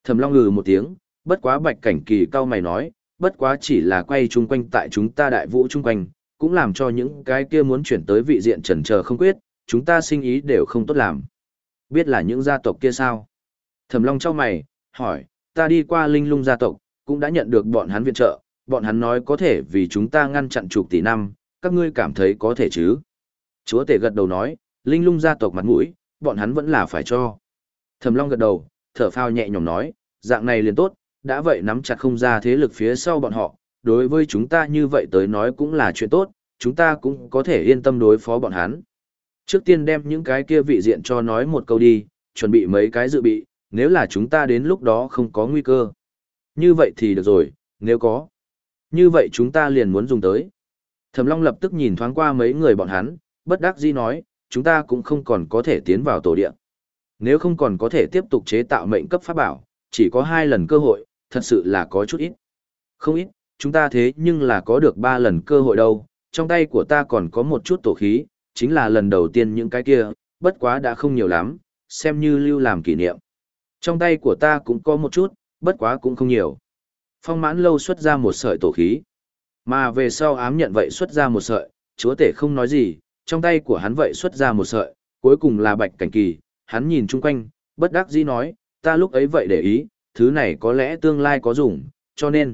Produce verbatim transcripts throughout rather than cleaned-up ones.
Thẩm Long ngừ một tiếng, bất quá Bạch Cảnh Kỳ cao mày nói, bất quá chỉ là quay chung quanh tại chúng ta đại vũ chung quanh, cũng làm cho những cái kia muốn chuyển tới vị diện chần chờ không quyết, chúng ta sinh ý đều không tốt làm. Biết là những gia tộc kia sao? Thẩm Long chau mày, hỏi, ta đi qua Linh Lung gia tộc, cũng đã nhận được bọn hắn viện trợ, bọn hắn nói có thể vì chúng ta ngăn chặn chục tỷ năm, các ngươi cảm thấy có thể chứ? Chúa tể gật đầu nói, Linh Lung gia tộc mặt mũi, bọn hắn vẫn là phải cho. Thẩm Long gật đầu, thở phào nhẹ nhõm nói, dạng này liền tốt, đã vậy nắm chặt không ra thế lực phía sau bọn họ, đối với chúng ta như vậy tới nói cũng là chuyện tốt, chúng ta cũng có thể yên tâm đối phó bọn hắn. Trước tiên đem những cái kia vị diện cho nói một câu đi, chuẩn bị mấy cái dự bị, nếu là chúng ta đến lúc đó không có nguy cơ. Như vậy thì được rồi, nếu có. Như vậy chúng ta liền muốn dùng tới. Thẩm Long lập tức nhìn thoáng qua mấy người bọn hắn, bất đắc dĩ nói, chúng ta cũng không còn có thể tiến vào tổ địa. Nếu không còn có thể tiếp tục chế tạo mệnh cấp pháp bảo, chỉ có hai lần cơ hội, thật sự là có chút ít. Không ít, chúng ta thế nhưng là có được ba lần cơ hội đâu, trong tay của ta còn có một chút tổ khí, chính là lần đầu tiên những cái kia, bất quá đã không nhiều lắm, xem như lưu làm kỷ niệm. Trong tay của ta cũng có một chút, bất quá cũng không nhiều. Phong Mãn Lâu xuất ra một sợi tổ khí, mà về sau ám nhận vậy xuất ra một sợi, chúa tể không nói gì, trong tay của hắn vậy xuất ra một sợi, cuối cùng là Bạch Cảnh Kỳ, hắn nhìn chung quanh, bất đắc dĩ nói, ta lúc ấy vậy để ý, thứ này có lẽ tương lai có dùng, cho nên.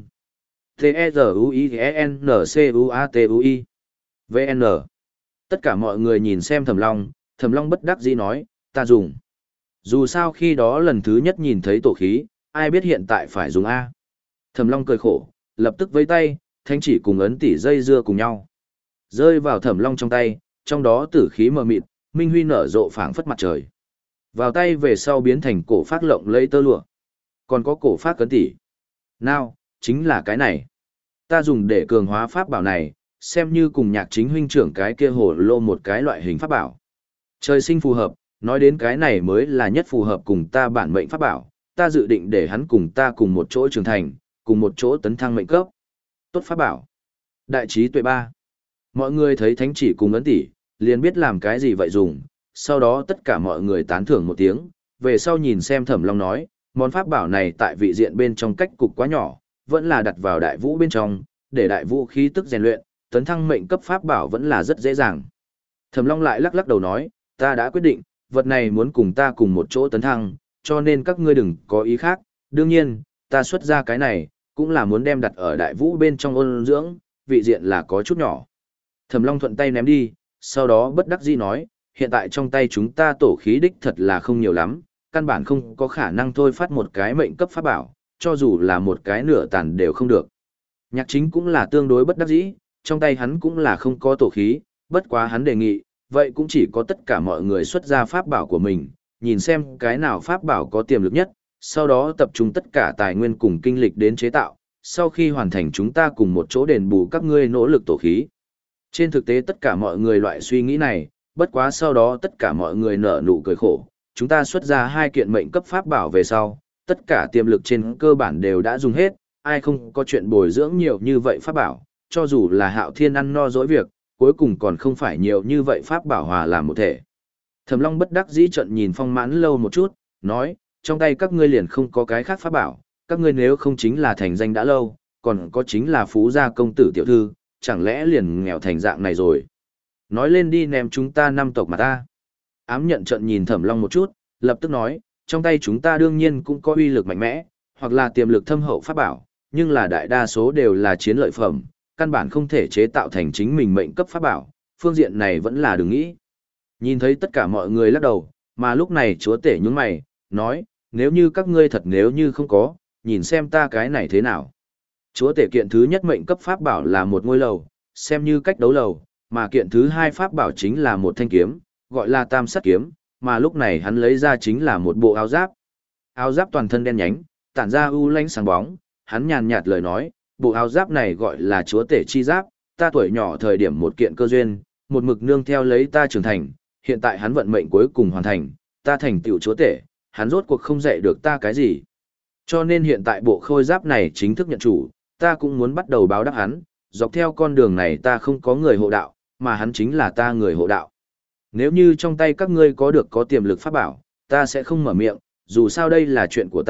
T-E-Z-U-I-N-C-U-A-T-U-I vê en Tất cả mọi người nhìn xem Thẩm Long, Thẩm Long bất đắc dĩ nói, ta dùng. Dù sao khi đó lần thứ nhất nhìn thấy tổ khí, ai biết hiện tại phải dùng A. Thẩm Long cười khổ, lập tức vẫy tay, thanh chỉ cùng ấn tỉ dây dưa cùng nhau. Rơi vào Thẩm Long trong tay, trong đó tử khí mờ mịt, minh huy nở rộ phảng phất mặt trời. Vào tay về sau biến thành cổ phát lộng lẫy tơ lụa. Còn có cổ phát cấn tỉ. Nào, chính là cái này. Ta dùng để cường hóa pháp bảo này, xem như cùng Nhạc Chính huynh trưởng cái kia hồ lô một cái loại hình pháp bảo. Trời sinh phù hợp, nói đến cái này mới là nhất phù hợp cùng ta bản mệnh pháp bảo, ta dự định để hắn cùng ta cùng một chỗ trưởng thành, cùng một chỗ tấn thăng mệnh cấp. Tốt pháp bảo. Đại trí tuệ ba. Mọi người thấy thánh chỉ cùng ấn tỉ, liền biết làm cái gì vậy dùng, sau đó tất cả mọi người tán thưởng một tiếng, về sau nhìn xem Thẩm Long nói, món pháp bảo này tại vị diện bên trong cách cục quá nhỏ, vẫn là đặt vào đại vũ bên trong, để đại vũ khí tức rèn luyện, tấn thăng mệnh cấp pháp bảo vẫn là rất dễ dàng. Thẩm Long lại lắc lắc đầu nói, ta đã quyết định, vật này muốn cùng ta cùng một chỗ tấn thăng, cho nên các ngươi đừng có ý khác, đương nhiên, ta xuất ra cái này, cũng là muốn đem đặt ở đại vũ bên trong ôn dưỡng, vị diện là có chút nhỏ. Thẩm Long thuận tay ném đi, sau đó bất đắc dĩ nói, hiện tại trong tay chúng ta tổ khí đích thật là không nhiều lắm, căn bản không có khả năng thôi phát một cái mệnh cấp pháp bảo, cho dù là một cái nửa tàn đều không được. Nhạc Chính cũng là tương đối bất đắc dĩ, trong tay hắn cũng là không có tổ khí, bất quá hắn đề nghị, vậy cũng chỉ có tất cả mọi người xuất ra pháp bảo của mình, nhìn xem cái nào pháp bảo có tiềm lực nhất, sau đó tập trung tất cả tài nguyên cùng kinh lịch đến chế tạo, sau khi hoàn thành chúng ta cùng một chỗ đền bù các ngươi nỗ lực tổ khí. Trên thực tế tất cả mọi người loại suy nghĩ này, bất quá sau đó tất cả mọi người nở nụ cười khổ, chúng ta xuất ra hai kiện mệnh cấp pháp bảo về sau, tất cả tiềm lực trên cơ bản đều đã dùng hết, ai không có chuyện bồi dưỡng nhiều như vậy pháp bảo, cho dù là Hạo Thiên ăn no dỗi việc, cuối cùng còn không phải nhiều như vậy pháp bảo hòa làm một thể. Thẩm Long bất đắc dĩ trận nhìn Phong Mãn Lâu một chút, nói, trong tay các ngươi liền không có cái khác pháp bảo, các ngươi nếu không chính là thành danh đã lâu, còn có chính là phú gia công tử tiểu thư, chẳng lẽ liền nghèo thành dạng này rồi. Nói lên đi ném chúng ta năm tộc mà ta. Ám nhận trận nhìn Thẩm Long một chút, lập tức nói, trong tay chúng ta đương nhiên cũng có uy lực mạnh mẽ, hoặc là tiềm lực thâm hậu pháp bảo, nhưng là đại đa số đều là chiến lợi phẩm, căn bản không thể chế tạo thành chính mình mệnh cấp pháp bảo, phương diện này vẫn là đừng nghĩ. Nhìn thấy tất cả mọi người lắc đầu, mà lúc này chúa tể nhún mày, nói, nếu như các ngươi thật nếu như không có, nhìn xem ta cái này thế nào. Chúa tể kiện thứ nhất mệnh cấp pháp bảo là một ngôi lầu, xem như cách đấu lầu, mà kiện thứ hai pháp bảo chính là một thanh kiếm, gọi là tam sát kiếm, mà lúc này hắn lấy ra chính là một bộ áo giáp. Áo giáp toàn thân đen nhánh, tản ra u lanh sáng bóng, hắn nhàn nhạt lời nói, bộ áo giáp này gọi là chúa tể chi giáp, ta tuổi nhỏ thời điểm một kiện cơ duyên, một mực nương theo lấy ta trưởng thành, hiện tại hắn vận mệnh cuối cùng hoàn thành, ta thành tựu chúa tể, hắn rốt cuộc không dạy được ta cái gì. Cho nên hiện tại bộ khôi giáp này chính thức nhận chủ, ta cũng muốn bắt đầu báo đáp hắn, dọc theo con đường này ta không có người hộ đạo, mà hắn chính là ta người hộ đạo. Nếu như trong tay các ngươi có được có tiềm lực pháp bảo, ta sẽ không mở miệng, dù sao đây là chuyện của ta,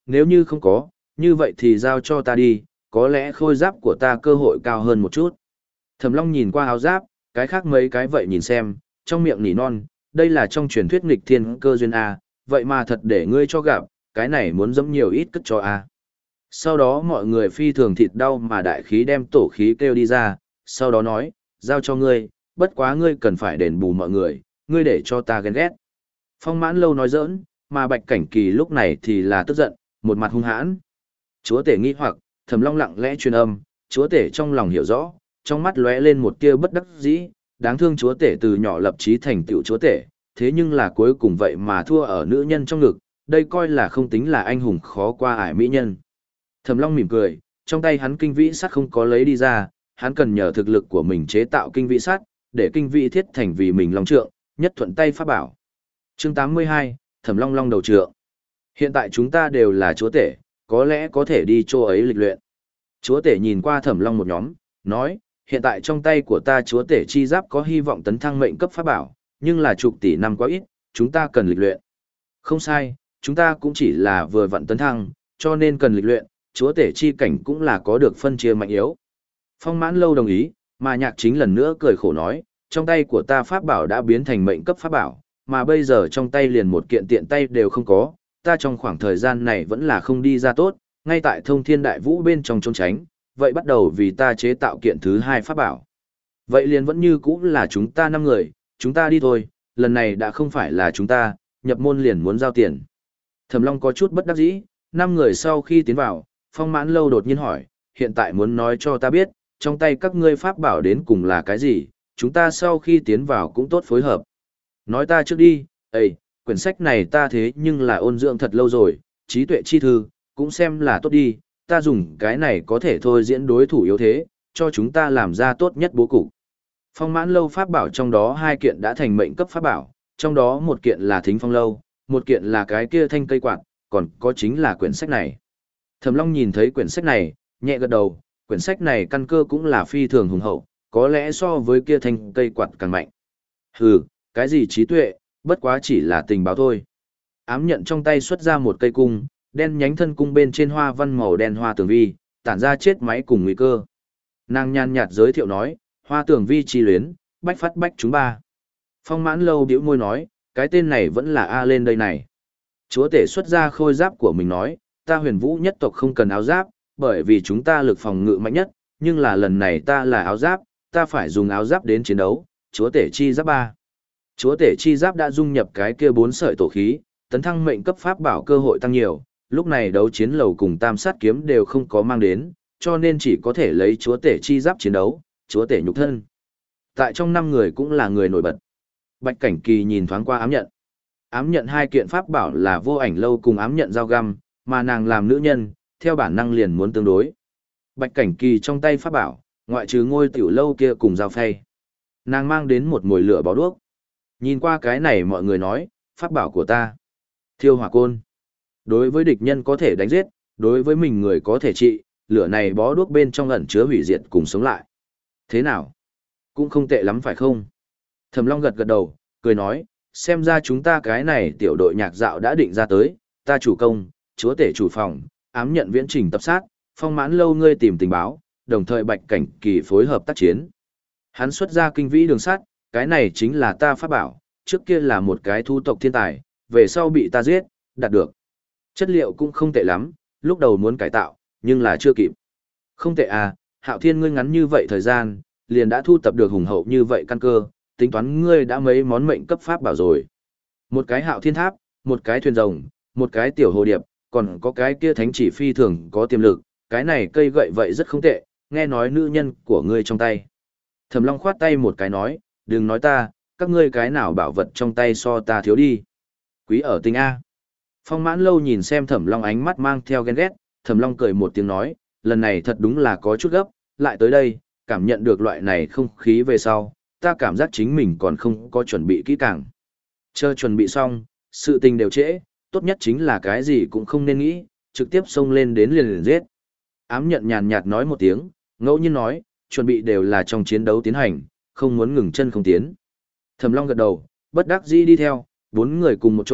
nếu như không có, như vậy thì giao cho ta đi, có lẽ khôi giáp của ta cơ hội cao hơn một chút. Thẩm Long nhìn qua áo giáp, cái khác mấy cái vậy nhìn xem, trong miệng nỉ non, đây là trong truyền thuyết nghịch thiên cơ duyên A, vậy mà thật để ngươi cho gặp, cái này muốn dẫm nhiều ít cất cho A. Sau đó mọi người phi thường thịt đau mà đại khí đem tổ khí kêu đi ra, sau đó nói, giao cho ngươi, bất quá ngươi cần phải đền bù mọi người, ngươi để cho ta ghen ghét. Phong Mãn Lâu nói giỡn, mà Bạch Cảnh Kỳ lúc này thì là tức giận, một mặt hung hãn. Chúa tể nghi hoặc, Thẩm Long lặng lẽ truyền âm, chúa tể trong lòng hiểu rõ, trong mắt lóe lên một tia bất đắc dĩ, đáng thương chúa tể từ nhỏ lập chí thành tựu chúa tể, thế nhưng là cuối cùng vậy mà thua ở nữ nhân trong ngực, đây coi là không tính là anh hùng khó qua ải mỹ nhân. Thẩm Long mỉm cười, trong tay hắn kinh vĩ sắt không có lấy đi ra, hắn cần nhờ thực lực của mình chế tạo kinh vĩ sắt, để kinh vĩ thiết thành vì mình long trượng, nhất thuận tay pháp bảo. Chương tám mươi hai, Thẩm Long Long đầu trượng. Hiện tại chúng ta đều là chúa tể, có lẽ có thể đi chỗ ấy lịch luyện. Chúa tể nhìn qua Thẩm Long một nhóm, nói, hiện tại trong tay của ta chúa tể chi giáp có hy vọng tấn thăng mệnh cấp pháp bảo, nhưng là chục tỷ năm quá ít, chúng ta cần lịch luyện. Không sai, chúng ta cũng chỉ là vừa vặn tấn thăng, cho nên cần lịch luyện, chúa tể chi cảnh cũng là có được phân chia mạnh yếu. Phong Mãn Lâu đồng ý, mà Nhạc Chính lần nữa cười khổ nói, trong tay của ta pháp bảo đã biến thành mệnh cấp pháp bảo, mà bây giờ trong tay liền một kiện tiện tay đều không có, ta trong khoảng thời gian này vẫn là không đi ra tốt, ngay tại Thông Thiên Đại Vũ bên trong trốn tránh, vậy bắt đầu vì ta chế tạo kiện thứ hai pháp bảo. Vậy liền vẫn như cũ là chúng ta năm người, chúng ta đi thôi, lần này đã không phải là chúng ta, nhập môn liền muốn giao tiền. Thẩm Long có chút bất đắc dĩ, năm người sau khi tiến vào, Phong Mãn Lâu đột nhiên hỏi, hiện tại muốn nói cho ta biết, trong tay các ngươi pháp bảo đến cùng là cái gì, chúng ta sau khi tiến vào cũng tốt phối hợp. Nói ta trước đi, Ê, quyển sách này ta thế nhưng là ôn dưỡng thật lâu rồi, trí tuệ chi thư, cũng xem là tốt đi, ta dùng cái này có thể thôi diễn đối thủ yếu thế, cho chúng ta làm ra tốt nhất bố cục. Phong Mãn Lâu pháp bảo trong đó hai kiện đã thành mệnh cấp pháp bảo, trong đó một kiện là Thính Phong Lâu, một kiện là cái kia thanh cây quạt, còn có chính là quyển sách này. Thẩm Long nhìn thấy quyển sách này, nhẹ gật đầu, quyển sách này căn cơ cũng là phi thường hùng hậu, có lẽ so với kia thanh cây quạt càng mạnh. Hừ, cái gì trí tuệ, bất quá chỉ là tình báo thôi. Ám nhận trong tay xuất ra một cây cung, đen nhánh thân cung bên trên hoa văn màu đen hoa tường vi, tản ra chết máy cùng nguy cơ. Nàng nhàn nhạt giới thiệu nói, hoa tường vi chi luyến, bách phát bách chúng ba. Phong Mãn Lâu bĩu môi nói, cái tên này vẫn là A lên đây này. Chúa tể xuất ra khôi giáp của mình nói, ta Huyền Vũ nhất tộc không cần áo giáp, bởi vì chúng ta lực phòng ngự mạnh nhất, nhưng là lần này ta là áo giáp, ta phải dùng áo giáp đến chiến đấu, chúa tể chi giáp ba. Chúa tể chi giáp đã dung nhập cái kia bốn sợi tổ khí, tấn thăng mệnh cấp pháp bảo cơ hội tăng nhiều, lúc này đấu chiến lầu cùng tam sát kiếm đều không có mang đến, cho nên chỉ có thể lấy chúa tể chi giáp chiến đấu, chúa tể nhục thân. Tại trong năm người cũng là người nổi bật. Bạch Cảnh Kỳ nhìn thoáng qua ám nhận. Ám nhận hai kiện pháp bảo là vô ảnh lâu cùng ám nhận dao găm, mà nàng làm nữ nhân, theo bản năng liền muốn tương đối. Bạch Cảnh Kỳ trong tay pháp bảo, ngoại trừ ngôi tiểu lâu kia cùng dao phay. Nàng mang đến một mồi lửa bó đuốc. Nhìn qua cái này mọi người nói, pháp bảo của ta. Thiêu hỏa côn. Đối với địch nhân có thể đánh giết, đối với mình người có thể trị, lửa này bó đuốc bên trong ẩn chứa hủy diệt cùng sống lại. Thế nào? Cũng không tệ lắm phải không? Thẩm Long gật gật đầu, cười nói, xem ra chúng ta cái này tiểu đội nhạc dạo đã định ra tới, ta chủ công, chúa tể chủ phòng, ám nhận viễn trình tập sát, Phong Mãn Lâu ngươi tìm tình báo, đồng thời Bạch Cảnh Kỳ phối hợp tác chiến. Hắn xuất ra kinh vĩ đường sắt, cái này chính là ta pháp bảo, trước kia là một cái thu tộc thiên tài, về sau bị ta giết, đạt được. Chất liệu cũng không tệ lắm, lúc đầu muốn cải tạo, nhưng là chưa kịp. Không tệ à, Hạo Thiên ngươi ngắn như vậy thời gian, liền đã thu tập được hùng hậu như vậy căn cơ, tính toán ngươi đã mấy món mệnh cấp pháp bảo rồi. Một cái Hạo Thiên tháp, một cái thuyền rồng, một cái tiểu hồ điệp, còn có cái kia thánh chỉ phi thường có tiềm lực, cái này cây gậy vậy rất không tệ, nghe nói nữ nhân của ngươi trong tay. Thẩm Long khoát tay một cái nói, đừng nói ta, các ngươi cái nào bảo vật trong tay so ta thiếu đi. Quý ở tinh A. Phong Mãn Lâu nhìn xem Thẩm Long ánh mắt mang theo ghen ghét, Thẩm Long cười một tiếng nói, lần này thật đúng là có chút gấp, lại tới đây, cảm nhận được loại này không khí về sau, ta cảm giác chính mình còn không có chuẩn bị kỹ càng. Chờ chuẩn bị xong, sự tình đều trễ, tốt nhất chính là cái gì cũng không nên nghĩ, trực tiếp xông lên đến liền liền giết. Ám nhận nhàn nhạt nói một tiếng, ngẫu nhiên nói, chuẩn bị đều là trong chiến đấu tiến hành, không muốn ngừng chân không tiến. Thẩm Long gật đầu, bất đắc dĩ đi theo, bốn người cùng một chỗ,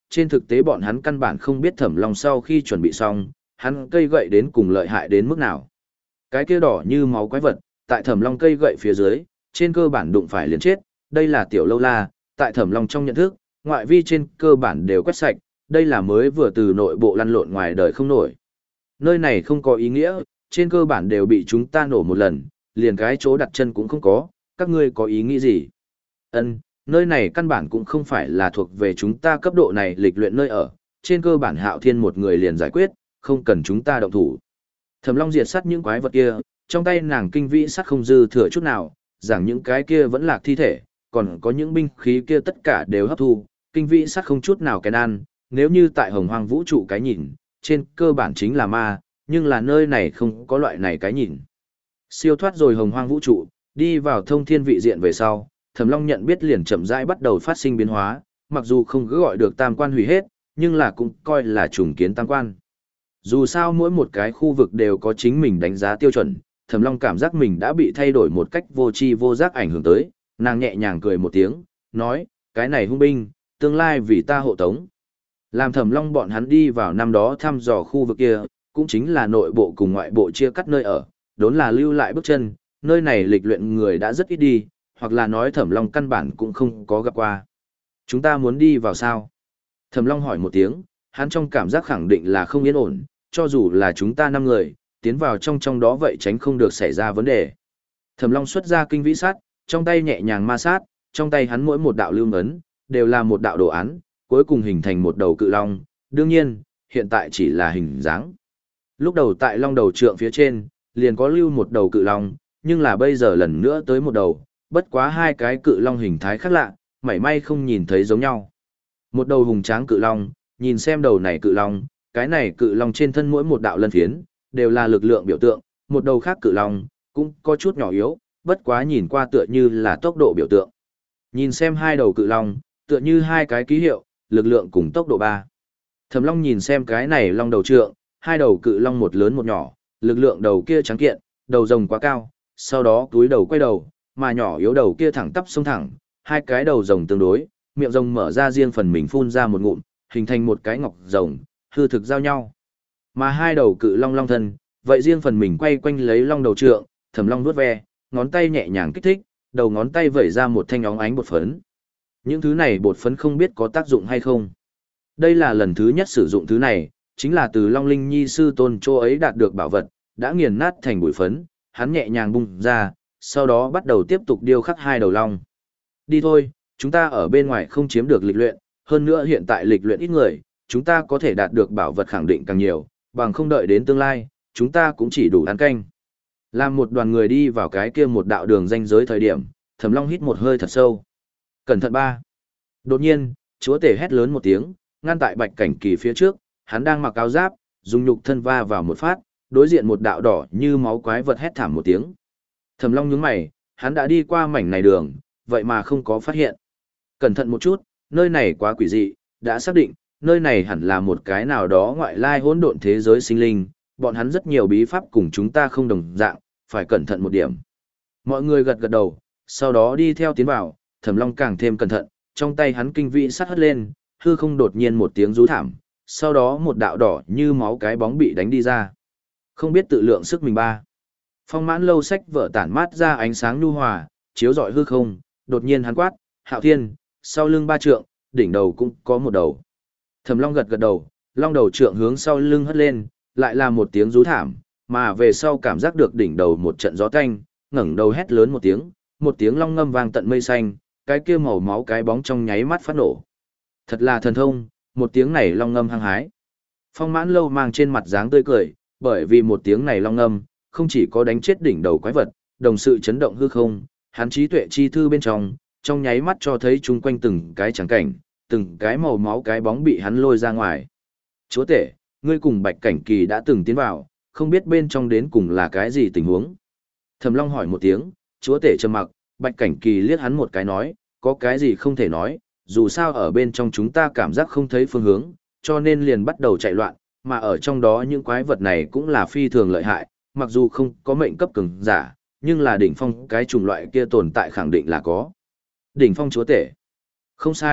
trên thực tế bọn hắn căn bản không biết Thẩm Long sau khi chuẩn bị xong, hắn cây gậy đến cùng lợi hại đến mức nào. Cái kia đỏ như máu quái vật, tại Thẩm Long cây gậy phía dưới, trên cơ bản đụng phải liền chết, đây là tiểu lâu la, tại Thẩm Long trong nhận thức, ngoại vi trên cơ bản đều quét sạch, đây là mới vừa từ nội bộ lăn lộn ngoài đời không nổi. Nơi này không có ý nghĩa, trên cơ bản đều bị chúng ta nổ một lần, liền cái chỗ đặt chân cũng không có, các ngươi có ý nghĩ gì? Ân, nơi này căn bản cũng không phải là thuộc về chúng ta cấp độ này lịch luyện nơi ở, trên cơ bản Hạo Thiên một người liền giải quyết, không cần chúng ta động thủ. Thẩm Long diệt sát những quái vật kia, trong tay nàng kinh vĩ sắt không dư thừa chút nào, rằng những cái kia vẫn lạc thi thể, còn có những binh khí kia tất cả đều hấp thu, kinh vĩ sắt không chút nào kén ăn, nếu như tại Hồng Hoang vũ trụ cái nhìn, trên cơ bản chính là ma, nhưng là nơi này không có loại này cái nhìn. Siêu thoát rồi Hồng Hoang vũ trụ, đi vào thông thiên vị diện về sau, Thẩm Long nhận biết liền chậm rãi bắt đầu phát sinh biến hóa, mặc dù không cứ gọi được tam quan hủy hết, nhưng là cũng coi là trùng kiến tam quan. Dù sao mỗi một cái khu vực đều có chính mình đánh giá tiêu chuẩn, Thẩm Long cảm giác mình đã bị thay đổi một cách vô tri vô giác ảnh hưởng tới, nàng nhẹ nhàng cười một tiếng, nói, cái này hung binh, tương lai vì ta hộ tống. Làm Thẩm Long bọn hắn đi vào năm đó thăm dò khu vực kia, cũng chính là nội bộ cùng ngoại bộ chia cắt nơi ở, đốn là lưu lại bước chân, nơi này lịch luyện người đã rất ít đi, hoặc là nói Thẩm Long căn bản cũng không có gặp qua. Chúng ta muốn đi vào sao? Thẩm Long hỏi một tiếng, hắn trong cảm giác khẳng định là không yên ổn, cho dù là chúng ta năm người, tiến vào trong trong đó vậy tránh không được xảy ra vấn đề. Thẩm Long xuất ra kinh vĩ sát, trong tay nhẹ nhàng ma sát, trong tay hắn mỗi một đạo lưu ấn, đều là một đạo đồ án, cuối cùng hình thành một đầu cự long, đương nhiên, hiện tại chỉ là hình dáng. Lúc đầu tại long đầu trượng phía trên, liền có lưu một đầu cự long, nhưng là bây giờ lần nữa tới một đầu, bất quá hai cái cự long hình thái khác lạ, mảy may không nhìn thấy giống nhau. Một đầu hùng tráng cự long, nhìn xem đầu này cự long, cái này cự long trên thân mỗi một đạo lân phiến, đều là lực lượng biểu tượng, một đầu khác cự long, cũng có chút nhỏ yếu, bất quá nhìn qua tựa như là tốc độ biểu tượng. Nhìn xem hai đầu cự long, tựa như hai cái ký hiệu, lực lượng cùng tốc độ ba. Thẩm Long nhìn xem cái này long đầu trượng, hai đầu cự long một lớn một nhỏ, lực lượng đầu kia trắng kiện, đầu rồng quá cao, sau đó túi đầu quay đầu, mà nhỏ yếu đầu kia thẳng tắp sông thẳng, hai cái đầu rồng tương đối, miệng rồng mở ra riêng phần mình phun ra một ngụm, hình thành một cái ngọc rồng, hư thực giao nhau. Mà hai đầu cự long long thân, vậy riêng phần mình quay quanh lấy long đầu trượng, Thẩm Long vuốt ve, ngón tay nhẹ nhàng kích thích, đầu ngón tay vẩy ra một thanh óng ánh bột phấn. Những thứ này bột phấn không biết có tác dụng hay không. Đây là lần thứ nhất sử dụng thứ này, chính là từ Long Linh Nhi sư tôn chỗ ấy đạt được bảo vật, đã nghiền nát thành bụi phấn, hắn nhẹ nhàng bung ra, sau đó bắt đầu tiếp tục điêu khắc hai đầu long. Đi thôi, chúng ta ở bên ngoài không chiếm được lịch luyện, hơn nữa hiện tại lịch luyện ít người, chúng ta có thể đạt được bảo vật khẳng định càng nhiều, bằng không đợi đến tương lai, chúng ta cũng chỉ đủ ăn canh. Làm một đoàn người đi vào cái kia một đạo đường ranh giới thời điểm, Thẩm Long hít một hơi thật sâu. Cẩn thận ba. Đột nhiên, chúa tể hét lớn một tiếng, ngăn tại Bạch Cảnh Kỳ phía trước, hắn đang mặc áo giáp, dùng nhục thân va vào một phát, đối diện một đạo đỏ như máu quái vật hét thảm một tiếng. Thẩm Long nhướng mày, hắn đã đi qua mảnh này đường, vậy mà không có phát hiện. Cẩn thận một chút, nơi này quá quỷ dị, đã xác định, nơi này hẳn là một cái nào đó ngoại lai hỗn độn thế giới sinh linh, bọn hắn rất nhiều bí pháp cùng chúng ta không đồng dạng, phải cẩn thận một điểm. Mọi người gật gật đầu, sau đó đi theo tiến vào, Thẩm Long càng thêm cẩn thận, trong tay hắn kinh vĩ sắt hất lên, hư không đột nhiên một tiếng rú thảm, sau đó một đạo đỏ như máu cái bóng bị đánh đi ra. Không biết tự lượng sức mình ba. Phong Mãn Lâu sách vở tản mát ra ánh sáng nhu hòa, chiếu rọi hư không, đột nhiên hắn quát, Hạo Thiên, sau lưng ba trượng, đỉnh đầu cũng có một đầu. Thẩm Long gật gật đầu, long đầu trượng hướng sau lưng hất lên, lại là một tiếng rú thảm, mà về sau cảm giác được đỉnh đầu một trận gió tanh, ngẩng đầu hét lớn một tiếng, một tiếng long ngâm vang tận mây xanh, cái kia màu máu cái bóng trong nháy mắt phát nổ. Thật là thần thông, một tiếng này long ngâm hăng hái. Phong Mãn Lâu mang trên mặt dáng tươi cười, bởi vì một tiếng này long ngâm, không chỉ có đánh chết đỉnh đầu quái vật, đồng sự chấn động hư không, hắn trí tuệ chi thư bên trong, trong nháy mắt cho thấy chung quanh từng cái trắng cảnh, từng cái màu máu cái bóng bị hắn lôi ra ngoài. Chúa tể, ngươi cùng Bạch Cảnh Kỳ đã từng tiến vào, không biết bên trong đến cùng là cái gì tình huống. Thẩm Long hỏi một tiếng, chúa tể trầm mặc, Bạch Cảnh Kỳ liếc hắn một cái nói, có cái gì không thể nói, dù sao ở bên trong chúng ta cảm giác không thấy phương hướng, cho nên liền bắt đầu chạy loạn, mà ở trong đó những quái vật này cũng là phi thường lợi hại, mặc dù không có mệnh cấp cường giả, nhưng là đỉnh phong cái chủng loại kia tồn tại khẳng định là có. Đỉnh phong chúa tể. Không sai,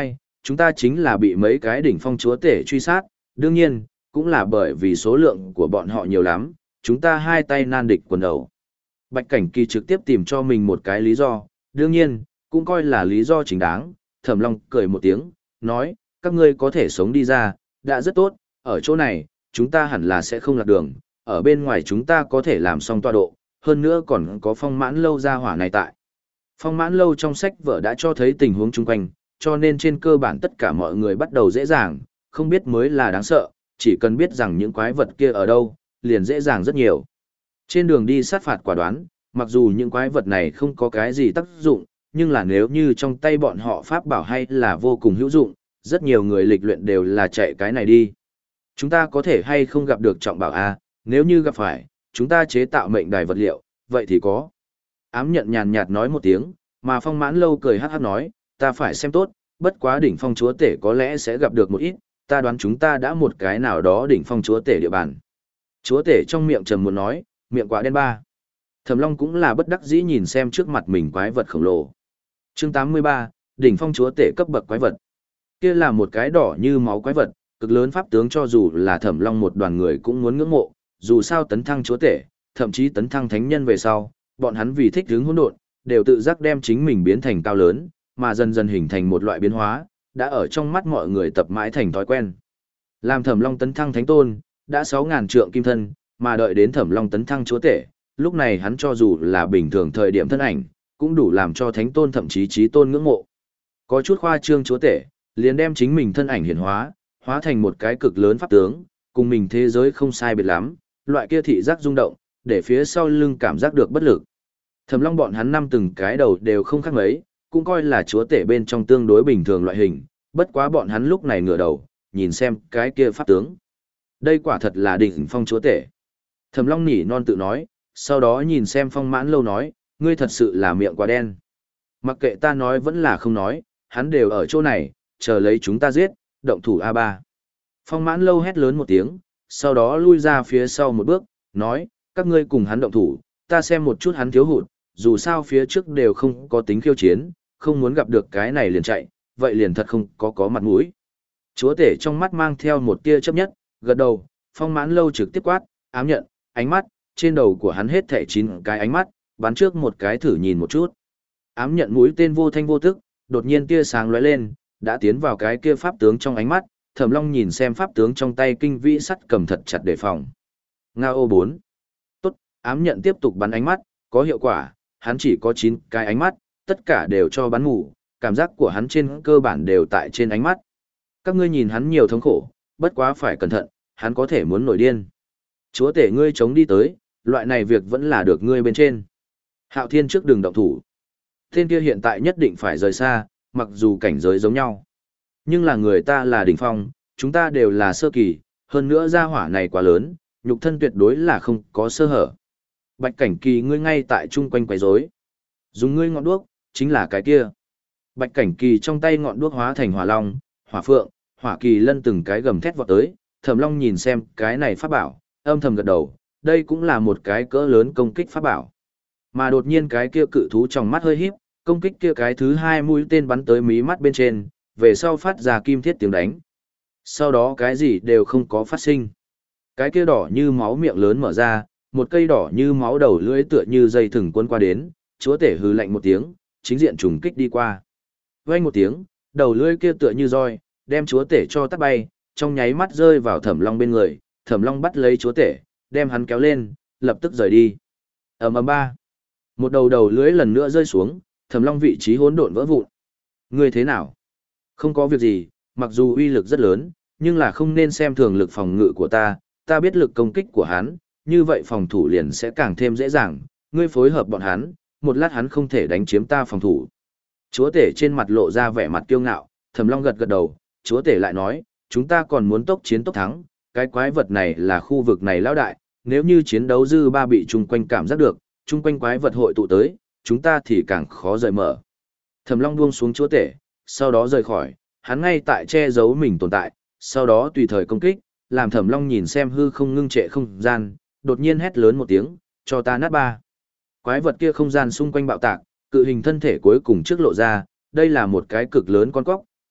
chúng ta chính là bị mấy cái đỉnh phong chúa tể truy sát, đương nhiên, cũng là bởi vì số lượng của bọn họ nhiều lắm, chúng ta hai tay nan địch quần đầu. Bạch Cảnh Kỳ trực tiếp tìm cho mình một cái lý do, đương nhiên, cũng coi là lý do chính đáng, Thẩm Long cười một tiếng, nói, các ngươi có thể sống đi ra, đã rất tốt, ở chỗ này, chúng ta hẳn là sẽ không lạc đường, ở bên ngoài chúng ta có thể làm xong tọa độ, hơn nữa còn có Phong Mãn Lâu gia hỏa này tại. Phong Mãn Lâu trong sách vở đã cho thấy tình huống chung quanh, cho nên trên cơ bản tất cả mọi người bắt đầu dễ dàng, không biết mới là đáng sợ, chỉ cần biết rằng những quái vật kia ở đâu, liền dễ dàng rất nhiều. Trên đường đi sát phạt quả đoán, mặc dù những quái vật này không có cái gì tác dụng, nhưng là nếu như trong tay bọn họ pháp bảo hay là vô cùng hữu dụng, rất nhiều người lịch luyện đều là chạy cái này đi. Chúng ta có thể hay không gặp được trọng bảo A, nếu như gặp phải, chúng ta chế tạo mệnh đài vật liệu, vậy thì có. Ám nhận nhàn nhạt nói một tiếng, mà Phong Mãn Lâu cười hát hát nói, ta phải xem tốt, bất quá đỉnh phong chúa tể có lẽ sẽ gặp được một ít, ta đoán chúng ta đã một cái nào đó đỉnh phong chúa tể địa bàn. Chúa tể trong miệng trầm muốn nói, miệng quá đen ba. Thẩm Long cũng là bất đắc dĩ nhìn xem trước mặt mình quái vật khổng lồ. Chương tám mươi ba, đỉnh phong chúa tể cấp bậc quái vật. Kia là một cái đỏ như máu quái vật, cực lớn pháp tướng cho dù là Thẩm Long một đoàn người cũng muốn ngưỡng mộ, dù sao tấn thăng chúa tể, thậm chí tấn thăng thánh nhân về sau, bọn hắn vì thích hứng hỗn độn, đều tự giác đem chính mình biến thành cao lớn, mà dần dần hình thành một loại biến hóa, đã ở trong mắt mọi người tập mãi thành thói quen. Làm Thẩm Long tấn thăng thánh tôn, đã sáu ngàn trượng kim thân, mà đợi đến Thẩm Long tấn thăng chúa tể, lúc này hắn cho dù là bình thường thời điểm thân ảnh, cũng đủ làm cho thánh tôn thậm chí chí tôn ngưỡng mộ. Có chút khoa trương chúa tể, liền đem chính mình thân ảnh hiển hóa, hóa thành một cái cực lớn pháp tướng, cùng mình thế giới không sai biệt lắm, loại kia thị giác rung động, để phía sau lưng cảm giác được bất lực. Thẩm Long bọn hắn năm từng cái đầu đều không khác mấy, cũng coi là chúa tể bên trong tương đối bình thường loại hình, bất quá bọn hắn lúc này ngửa đầu, nhìn xem cái kia pháp tướng. Đây quả thật là đỉnh phong chúa tể. Thẩm Long nhỉ non tự nói, sau đó nhìn xem Phong Mãn Lâu nói, ngươi thật sự là miệng quá đen. Mặc kệ ta nói vẫn là không nói, hắn đều ở chỗ này, chờ lấy chúng ta giết, động thủ a ba. Phong Mãn Lâu hét lớn một tiếng, sau đó lui ra phía sau một bước, nói, các ngươi cùng hắn động thủ, ta xem một chút hắn thiếu hụt, dù sao phía trước đều không có tính khiêu chiến, không muốn gặp được cái này liền chạy, vậy liền thật không có có mặt mũi. Chúa tể trong mắt mang theo một tia chấp nhất, gật đầu, Phong Mãn Lâu trực tiếp quát, ám nhận, ánh mắt, trên đầu của hắn hết thảy chín cái ánh mắt, bắn trước một cái thử nhìn một chút. Ám nhận mũi tên vô thanh vô tức, đột nhiên tia sáng lóe lên, đã tiến vào cái kia pháp tướng trong ánh mắt, Thẩm Long nhìn xem pháp tướng trong tay kinh vĩ sắt cầm thật chặt đề phòng. Ngao bốn. Tốt, ám nhận tiếp tục bắn ánh mắt, có hiệu quả, hắn chỉ có chín cái ánh mắt, tất cả đều cho bắn ngủ, cảm giác của hắn trên cơ bản đều tại trên ánh mắt. Các ngươi nhìn hắn nhiều thống khổ, bất quá phải cẩn thận, hắn có thể muốn nổi điên. Chúa tể ngươi chống đi tới, loại này việc vẫn là được ngươi bên trên. Hạo Thiên trước đường động thủ. Tên kia hiện tại nhất định phải rời xa, mặc dù cảnh giới giống nhau. Nhưng là người ta là đỉnh phong, chúng ta đều là sơ kỳ, hơn nữa gia hỏa này quá lớn, nhục thân tuyệt đối là không có sơ hở. Bạch Cảnh Kỳ ngươi ngay tại chung quanh quấy rối. Dùng ngươi ngọn đuốc, chính là cái kia. Bạch Cảnh Kỳ trong tay ngọn đuốc hóa thành hỏa long, hỏa phượng, hỏa kỳ lân từng cái gầm thét vọt tới, Thẩm Long nhìn xem cái này pháp bảo, âm thầm gật đầu, đây cũng là một cái cỡ lớn công kích pháp bảo. Mà đột nhiên cái kia cự thú trong mắt hơi híp, công kích kia cái thứ hai mũi tên bắn tới mí mắt bên trên, về sau phát ra kim thiết tiếng đánh. Sau đó cái gì đều không có phát sinh. Cái kia đỏ như máu miệng lớn mở ra, một cây đỏ như máu đầu lưỡi tựa như dây thừng cuốn qua đến, chúa tể hừ lạnh một tiếng, chính diện trùng kích đi qua. Vang một tiếng, đầu lưỡi kia tựa như roi, đem chúa tể cho tát bay, trong nháy mắt rơi vào Thẩm Long bên người, Thẩm Long bắt lấy chúa tể, đem hắn kéo lên, lập tức rời đi. Ầm ầm ba. Một đầu đầu lưỡi lần nữa rơi xuống, Thẩm Long vị trí hỗn độn vỡ vụn. Ngươi thế nào? Không có việc gì, mặc dù uy lực rất lớn, nhưng là không nên xem thường lực phòng ngự của ta, ta biết lực công kích của hắn, như vậy phòng thủ liền sẽ càng thêm dễ dàng, ngươi phối hợp bọn hắn, một lát hắn không thể đánh chiếm ta phòng thủ. Chúa tể trên mặt lộ ra vẻ mặt kiêu ngạo, Thẩm Long gật gật đầu, chúa tể lại nói, chúng ta còn muốn tốc chiến tốc thắng, cái quái vật này là khu vực này lão đại, nếu như chiến đấu dư ba bị chung quanh cảm giác được, chung quanh quái vật hội tụ tới, chúng ta thì càng khó rời mở. Thẩm Long buông xuống chúa tể, sau đó rời khỏi, hắn ngay tại che giấu mình tồn tại, sau đó tùy thời công kích, làm Thẩm Long nhìn xem hư không ngưng trệ không gian, đột nhiên hét lớn một tiếng, cho ta nát ba. Quái vật kia không gian xung quanh bạo tạc, cự hình thân thể cuối cùng trước lộ ra, đây là một cái cực lớn con cóc,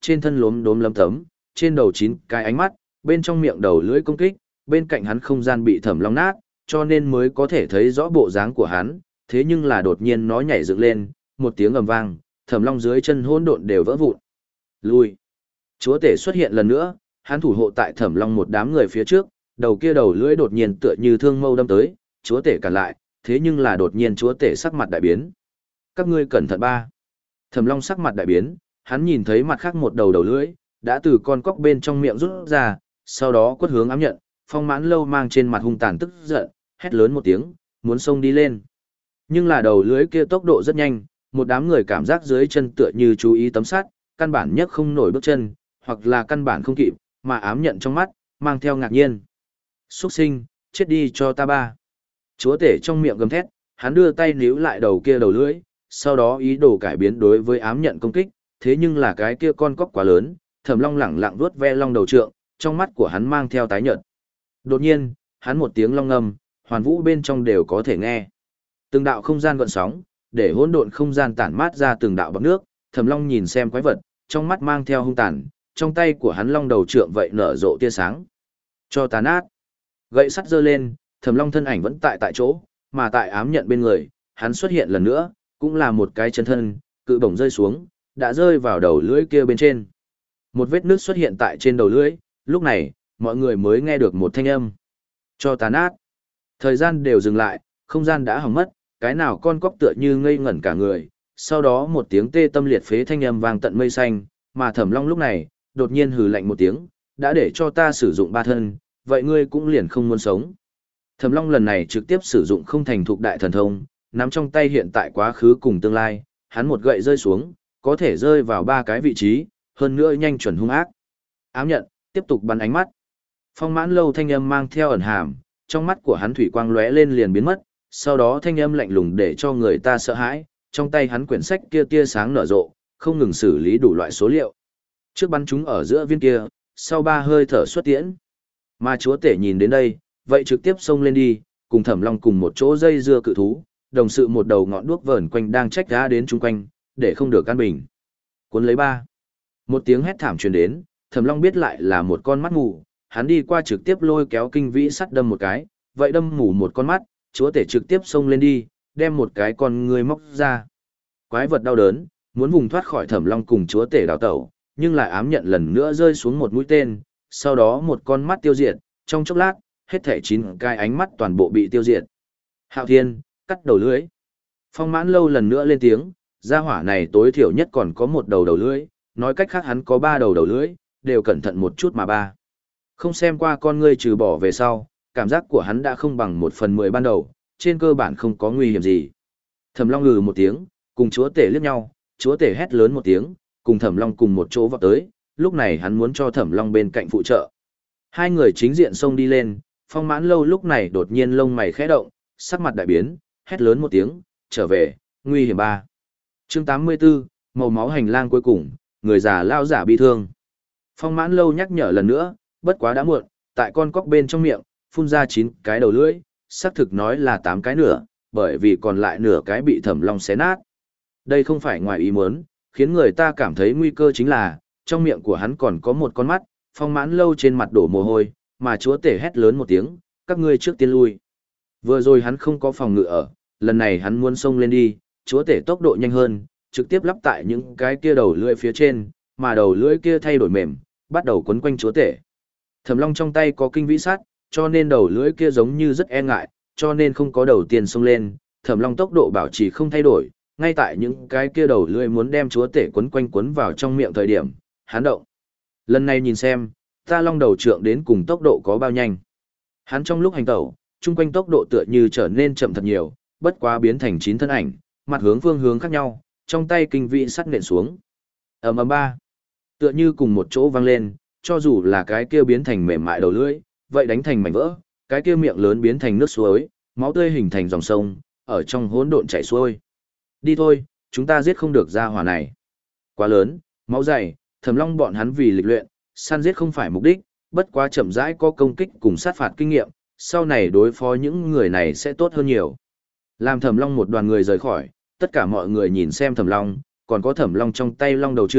trên thân lốm đốm lấm tấm, trên đầu chín cái ánh mắt, bên trong miệng đầu lưỡi công kích, bên cạnh hắn không gian bị Thẩm Long nát, cho nên mới có thể thấy rõ bộ dáng của hắn, thế nhưng là đột nhiên nó nhảy dựng lên, một tiếng ầm vang, Thẩm Long dưới chân hỗn độn đều vỡ vụn. Lui. Chúa tể xuất hiện lần nữa, hắn thủ hộ tại Thẩm Long một đám người phía trước, đầu kia đầu lưỡi đột nhiên tựa như thương mâu đâm tới, chúa tể cản lại, thế nhưng là đột nhiên chúa tể sắc mặt đại biến. Các ngươi cẩn thận ba. Thẩm Long sắc mặt đại biến, hắn nhìn thấy mặt khác một đầu đầu lưỡi, đã từ con cóc bên trong miệng rút ra, sau đó quất hướng ám nhận, Phong Mãn Lâu mang trên mặt hung tàn tức giận, hét lớn một tiếng, muốn xông đi lên. Nhưng là đầu lưỡi kia tốc độ rất nhanh, một đám người cảm giác dưới chân tựa như chú ý tấm sắt, căn bản nhất không nổi bước chân, hoặc là căn bản không kịp, mà ám nhận trong mắt, mang theo ngạc nhiên. Xuất sinh, chết đi cho ta ba. Chúa tể trong miệng gầm thét, hắn đưa tay níu lại đầu kia đầu lưỡi, sau đó ý đồ cải biến đối với ám nhận công kích, thế nhưng là cái kia con cóc quá lớn, Thẩm Long lẳng lặng vuốt ve long đầu trượng, trong mắt của hắn mang theo tái nhợt. Đột nhiên, hắn một tiếng long ngâm, hoàn vũ bên trong đều có thể nghe. Từng đạo không gian gợn sóng, để hỗn độn không gian tản mát ra từng đạo bọt nước, Thẩm Long nhìn xem quái vật, trong mắt mang theo hung tàn, trong tay của hắn long đầu trượng vậy nở rộ tia sáng. Cho tàn át. Gậy sắt giơ lên, Thẩm Long thân ảnh vẫn tại tại chỗ, mà tại ám nhận bên người, hắn xuất hiện lần nữa, cũng là một cái chân thân, cự bổng rơi xuống, đã rơi vào đầu lưỡi kia bên trên. Một vết nước xuất hiện tại trên đầu lưỡi, lúc này, mọi người mới nghe được một thanh âm. Cho tàn át. Thời gian đều dừng lại, không gian đã hỏng mất, cái nào con cóc tựa như ngây ngẩn cả người, sau đó một tiếng tê tâm liệt phế thanh âm vang tận mây xanh, mà Thẩm Long lúc này, đột nhiên hừ lạnh một tiếng, đã để cho ta sử dụng ba thân, vậy ngươi cũng liền không muốn sống. Thẩm Long lần này trực tiếp sử dụng không thành thục đại thần thông, nắm trong tay hiện tại quá khứ cùng tương lai, hắn một gậy rơi xuống, có thể rơi vào ba cái vị trí, hơn nữa nhanh chuẩn hung ác. Ám nhận, tiếp tục bắn ánh mắt. Phong Mãn Lâu thanh âm mang theo ẩn hàm, trong mắt của hắn thủy quang lóe lên liền biến mất, sau đó thanh âm lạnh lùng để cho người ta sợ hãi, trong tay hắn quyển sách kia tia sáng nở rộ, không ngừng xử lý đủ loại số liệu. Trước bắn chúng ở giữa viên kia, sau ba hơi thở xuất tiễn. Mà chúa tể nhìn đến đây, vậy trực tiếp xông lên đi, cùng Thẩm Long cùng một chỗ dây dưa cự thú, đồng sự một đầu ngọn đuốc vờn quanh đang trách ra đến chung quanh, để không được căn bình. Cuốn lấy ba. Một tiếng hét thảm truyền đến, Thẩm Long biết lại là một con mắt mù, hắn đi qua trực tiếp lôi kéo kinh vĩ sắt đâm một cái, vậy đâm mù một con mắt, chúa tể trực tiếp xông lên đi, đem một cái con người móc ra. Quái vật đau đớn, muốn vùng thoát khỏi Thẩm Long cùng chúa tể đào tẩu, nhưng lại ám nhận lần nữa rơi xuống một mũi tên, sau đó một con mắt tiêu diệt, trong chốc lát, hết thảy chín cái ánh mắt toàn bộ bị tiêu diệt. Hạo Thiên, cắt đầu lưỡi. Phong Mãn Lâu lần nữa lên tiếng, gia hỏa này tối thiểu nhất còn có một đầu đầu lưỡi, nói cách khác hắn có ba đầu đầu lưỡi, đều cẩn thận một chút mà ba. Không xem qua con ngươi trừ bỏ về sau, cảm giác của hắn đã không bằng một phần mười ban đầu, trên cơ bản không có nguy hiểm gì. Thẩm Long ngừ một tiếng, cùng chúa tể liếc nhau, chúa tể hét lớn một tiếng, cùng Thẩm Long cùng một chỗ vọt tới, lúc này hắn muốn cho Thẩm Long bên cạnh phụ trợ. Hai người chính diện xông đi lên, Phong Mãn Lâu lúc này đột nhiên lông mày khẽ động, sắc mặt đại biến, hét lớn một tiếng, trở về, nguy hiểm ba. Chương tám mươi tư, màu máu hành lang cuối cùng, người già lao giả bi thương. Phong Mãn Lâu nhắc nhở lần nữa, bất quá đã muộn, tại con cóc bên trong miệng, phun ra chín cái đầu lưỡi, xác thực nói là tám cái nửa, bởi vì còn lại nửa cái bị Thẩm Long xé nát. Đây không phải ngoài ý muốn, khiến người ta cảm thấy nguy cơ chính là, trong miệng của hắn còn có một con mắt, Phong Mãn Lâu trên mặt đổ mồ hôi, mà chúa tể hét lớn một tiếng, các ngươi trước tiên lui. Vừa rồi hắn không có phòng ngự ở, lần này hắn muốn xông lên đi, chúa tể tốc độ nhanh hơn, trực tiếp lắp tại những cái kia đầu lưỡi phía trên, mà đầu lưỡi kia thay đổi mềm, bắt đầu quấn quanh chúa tể. Thẩm Long trong tay có kinh vĩ sát, cho nên đầu lưỡi kia giống như rất e ngại, cho nên không có đầu tiên xông lên, Thẩm Long tốc độ bảo trì không thay đổi, ngay tại những cái kia đầu lưỡi muốn đem chúa tể quấn quanh quấn vào trong miệng thời điểm, hắn động. Lần này nhìn xem, ta long đầu trượng đến cùng tốc độ có bao nhanh. Hắn trong lúc hành tẩu, chung quanh tốc độ tựa như trở nên chậm thật nhiều, bất quá biến thành chín thân ảnh, mặt hướng phương hướng khác nhau, trong tay kinh vĩ sắt nện xuống. Ầm ầm ba, tựa như cùng một chỗ vang lên, cho dù là cái kia biến thành mềm mại đầu lưỡi, vậy đánh thành mảnh vỡ, cái kia miệng lớn biến thành nước suối, máu tươi hình thành dòng sông, ở trong hỗn độn chảy xuôi. Đi thôi, chúng ta giết không được gia hỏa này. Quá lớn, máu dày, Thẩm Long bọn hắn vì lịch luyện, săn giết không phải mục đích, bất quá chậm rãi có công kích cùng sát phạt kinh nghiệm, sau này đối phó những người này sẽ tốt hơn nhiều. Làm Thẩm Long một đoàn người rời khỏi, tất cả mọi người nhìn xem Thẩm Long, còn có Thẩm Long trong tay long đầu trượng,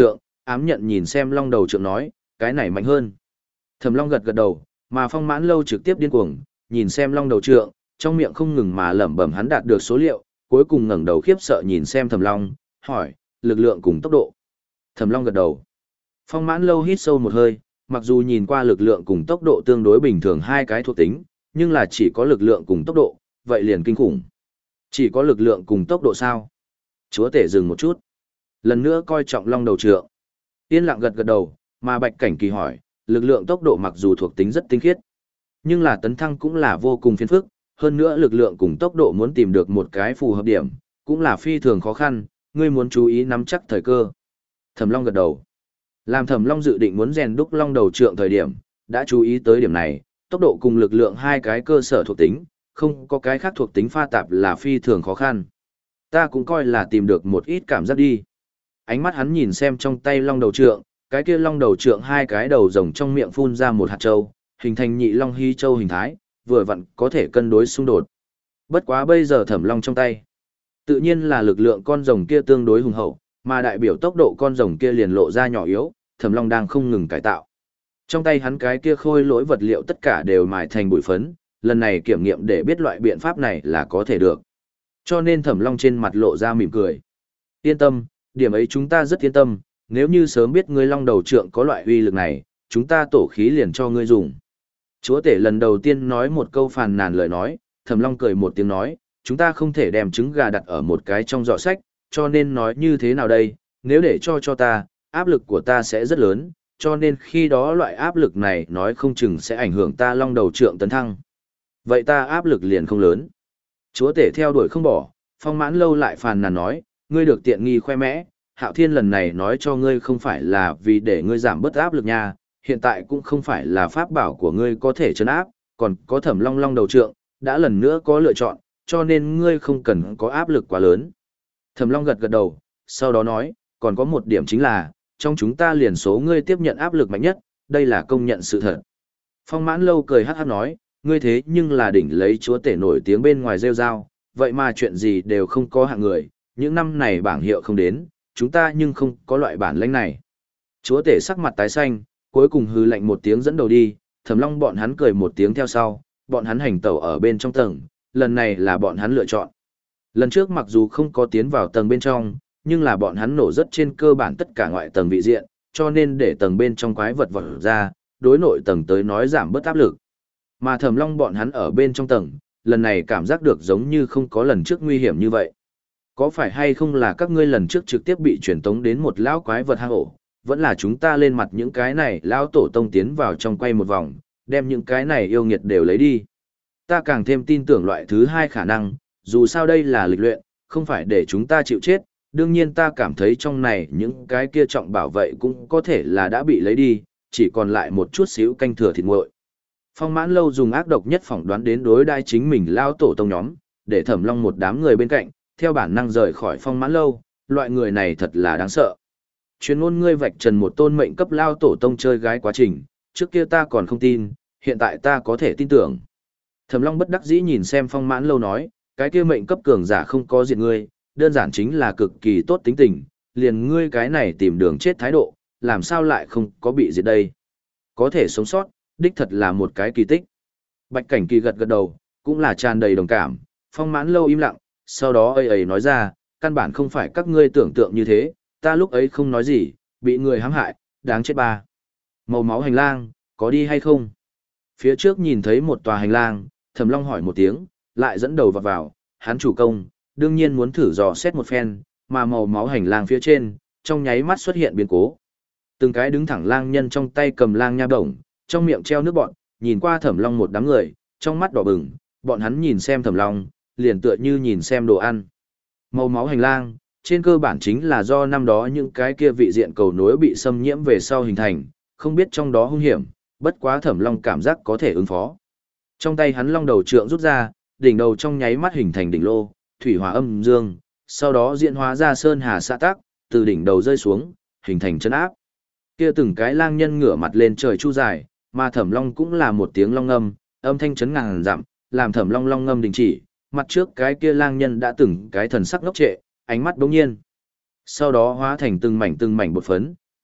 ám nhận nhìn xem long đầu trượng nói, cái này mạnh hơn. Thẩm Long gật gật đầu, mà Phong Mãn Lâu trực tiếp điên cuồng, nhìn xem long đầu trượng, trong miệng không ngừng mà lẩm bẩm hắn đạt được số liệu, cuối cùng ngẩng đầu khiếp sợ nhìn xem Thẩm Long, hỏi, lực lượng cùng tốc độ. Thẩm Long gật đầu. Phong Mãn Lâu hít sâu một hơi, mặc dù nhìn qua lực lượng cùng tốc độ tương đối bình thường hai cái thuộc tính, nhưng là chỉ có lực lượng cùng tốc độ, vậy liền kinh khủng. Chỉ có lực lượng cùng tốc độ sao? Chúa tể dừng một chút. Lần nữa coi trọng long đầu trượng. Yên lặng gật gật đầu, mà Bạch Cảnh Kỳ hỏi, lực lượng tốc độ mặc dù thuộc tính rất tinh khiết, nhưng là tấn thăng cũng là vô cùng phiền phức, hơn nữa lực lượng cùng tốc độ muốn tìm được một cái phù hợp điểm, cũng là phi thường khó khăn, ngươi muốn chú ý nắm chắc thời cơ. Thẩm Long gật đầu. Làm Thẩm Long dự định muốn rèn đúc long đầu trượng thời điểm, đã chú ý tới điểm này, tốc độ cùng lực lượng hai cái cơ sở thuộc tính, không có cái khác thuộc tính pha tạp là phi thường khó khăn. Ta cũng coi là tìm được một ít cảm giác đi. Ánh mắt hắn nhìn xem trong tay long đầu trượng, cái kia long đầu trượng hai cái đầu rồng trong miệng phun ra một hạt châu, hình thành nhị long hy châu hình thái, vừa vặn có thể cân đối xung đột. Bất quá bây giờ Thẩm Long trong tay, tự nhiên là lực lượng con rồng kia tương đối hùng hậu, mà đại biểu tốc độ con rồng kia liền lộ ra nhỏ yếu, Thẩm Long đang không ngừng cải tạo. Trong tay hắn cái kia khôi lỗi vật liệu tất cả đều mài thành bụi phấn, lần này kiểm nghiệm để biết loại biện pháp này là có thể được. Cho nên Thẩm Long trên mặt lộ ra mỉm cười. Yên tâm, điểm ấy chúng ta rất yên tâm, nếu như sớm biết ngươi long đầu trượng có loại uy lực này, chúng ta tổ khí liền cho ngươi dùng. Chúa tể lần đầu tiên nói một câu phàn nàn lời nói, Thẩm Long cười một tiếng nói, chúng ta không thể đem trứng gà đặt ở một cái trong giỏ sách, cho nên nói như thế nào đây, nếu để cho cho ta, áp lực của ta sẽ rất lớn, cho nên khi đó loại áp lực này nói không chừng sẽ ảnh hưởng ta long đầu trượng tấn thăng. Vậy ta áp lực liền không lớn. Chúa tể theo đuổi không bỏ, Phong Mãn Lâu lại phàn nàn nói, ngươi được tiện nghi khoe mẽ, Hạo Thiên lần này nói cho ngươi không phải là vì để ngươi giảm bớt áp lực nha, hiện tại cũng không phải là pháp bảo của ngươi có thể trấn áp, còn có Thẩm Long long đầu trượng, đã lần nữa có lựa chọn, cho nên ngươi không cần có áp lực quá lớn. Thẩm Long gật gật đầu, sau đó nói, còn có một điểm chính là, trong chúng ta liền số ngươi tiếp nhận áp lực mạnh nhất, đây là công nhận sự thật. Phong Mãn Lâu cười hát hát nói, ngươi thế nhưng là đỉnh lấy chúa tể nổi tiếng bên ngoài rêu rao, vậy mà chuyện gì đều không có hạng người, những năm này bảng hiệu không đến, chúng ta nhưng không có loại bản lĩnh này. Chúa tể sắc mặt tái xanh, cuối cùng hừ lạnh một tiếng dẫn đầu đi, Thẩm Long bọn hắn cười một tiếng theo sau, bọn hắn hành tẩu ở bên trong tầng, lần này là bọn hắn lựa chọn. Lần trước mặc dù không có tiến vào tầng bên trong, nhưng là bọn hắn nổ rất trên cơ bản tất cả ngoại tầng vị diện, cho nên để tầng bên trong quái vật vọt ra, đối nội tầng tới nói giảm bớt áp lực. Mà Thẩm Long bọn hắn ở bên trong tầng, lần này cảm giác được giống như không có lần trước nguy hiểm như vậy. Có phải hay không là các ngươi lần trước trực tiếp bị truyền tống đến một lão quái vật hang ổ, vẫn là chúng ta lên mặt những cái này lão tổ tông tiến vào trong quay một vòng, đem những cái này yêu nghiệt đều lấy đi. Ta càng thêm tin tưởng loại thứ hai khả năng, dù sao đây là lịch luyện, không phải để chúng ta chịu chết, đương nhiên ta cảm thấy trong này những cái kia trọng bảo vệ cũng có thể là đã bị lấy đi, chỉ còn lại một chút xíu canh thừa thịt nguội. Phong Mãn Lâu dùng ác độc nhất phỏng đoán đến đối đai chính mình lao tổ tông nhóm, để Thẩm Long một đám người bên cạnh, theo bản năng rời khỏi Phong Mãn Lâu, loại người này thật là đáng sợ. Chuyên ngôn ngươi vạch trần một tôn mệnh cấp lao tổ tông chơi gái quá trình, trước kia ta còn không tin, hiện tại ta có thể tin tưởng. Thẩm Long bất đắc dĩ nhìn xem Phong Mãn Lâu nói, cái kia mệnh cấp cường giả không có diệt ngươi, đơn giản chính là cực kỳ tốt tính tình, liền ngươi cái này tìm đường chết thái độ, làm sao lại không có bị diệt đây. Có thể sống sót, đích thật là một cái kỳ tích. Bạch Cảnh Kỳ gật gật đầu, cũng là tràn đầy đồng cảm, Phong Mãn Lâu im lặng, sau đó ây ấy nói ra, căn bản không phải các ngươi tưởng tượng như thế, ta lúc ấy không nói gì, bị người hãm hại, đáng chết ba. Màu máu hành lang, có đi hay không? Phía trước nhìn thấy một tòa hành lang, Thẩm Long hỏi một tiếng, lại dẫn đầu vào vào, hắn chủ công, đương nhiên muốn thử dò xét một phen, mà màu máu hành lang phía trên, trong nháy mắt xuất hiện biến cố. Từng cái đứng thẳng lang nhân trong tay cầm lang nha bổng, trong miệng treo nước bọn, nhìn qua Thẩm Long một đám người, trong mắt đỏ bừng, bọn hắn nhìn xem Thẩm Long, liền tựa như nhìn xem đồ ăn. Màu máu hành lang, trên cơ bản chính là do năm đó những cái kia vị diện cầu nối bị xâm nhiễm về sau hình thành, không biết trong đó hung hiểm, bất quá Thẩm Long cảm giác có thể ứng phó. Trong tay hắn long đầu trượng rút ra, đỉnh đầu trong nháy mắt hình thành đỉnh lô, thủy hỏa âm dương, sau đó diễn hóa ra sơn hà xã tác, từ đỉnh đầu rơi xuống, hình thành chân áp. Kia từng cái lang nhân ngửa mặt lên trời chu dài, mà Thẩm Long cũng là một tiếng long ngâm, âm thanh chấn ngàn dặm, làm Thẩm Long long ngâm đình chỉ, mặt trước cái kia lang nhân đã từng cái thần sắc ngốc trệ, ánh mắt bỗng nhiên. Sau đó hóa thành từng mảnh từng mảnh bột phấn,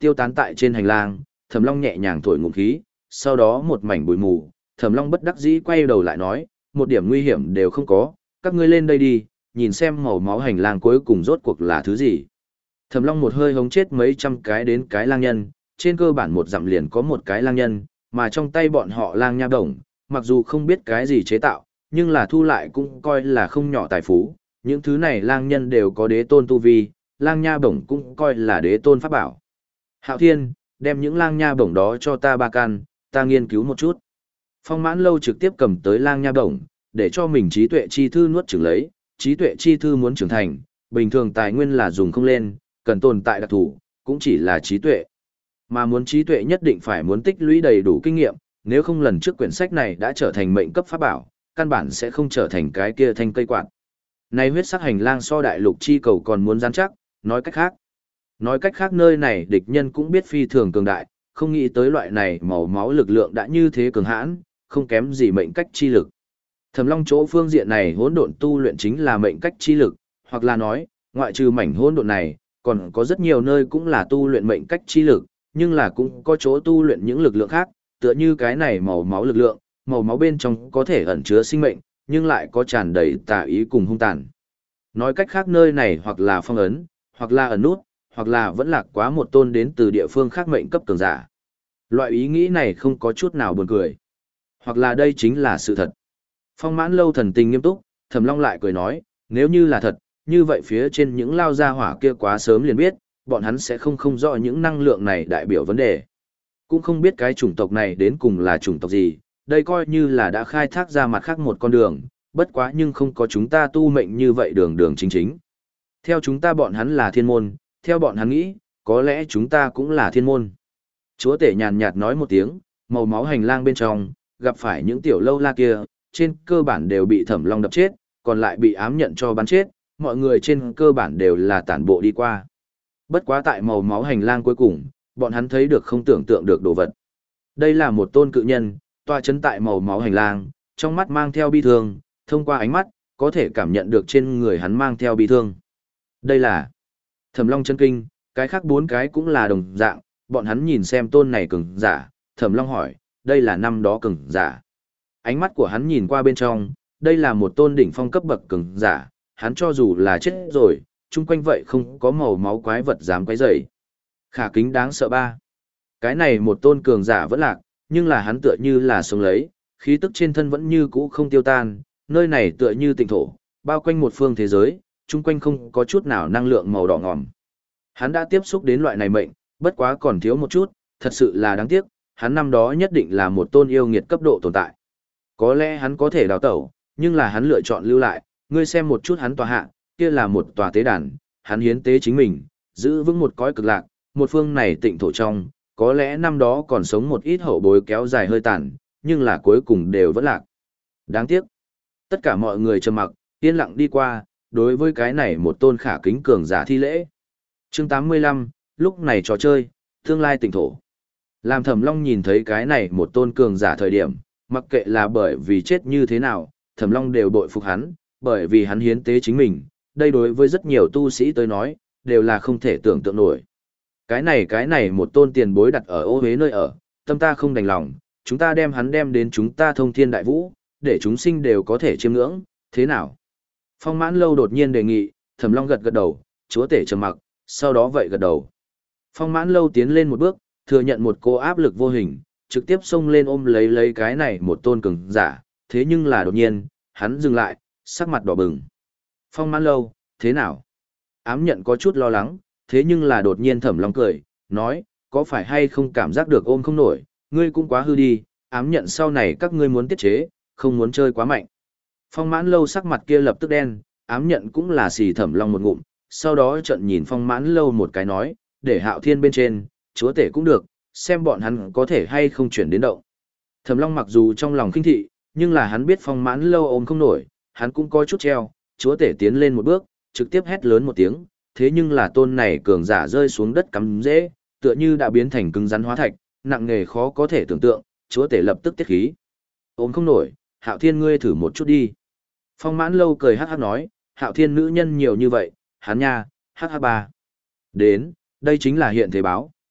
tiêu tán tại trên hành lang, Thẩm Long nhẹ nhàng thổi ngụm khí, sau đó một mảnh bụi mù, Thẩm Long bất đắc dĩ quay đầu lại nói, một điểm nguy hiểm đều không có, các ngươi lên đây đi, nhìn xem màu máu hành lang cuối cùng rốt cuộc là thứ gì. Thẩm Long một hơi hống chết mấy trăm cái đến cái lang nhân, trên cơ bản một dặm liền có một cái lang nhân, mà trong tay bọn họ lang nha đồng, mặc dù không biết cái gì chế tạo, nhưng là thu lại cũng coi là không nhỏ tài phú, những thứ này lang nhân đều có đế tôn tu vi, lang nha bổng cũng coi là đế tôn pháp bảo. Hạo Thiên, đem những lang nha bổng đó cho ta ba căn, ta nghiên cứu một chút. Phong Mãn Lâu trực tiếp cầm tới lang nha bổng, để cho mình trí tuệ chi thư nuốt chửng lấy, trí tuệ chi thư muốn trưởng thành, bình thường tài nguyên là dùng không lên, cần tồn tại đặc thủ, cũng chỉ là trí tuệ. Mà muốn trí tuệ nhất định phải muốn tích lũy đầy đủ kinh nghiệm, nếu không lần trước quyển sách này đã trở thành mệnh cấp pháp bảo, căn bản sẽ không trở thành cái kia thanh cây quạt. Này huyết sắc hành lang so đại lục chi cầu còn muốn rắn chắc, nói cách khác. Nói cách khác nơi này địch nhân cũng biết phi thường cường đại, không nghĩ tới loại này màu máu lực lượng đã như thế cường hãn, không kém gì mệnh cách chi lực. Thẩm Long chỗ phương diện này hỗn độn tu luyện chính là mệnh cách chi lực, hoặc là nói, ngoại trừ mảnh hỗn độn này, còn có rất nhiều nơi cũng là tu luyện mệnh cách chi lực, nhưng là cũng có chỗ tu luyện những lực lượng khác, tựa như cái này màu máu lực lượng, màu máu bên trong có thể ẩn chứa sinh mệnh, nhưng lại có tràn đầy tà ý cùng hung tàn. Nói cách khác nơi này hoặc là phong ấn, hoặc là ẩn nút, hoặc là vẫn lạc quá một tôn đến từ địa phương khác mệnh cấp cường giả. Loại ý nghĩ này không có chút nào buồn cười. Hoặc là đây chính là sự thật. Phong Mãn Lâu thần tình nghiêm túc, Thẩm Long lại cười nói, nếu như là thật, như vậy phía trên những lao gia hỏa kia quá sớm liền biết, bọn hắn sẽ không không rõ những năng lượng này đại biểu vấn đề. Cũng không biết cái chủng tộc này đến cùng là chủng tộc gì, đây coi như là đã khai thác ra mặt khác một con đường, bất quá nhưng không có chúng ta tu mệnh như vậy đường đường chính chính. Theo chúng ta bọn hắn là thiên môn, theo bọn hắn nghĩ, có lẽ chúng ta cũng là thiên môn. Chúa tể nhàn nhạt nói một tiếng, màu máu hành lang bên trong, gặp phải những tiểu lâu la kia, trên cơ bản đều bị Thẩm Long đập chết, còn lại bị ám nhận cho bắn chết, mọi người trên cơ bản đều là tản bộ đi qua. Bất quá tại màu máu hành lang cuối cùng, bọn hắn thấy được không tưởng tượng được đồ vật. Đây là một tôn cự nhân, tọa chấn tại màu máu hành lang, trong mắt mang theo bi thương, thông qua ánh mắt, có thể cảm nhận được trên người hắn mang theo bi thương. Đây là Thẩm Long chân kinh, cái khác bốn cái cũng là đồng dạng, bọn hắn nhìn xem tôn này cường giả, Thẩm Long hỏi, đây là năm đó cường giả. Ánh mắt của hắn nhìn qua bên trong, đây là một tôn đỉnh phong cấp bậc cường giả, hắn cho dù là chết rồi, chung quanh vậy không có màu máu quái vật dám quấy rầy. Khả kính đáng sợ ba. Cái này một tôn cường giả vẫn lạc, nhưng là hắn tựa như là sống lấy, khí tức trên thân vẫn như cũ không tiêu tan, nơi này tựa như tịnh thổ, bao quanh một phương thế giới, chung quanh không có chút nào năng lượng màu đỏ ngòm. Hắn đã tiếp xúc đến loại này mệnh, bất quá còn thiếu một chút, thật sự là đáng tiếc, hắn năm đó nhất định là một tôn yêu nghiệt cấp độ tồn tại. Có lẽ hắn có thể đào tẩu, nhưng là hắn lựa chọn lưu lại, ngươi xem một chút hắn tòa hạ, kia là một tòa tế đàn, hắn hiến tế chính mình, giữ vững một cõi cực lạc, một phương này tịnh thổ trong, có lẽ năm đó còn sống một ít hậu bối kéo dài hơi tàn, nhưng là cuối cùng đều vẫn lạc. Đáng tiếc. Tất cả mọi người trầm mặc, yên lặng đi qua, đối với cái này một tôn khả kính cường giả thi lễ. Chương tám mươi lăm, lúc này trò chơi, tương lai tịnh thổ. Làm Thẩm Long nhìn thấy cái này một tôn cường giả thời điểm, mặc kệ là bởi vì chết như thế nào, Thẩm Long đều bội phục hắn, bởi vì hắn hiến tế chính mình, đây đối với rất nhiều tu sĩ tới nói, đều là không thể tưởng tượng nổi. Cái này cái này một tôn tiền bối đặt ở ô huế nơi ở, tâm ta không đành lòng, chúng ta đem hắn đem đến chúng ta thông thiên đại vũ, để chúng sinh đều có thể chiêm ngưỡng, thế nào? Phong Mãn Lâu đột nhiên đề nghị, Thẩm Long gật gật đầu, chúa tể trầm mặc, sau đó vậy gật đầu. Phong Mãn Lâu tiến lên một bước, thừa nhận một cô áp lực vô hình, trực tiếp xông lên ôm lấy lấy cái này một tôn cường giả, thế nhưng là đột nhiên, hắn dừng lại, sắc mặt đỏ bừng. Phong Mãn Lâu, thế nào? Ám nhận có chút lo lắng, thế nhưng là đột nhiên Thẩm Long cười, nói, có phải hay không cảm giác được ôm không nổi, ngươi cũng quá hư đi, ám nhận sau này các ngươi muốn tiết chế, không muốn chơi quá mạnh. Phong Mãn Lâu sắc mặt kia lập tức đen, ám nhận cũng là xì Thẩm Long một ngụm, sau đó trận nhìn Phong Mãn Lâu một cái nói, để Hạo Thiên bên trên, chúa tể cũng được, xem bọn hắn có thể hay không chuyển đến động. Thẩm Long mặc dù trong lòng khinh thị, nhưng là hắn biết Phong Mãn Lâu ôm không nổi, hắn cũng có chút treo, chúa tể tiến lên một bước, trực tiếp hét lớn một tiếng, thế nhưng là tôn này cường giả rơi xuống đất cắm dễ, tựa như đã biến thành cứng rắn hóa thạch, nặng nghề khó có thể tưởng tượng, chúa tể lập tức tiết khí. Ôm không nổi, Hạo Thiên ngươi thử một chút đi. Phong Mãn Lâu cười hát hát nói, Hạo Thiên nữ nhân nhiều như vậy, hắn nha, hát hát ba. Đến, đây chính là hiện thế báo,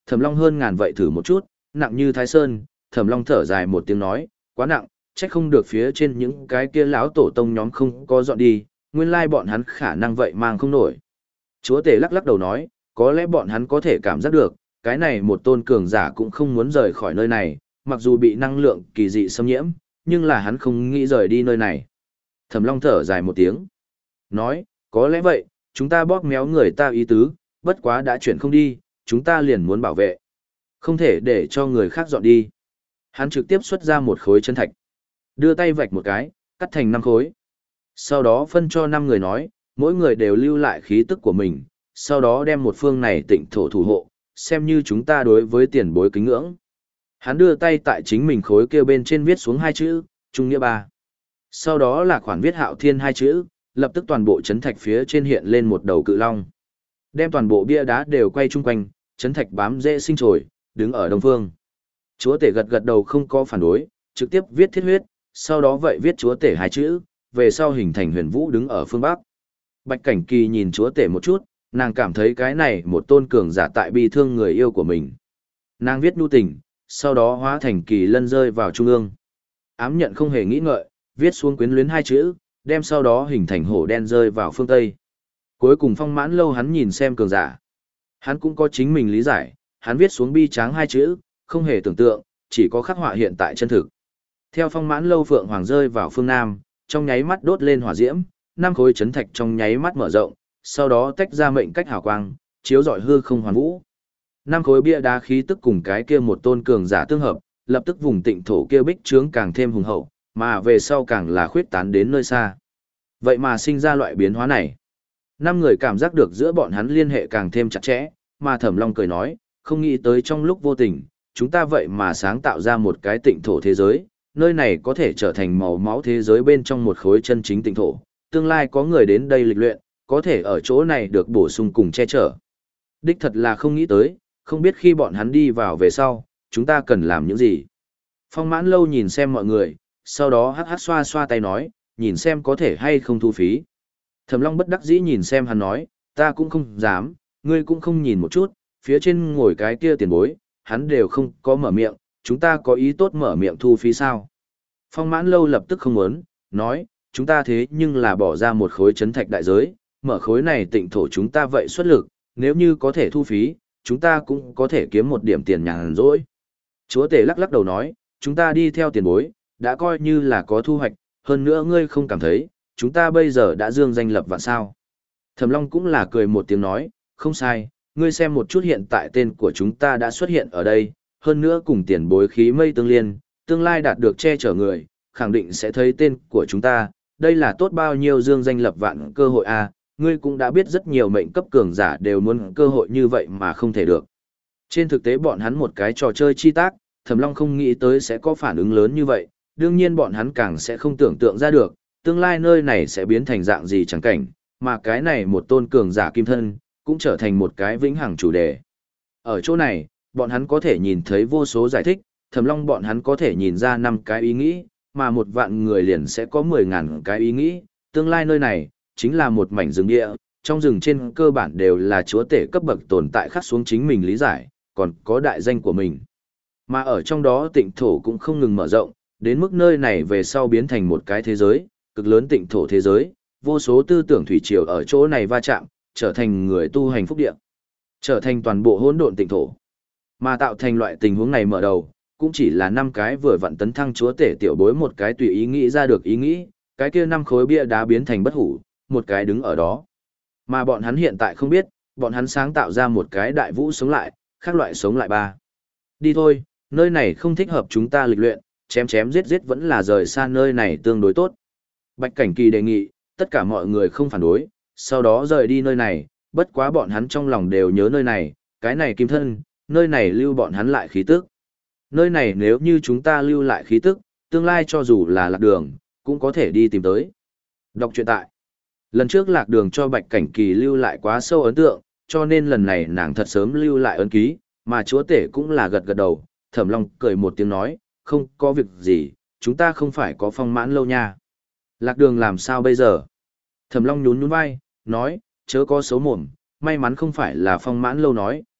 Thẩm Long hơn ngàn vậy thử một chút, nặng như Thái Sơn, Thẩm Long thở dài một tiếng nói, quá nặng, chắc không được phía trên những cái kia lão tổ tông nhóm không có dọn đi, nguyên lai bọn hắn khả năng vậy mang không nổi. Chúa tể lắc lắc đầu nói, có lẽ bọn hắn có thể cảm giác được, cái này một tôn cường giả cũng không muốn rời khỏi nơi này, mặc dù bị năng lượng kỳ dị xâm nhiễm, nhưng là hắn không nghĩ rời đi nơi này. Thẩm Long thở dài một tiếng, nói, có lẽ vậy, chúng ta bóp méo người ta ý tứ, bất quá đã chuyển không đi, chúng ta liền muốn bảo vệ. Không thể để cho người khác dọn đi. Hắn trực tiếp xuất ra một khối chân thạch, đưa tay vạch một cái, cắt thành năm khối. Sau đó phân cho năm người nói, mỗi người đều lưu lại khí tức của mình, sau đó đem một phương này tịnh thổ thủ hộ, xem như chúng ta đối với tiền bối kính ngưỡng. Hắn đưa tay tại chính mình khối kia bên trên viết xuống hai chữ, Trung Nghĩa Ba. Sau đó là khoản viết Hạo Thiên hai chữ, lập tức toàn bộ chấn thạch phía trên hiện lên một đầu cự long. Đem toàn bộ bia đá đều quay chung quanh, chấn thạch bám dễ sinh trồi, đứng ở đông phương. Chúa tể gật gật đầu không có phản đối, trực tiếp viết thiết huyết, sau đó vậy viết chúa tể hai chữ, về sau hình thành huyền vũ đứng ở phương bắc. Bạch Cảnh Kỳ nhìn chúa tể một chút, nàng cảm thấy cái này một tôn cường giả tại bi thương người yêu của mình. Nàng viết nhu tình, sau đó hóa thành kỳ lân rơi vào trung ương. Ám nhận không hề nghĩ ngợi, viết xuống quyến luyến hai chữ, đem sau đó hình thành hổ đen rơi vào phương Tây. Cuối cùng Phong Mãn Lâu hắn nhìn xem cường giả. Hắn cũng có chính mình lý giải, hắn viết xuống bi tráng hai chữ, không hề tưởng tượng, chỉ có khắc họa hiện tại chân thực. Theo Phong Mãn Lâu Phượng Hoàng rơi vào phương Nam, trong nháy mắt đốt lên hỏa diễm, năm khối chấn thạch trong nháy mắt mở rộng, sau đó tách ra mệnh cách hào quang, chiếu rọi hư không hoàn vũ. Năm khối bia đá khí tức cùng cái kia một tôn cường giả tương hợp, lập tức vùng tịnh thổ kia bích trướng càng thêm hùng hậu, mà về sau càng là khuyết tán đến nơi xa. Vậy mà sinh ra loại biến hóa này. Năm người cảm giác được giữa bọn hắn liên hệ càng thêm chặt chẽ, mà Thẩm Long cười nói, không nghĩ tới trong lúc vô tình, chúng ta vậy mà sáng tạo ra một cái tịnh thổ thế giới, nơi này có thể trở thành màu máu thế giới bên trong một khối chân chính tịnh thổ, tương lai có người đến đây lịch luyện, có thể ở chỗ này được bổ sung cùng che chở. Đích thật là không nghĩ tới, không biết khi bọn hắn đi vào về sau, chúng ta cần làm những gì. Phong Mãn Lâu nhìn xem mọi người, sau đó hắc hắc xoa xoa tay nói, nhìn xem có thể hay không thu phí. Thẩm Long bất đắc dĩ nhìn xem hắn nói, ta cũng không dám, ngươi cũng không nhìn một chút, phía trên ngồi cái kia tiền bối, hắn đều không có mở miệng, chúng ta có ý tốt mở miệng thu phí sao? Phong Mãn Lâu lập tức không muốn, nói, chúng ta thế nhưng là bỏ ra một khối chấn thạch đại giới, mở khối này tịnh thổ chúng ta vậy xuất lực, nếu như có thể thu phí, chúng ta cũng có thể kiếm một điểm tiền nhàn rỗi. Chúa tể lắc lắc đầu nói, chúng ta đi theo tiền bối, đã coi như là có thu hoạch, hơn nữa ngươi không cảm thấy, chúng ta bây giờ đã dương danh lập vạn sao. Thẩm Long cũng là cười một tiếng nói, không sai, ngươi xem một chút hiện tại tên của chúng ta đã xuất hiện ở đây, hơn nữa cùng tiền bối khí mây tương liên, tương lai đạt được che chở người, khẳng định sẽ thấy tên của chúng ta, đây là tốt bao nhiêu dương danh lập vạn cơ hội a, ngươi cũng đã biết rất nhiều mệnh cấp cường giả đều muốn cơ hội như vậy mà không thể được. Trên thực tế bọn hắn một cái trò chơi chi tác, Thẩm Long không nghĩ tới sẽ có phản ứng lớn như vậy, đương nhiên bọn hắn càng sẽ không tưởng tượng ra được, tương lai nơi này sẽ biến thành dạng gì chẳng cảnh, mà cái này một tôn cường giả kim thân, cũng trở thành một cái vĩnh hằng chủ đề. Ở chỗ này, bọn hắn có thể nhìn thấy vô số giải thích, Thẩm Long bọn hắn có thể nhìn ra năm cái ý nghĩ, mà một vạn người liền sẽ có mười ngàn cái ý nghĩ, tương lai nơi này, chính là một mảnh rừng địa, trong rừng trên cơ bản đều là chúa tể cấp bậc tồn tại khắc xuống chính mình lý giải, còn có đại danh của mình. Mà ở trong đó tịnh thổ cũng không ngừng mở rộng, đến mức nơi này về sau biến thành một cái thế giới, cực lớn tịnh thổ thế giới, vô số tư tưởng thủy triều ở chỗ này va chạm, trở thành người tu hành phúc địa, trở thành toàn bộ hỗn độn tịnh thổ. Mà tạo thành loại tình huống này mở đầu, cũng chỉ là năm cái vừa vặn tấn thăng chúa tể tiểu bối một cái tùy ý nghĩ ra được ý nghĩ, cái kia năm khối bia đá biến thành bất hủ, một cái đứng ở đó. Mà bọn hắn hiện tại không biết, bọn hắn sáng tạo ra một cái đại vũ sống lại, khác loại sống lại ba. Đi thôi, nơi này không thích hợp chúng ta lịch luyện, chém chém giết giết vẫn là rời xa nơi này tương đối tốt. Bạch Cảnh Kỳ đề nghị, tất cả mọi người không phản đối, sau đó rời đi nơi này, bất quá bọn hắn trong lòng đều nhớ nơi này, cái này kim thân, nơi này lưu bọn hắn lại khí tức. Nơi này nếu như chúng ta lưu lại khí tức, tương lai cho dù là lạc đường, cũng có thể đi tìm tới. Đọc truyện tại. Lần trước lạc đường cho Bạch Cảnh Kỳ lưu lại quá sâu ấn tượng, cho nên lần này nàng thật sớm lưu lại ấn ký, mà chúa tể cũng là gật gật đầu, Thẩm Long cười một tiếng nói, không có việc gì, chúng ta không phải có Phong Mãn Lâu nha. Lạc đường làm sao bây giờ? Thẩm Long nhún nhún vai, nói, chớ có xấu mồm, may mắn không phải là Phong Mãn Lâu nói,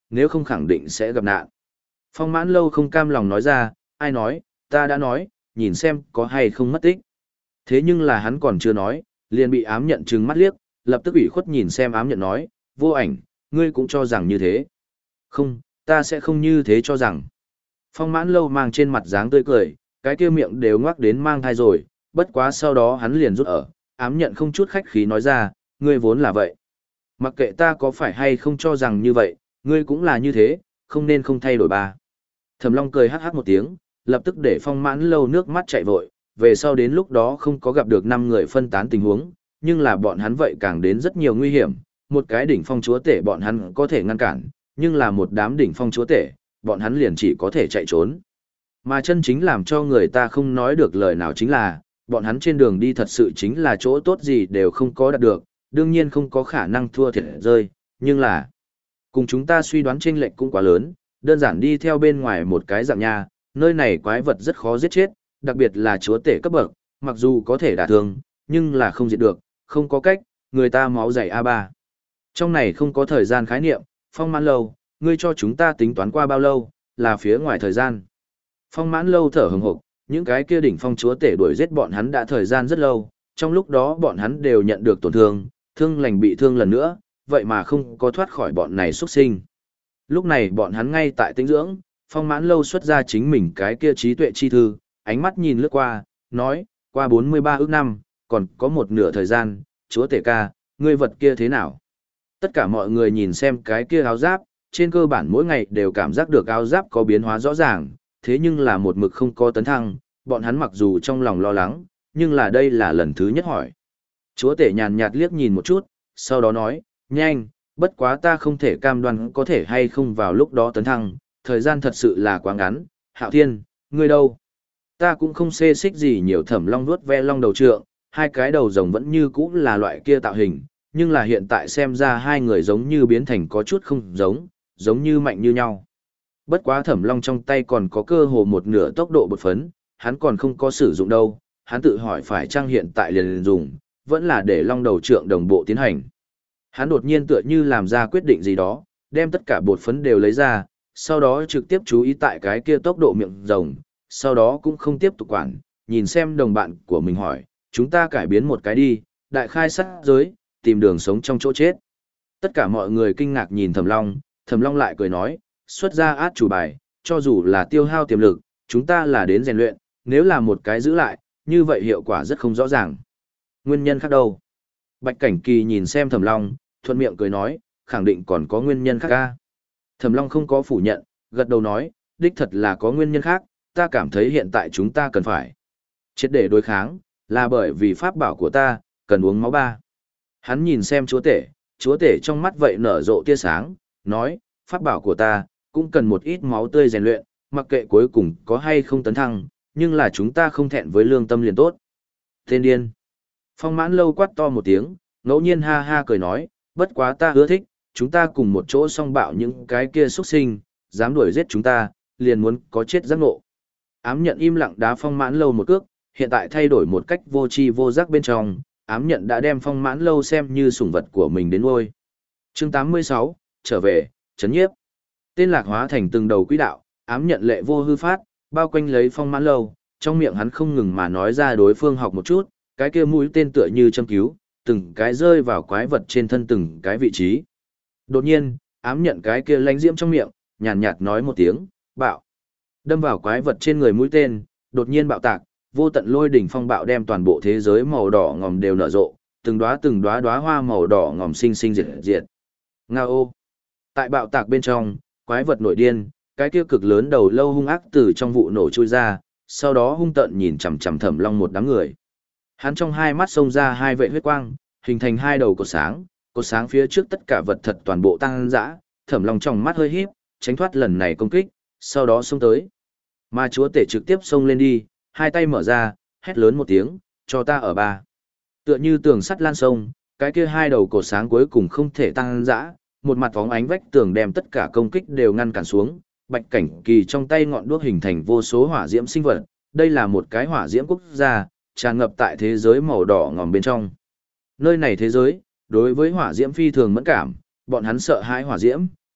nếu không khẳng định sẽ gặp nạn. Phong Mãn Lâu không cam lòng nói ra, ai nói, ta đã nói, nhìn xem có hay không mất tích. Thế nhưng là hắn còn chưa nói, liền bị ám nhận trừng mắt liếc, lập tức ủy khuất nhìn xem ám nhận nói, vô ảnh, ngươi cũng cho rằng như thế. Không, ta sẽ không như thế cho rằng. Phong Mãn Lâu mang trên mặt dáng tươi cười, cái kia miệng đều ngoác đến mang thai rồi, bất quá sau đó hắn liền rút ở, ám nhận không chút khách khí nói ra, ngươi vốn là vậy. Mặc kệ ta có phải hay không cho rằng như vậy, ngươi cũng là như thế, không nên không thay đổi ba. Thẩm Long cười hắc hắc một tiếng, lập tức để Phong Mãn Lâu nước mắt chạy vội, về sau đến lúc đó không có gặp được năm người phân tán tình huống, nhưng là bọn hắn vậy càng đến rất nhiều nguy hiểm, một cái đỉnh phong chúa tể bọn hắn có thể ngăn cản, nhưng là một đám đỉnh phong chúa tể, bọn hắn liền chỉ có thể chạy trốn. Mà chân chính làm cho người ta không nói được lời nào chính là, bọn hắn trên đường đi thật sự chính là chỗ tốt gì đều không có đạt được, đương nhiên không có khả năng thua thiệt rơi, nhưng là cùng chúng ta suy đoán chênh lệch cũng quá lớn, đơn giản đi theo bên ngoài một cái dạng nha, nơi này quái vật rất khó giết chết, đặc biệt là chúa tể cấp bậc, mặc dù có thể đả thương, nhưng là không diệt được, không có cách, người ta máu dày a ba. Trong này không có thời gian khái niệm, Phong Mãn Lâu, ngươi cho chúng ta tính toán qua bao lâu, là phía ngoài thời gian. Phong Mãn Lâu thở hừng hực, những cái kia đỉnh phong chúa tể đuổi giết bọn hắn đã thời gian rất lâu, trong lúc đó bọn hắn đều nhận được tổn thương, thương lành bị thương lần nữa, vậy mà không có thoát khỏi bọn này xuất sinh. Lúc này bọn hắn ngay tại tĩnh dưỡng, Phong Mãn Lâu xuất ra chính mình cái kia trí tuệ chi thư, ánh mắt nhìn lướt qua, nói, qua bốn mươi ba ước năm, còn có một nửa thời gian, chúa tể ca, ngươi vật kia thế nào? Tất cả mọi người nhìn xem cái kia áo giáp, trên cơ bản mỗi ngày đều cảm giác được áo giáp có biến hóa rõ ràng, thế nhưng là một mực không có tấn thăng, bọn hắn mặc dù trong lòng lo lắng, nhưng là đây là lần thứ nhất hỏi. Chúa tể nhàn nhạt liếc nhìn một chút, sau đó nói, nhanh, bất quá ta không thể cam đoan có thể hay không vào lúc đó tấn thăng, thời gian thật sự là quá ngắn, Hạo Thiên, ngươi đâu? Ta cũng không xê xích gì nhiều. Thẩm Long vuốt ve long đầu trượng, hai cái đầu rồng vẫn như cũ là loại kia tạo hình, nhưng là hiện tại xem ra hai người giống như biến thành có chút không giống, giống như mạnh như nhau. Bất quá Thẩm Long trong tay còn có cơ hồ một nửa tốc độ bột phấn, hắn còn không có sử dụng đâu, hắn tự hỏi phải chăng hiện tại liền dùng, vẫn là để long đầu trượng đồng bộ tiến hành. Hắn đột nhiên tựa như làm ra quyết định gì đó, đem tất cả bột phấn đều lấy ra, sau đó trực tiếp chú ý tại cái kia tốc độ miệng rồng, sau đó cũng không tiếp tục quản, nhìn xem đồng bạn của mình hỏi, chúng ta cải biến một cái đi, đại khai sát giới, tìm đường sống trong chỗ chết. Tất cả mọi người kinh ngạc nhìn Thẩm Long, Thẩm Long lại cười nói, xuất ra át chủ bài, cho dù là tiêu hao tiềm lực, chúng ta là đến rèn luyện, nếu là một cái giữ lại, như vậy hiệu quả rất không rõ ràng. Nguyên nhân khác đâu? Bạch Cảnh Kỳ nhìn xem Thẩm Long, thuận miệng cười nói, khẳng định còn có nguyên nhân khác ca. Thẩm Long không có phủ nhận, gật đầu nói, đích thật là có nguyên nhân khác, ta cảm thấy hiện tại chúng ta cần phải triệt để đối kháng, là bởi vì pháp bảo của ta, cần uống máu ba. Hắn nhìn xem chúa tể, chúa tể trong mắt vậy nở rộ tia sáng, nói, pháp bảo của ta, cũng cần một ít máu tươi rèn luyện, mặc kệ cuối cùng có hay không tấn thăng, nhưng là chúng ta không thẹn với lương tâm liền tốt. Tên điên. Phong Mãn Lâu quát to một tiếng, ngẫu nhiên ha ha cười nói, bất quá ta ưa thích, chúng ta cùng một chỗ song bạo những cái kia xuất sinh, dám đuổi giết chúng ta, liền muốn có chết giác ngộ. Ám nhận im lặng đá Phong Mãn Lâu một cước, hiện tại thay đổi một cách vô tri vô giác bên trong, ám nhận đã đem Phong Mãn Lâu xem như sủng vật của mình đến nuôi. Chương tám mươi sáu, trở về, chấn nhiếp. Tên Lạc hóa thành từng đầu quỹ đạo, ám nhận lệ vô hư phát, bao quanh lấy Phong Mãn Lâu, trong miệng hắn không ngừng mà nói ra đối phương học một chút, cái kia mũi tên tựa như châm cứu, từng cái rơi vào quái vật trên thân từng cái vị trí. Đột nhiên, ám nhận cái kia lánh diễm trong miệng, nhàn nhạt nói một tiếng, bạo. Đâm vào quái vật trên người mũi tên, đột nhiên bạo tạc, vô tận lôi đỉnh phong bạo đem toàn bộ thế giới màu đỏ ngòm đều nở rộ, từng đóa từng đóa đóa hoa màu đỏ ngòm sinh sinh diệt diệt. Ngao. Tại bạo tạc bên trong, quái vật nổi điên, cái kia cực lớn đầu lâu hung ác từ trong vụ nổ chui ra, sau đó hung tợn nhìn chằm chằm Thẩm Long một đám người. Hắn trong hai mắt xông ra hai vệ huyết quang, hình thành hai đầu cột sáng, cột sáng phía trước tất cả vật thật toàn bộ tăng dã, Thẩm Long trong mắt hơi híp, tránh thoát lần này công kích, sau đó xông tới. Mà chúa tể trực tiếp xông lên đi, hai tay mở ra, hét lớn một tiếng, cho ta ở ba. Tựa như tường sắt lan sông, cái kia hai đầu cột sáng cuối cùng không thể tăng dã, một mặt phóng ánh vách tường đem tất cả công kích đều ngăn cản xuống, Bạch Cảnh Kỳ trong tay ngọn đuốc hình thành vô số hỏa diễm sinh vật, đây là một cái hỏa diễm quốc gia, tràn ngập tại thế giới màu đỏ ngòm bên trong. Nơi này thế giới, đối với hỏa diễm phi thường mẫn cảm, bọn hắn sợ hãi hỏa diễm,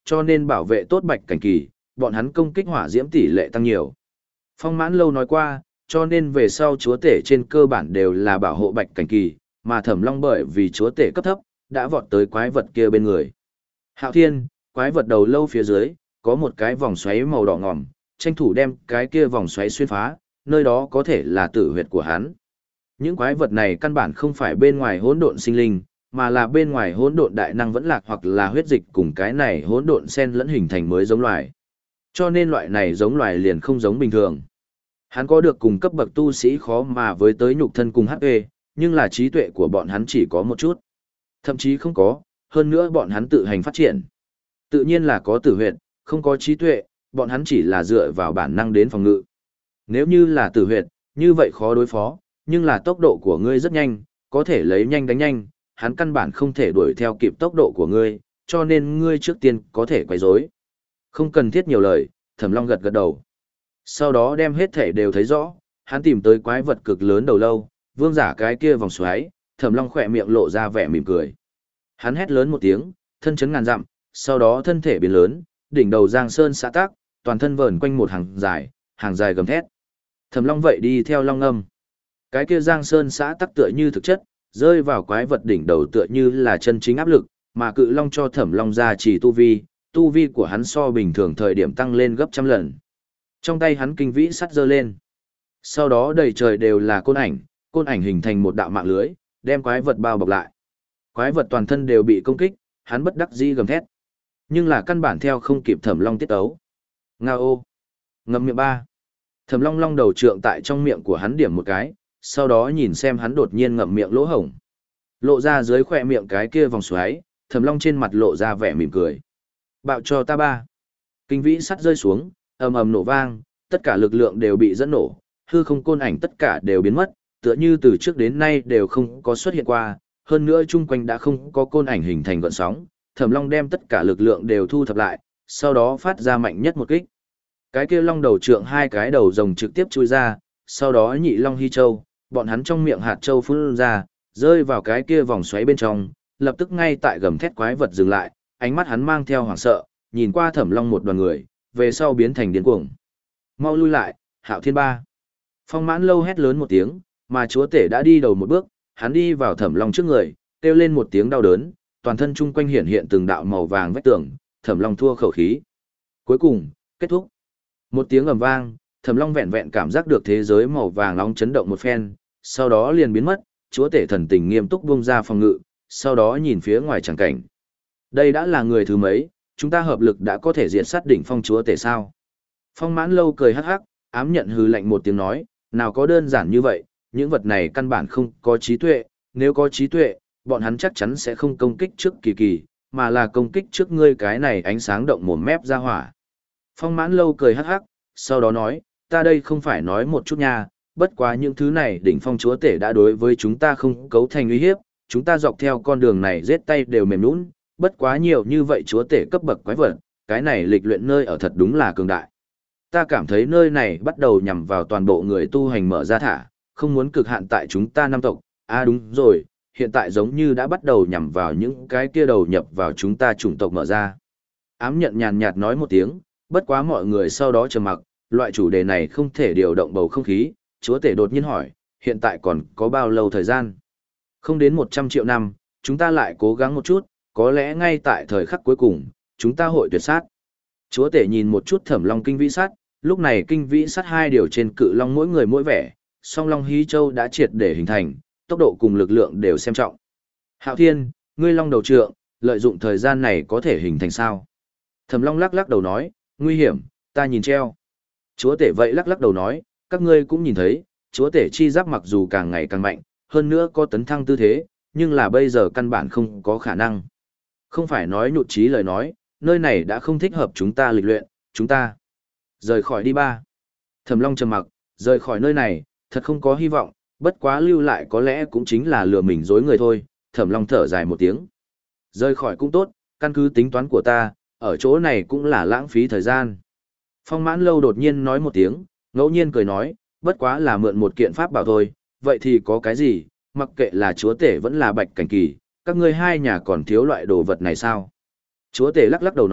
cho nên bảo vệ tốt bạch cảnh kỳ, bọn hắn công kích hỏa diễm tỷ lệ tăng nhiều. Phong Mãn Lâu nói qua, cho nên về sau chúa tể trên cơ bản đều là bảo hộ bạch cảnh kỳ, mà Thẩm Long bởi vì chúa tể cấp thấp, đã vọt tới quái vật kia bên người. Hạo Thiên, quái vật đầu lâu phía dưới, có một cái vòng xoáy màu đỏ ngòm, tranh thủ đem cái kia vòng xoáy xuyên phá, nơi đó có thể là tử huyệt của hắn. Những quái vật này căn bản không phải bên ngoài hỗn độn sinh linh, mà là bên ngoài hỗn độn đại năng vẫn lạc hoặc là huyết dịch cùng cái này hỗn độn xen lẫn hình thành mới giống loài. Cho nên loại này giống loài liền không giống bình thường. Hắn có được cùng cấp bậc tu sĩ khó mà với tới nhục thân cùng hát pê, nhưng là trí tuệ của bọn hắn chỉ có một chút. Thậm chí không có, hơn nữa bọn hắn tự hành phát triển. Tự nhiên là có tử huyệt, không có trí tuệ, bọn hắn chỉ là dựa vào bản năng đến phòng ngự. Nếu như là tử huyệt, như vậy khó đối phó, nhưng là tốc độ của ngươi rất nhanh, có thể lấy nhanh đánh nhanh, hắn căn bản không thể đuổi theo kịp tốc độ của ngươi, cho nên ngươi trước tiên có thể quấy rối. Không cần thiết nhiều lời, Thẩm Long gật gật đầu. Sau đó đem hết thể đều thấy rõ, hắn tìm tới quái vật cực lớn đầu lâu, vương giả cái kia vòng xoáy, Thẩm Long khỏe miệng lộ ra vẻ mỉm cười. Hắn hét lớn một tiếng, thân chấn ngàn dặm, sau đó thân thể biến lớn, đỉnh đầu giang sơn xã tác, toàn thân vờn quanh một hàng dài, hàng dài gầm thét. Thẩm Long vậy đi theo long âm. Cái kia giang sơn xã tắc tựa như thực chất, rơi vào quái vật đỉnh đầu tựa như là chân chính áp lực, mà cự long cho Thẩm Long ra chỉ tu vi, tu vi của hắn so bình thường thời điểm tăng lên gấp trăm lần. Trong tay hắn kinh vĩ sắt giơ lên. Sau đó đầy trời đều là côn ảnh, côn ảnh hình thành một đạo mạng lưới, đem quái vật bao bọc lại. Quái vật toàn thân đều bị công kích, hắn bất đắc dĩ gầm thét. Nhưng là căn bản theo không kịp Thẩm Long tiết tấu. Ngao ô. Ngậm miệng ba. Thẩm Long long đầu trượng tại trong miệng của hắn điểm một cái, sau đó nhìn xem hắn đột nhiên ngậm miệng lỗ hổng. Lộ ra dưới khỏe miệng cái kia vòng xoáy, Thẩm Long trên mặt lộ ra vẻ mỉm cười. Bạo cho ta ba. Kinh vĩ sắt rơi xuống, ầm ầm nổ vang, tất cả lực lượng đều bị dẫn nổ, hư không côn ảnh tất cả đều biến mất, tựa như từ trước đến nay đều không có xuất hiện qua, hơn nữa chung quanh đã không có côn ảnh hình thành gợn sóng, Thẩm Long đem tất cả lực lượng đều thu thập lại, sau đó phát ra mạnh nhất một kích. Cái kia long đầu trượng hai cái đầu rồng trực tiếp chui ra, sau đó nhị long hy châu, bọn hắn trong miệng hạt châu phun ra, rơi vào cái kia vòng xoáy bên trong, lập tức ngay tại gầm thét quái vật dừng lại, ánh mắt hắn mang theo hoảng sợ, nhìn qua Thẩm Long một đoàn người, về sau biến thành điên cuồng. Mau lui lại, Hạo Thiên ba. Phong Mãn Lâu hét lớn một tiếng, mà chúa tể đã đi đầu một bước, hắn đi vào Thẩm Long trước người, kêu lên một tiếng đau đớn, toàn thân chung quanh hiện hiện từng đạo màu vàng vách tường, Thẩm Long thua khẩu khí. Cuối cùng, kết thúc. Một tiếng ầm vang, Thẩm Long vẹn vẹn cảm giác được thế giới màu vàng nóng chấn động một phen, sau đó liền biến mất, chúa tể thần tình nghiêm túc buông ra phòng ngự, sau đó nhìn phía ngoài chẳng cảnh. Đây đã là người thứ mấy, chúng ta hợp lực đã có thể diệt sát đỉnh phong chúa tể sao? Phong Mãn Lâu cười hắc hắc, ám nhận hừ lạnh một tiếng nói, nào có đơn giản như vậy, những vật này căn bản không có trí tuệ, nếu có trí tuệ, bọn hắn chắc chắn sẽ không công kích trước kỳ kỳ, mà là công kích trước ngươi cái này ánh sáng động mồm mép ra hỏa. Phong Mãn Lâu cười hắc hắc, sau đó nói, ta đây không phải nói một chút nha, bất quá những thứ này đỉnh phong chúa tể đã đối với chúng ta không cấu thành uy hiếp, chúng ta dọc theo con đường này giết tay đều mềm nhũn, bất quá nhiều như vậy chúa tể cấp bậc quái vật, cái này lịch luyện nơi ở thật đúng là cường đại. Ta cảm thấy nơi này bắt đầu nhằm vào toàn bộ người tu hành mở ra thả, không muốn cực hạn tại chúng ta năm tộc, à đúng rồi, hiện tại giống như đã bắt đầu nhằm vào những cái kia đầu nhập vào chúng ta chủng tộc mở ra. Ám nhận nhàn nhạt nói một tiếng, bất quá mọi người sau đó trầm mặc, loại chủ đề này không thể điều động bầu không khí, chúa tể đột nhiên hỏi, hiện tại còn có bao lâu thời gian? Không đến một trăm triệu năm, chúng ta lại cố gắng một chút, có lẽ ngay tại thời khắc cuối cùng, chúng ta hội tuyệt sát. Chúa tể nhìn một chút Thẩm Long kinh vĩ sát, lúc này kinh vĩ sát hai điều trên cự long mỗi người mỗi vẻ, song long hí châu đã triệt để hình thành, tốc độ cùng lực lượng đều xem trọng. Hạo Thiên, ngươi long đầu trượng, lợi dụng thời gian này có thể hình thành sao? Thẩm Long lắc lắc đầu nói, nguy hiểm, ta nhìn treo. Chúa tể vậy lắc lắc đầu nói, các ngươi cũng nhìn thấy, chúa tể chi giáp mặc dù càng ngày càng mạnh, hơn nữa có tấn thăng tư thế, nhưng là bây giờ căn bản không có khả năng. Không phải nói nhụt chí lời nói, nơi này đã không thích hợp chúng ta lịch luyện, chúng ta rời khỏi đi ba. Thẩm Long trầm mặc, rời khỏi nơi này, thật không có hy vọng, bất quá lưu lại có lẽ cũng chính là lừa mình dối người thôi. Thẩm Long thở dài một tiếng. Rời khỏi cũng tốt, căn cứ tính toán của ta, ở chỗ này cũng là lãng phí thời gian. Phong Mãn Lâu đột nhiên nói một tiếng, ngẫu nhiên cười nói, bất quá là mượn một kiện pháp bảo thôi, vậy thì có cái gì, mặc kệ là chúa tể vẫn là bạch cảnh kỳ, các ngươi hai nhà còn thiếu loại đồ vật này sao? Chúa tể lắc lắc đầu nói,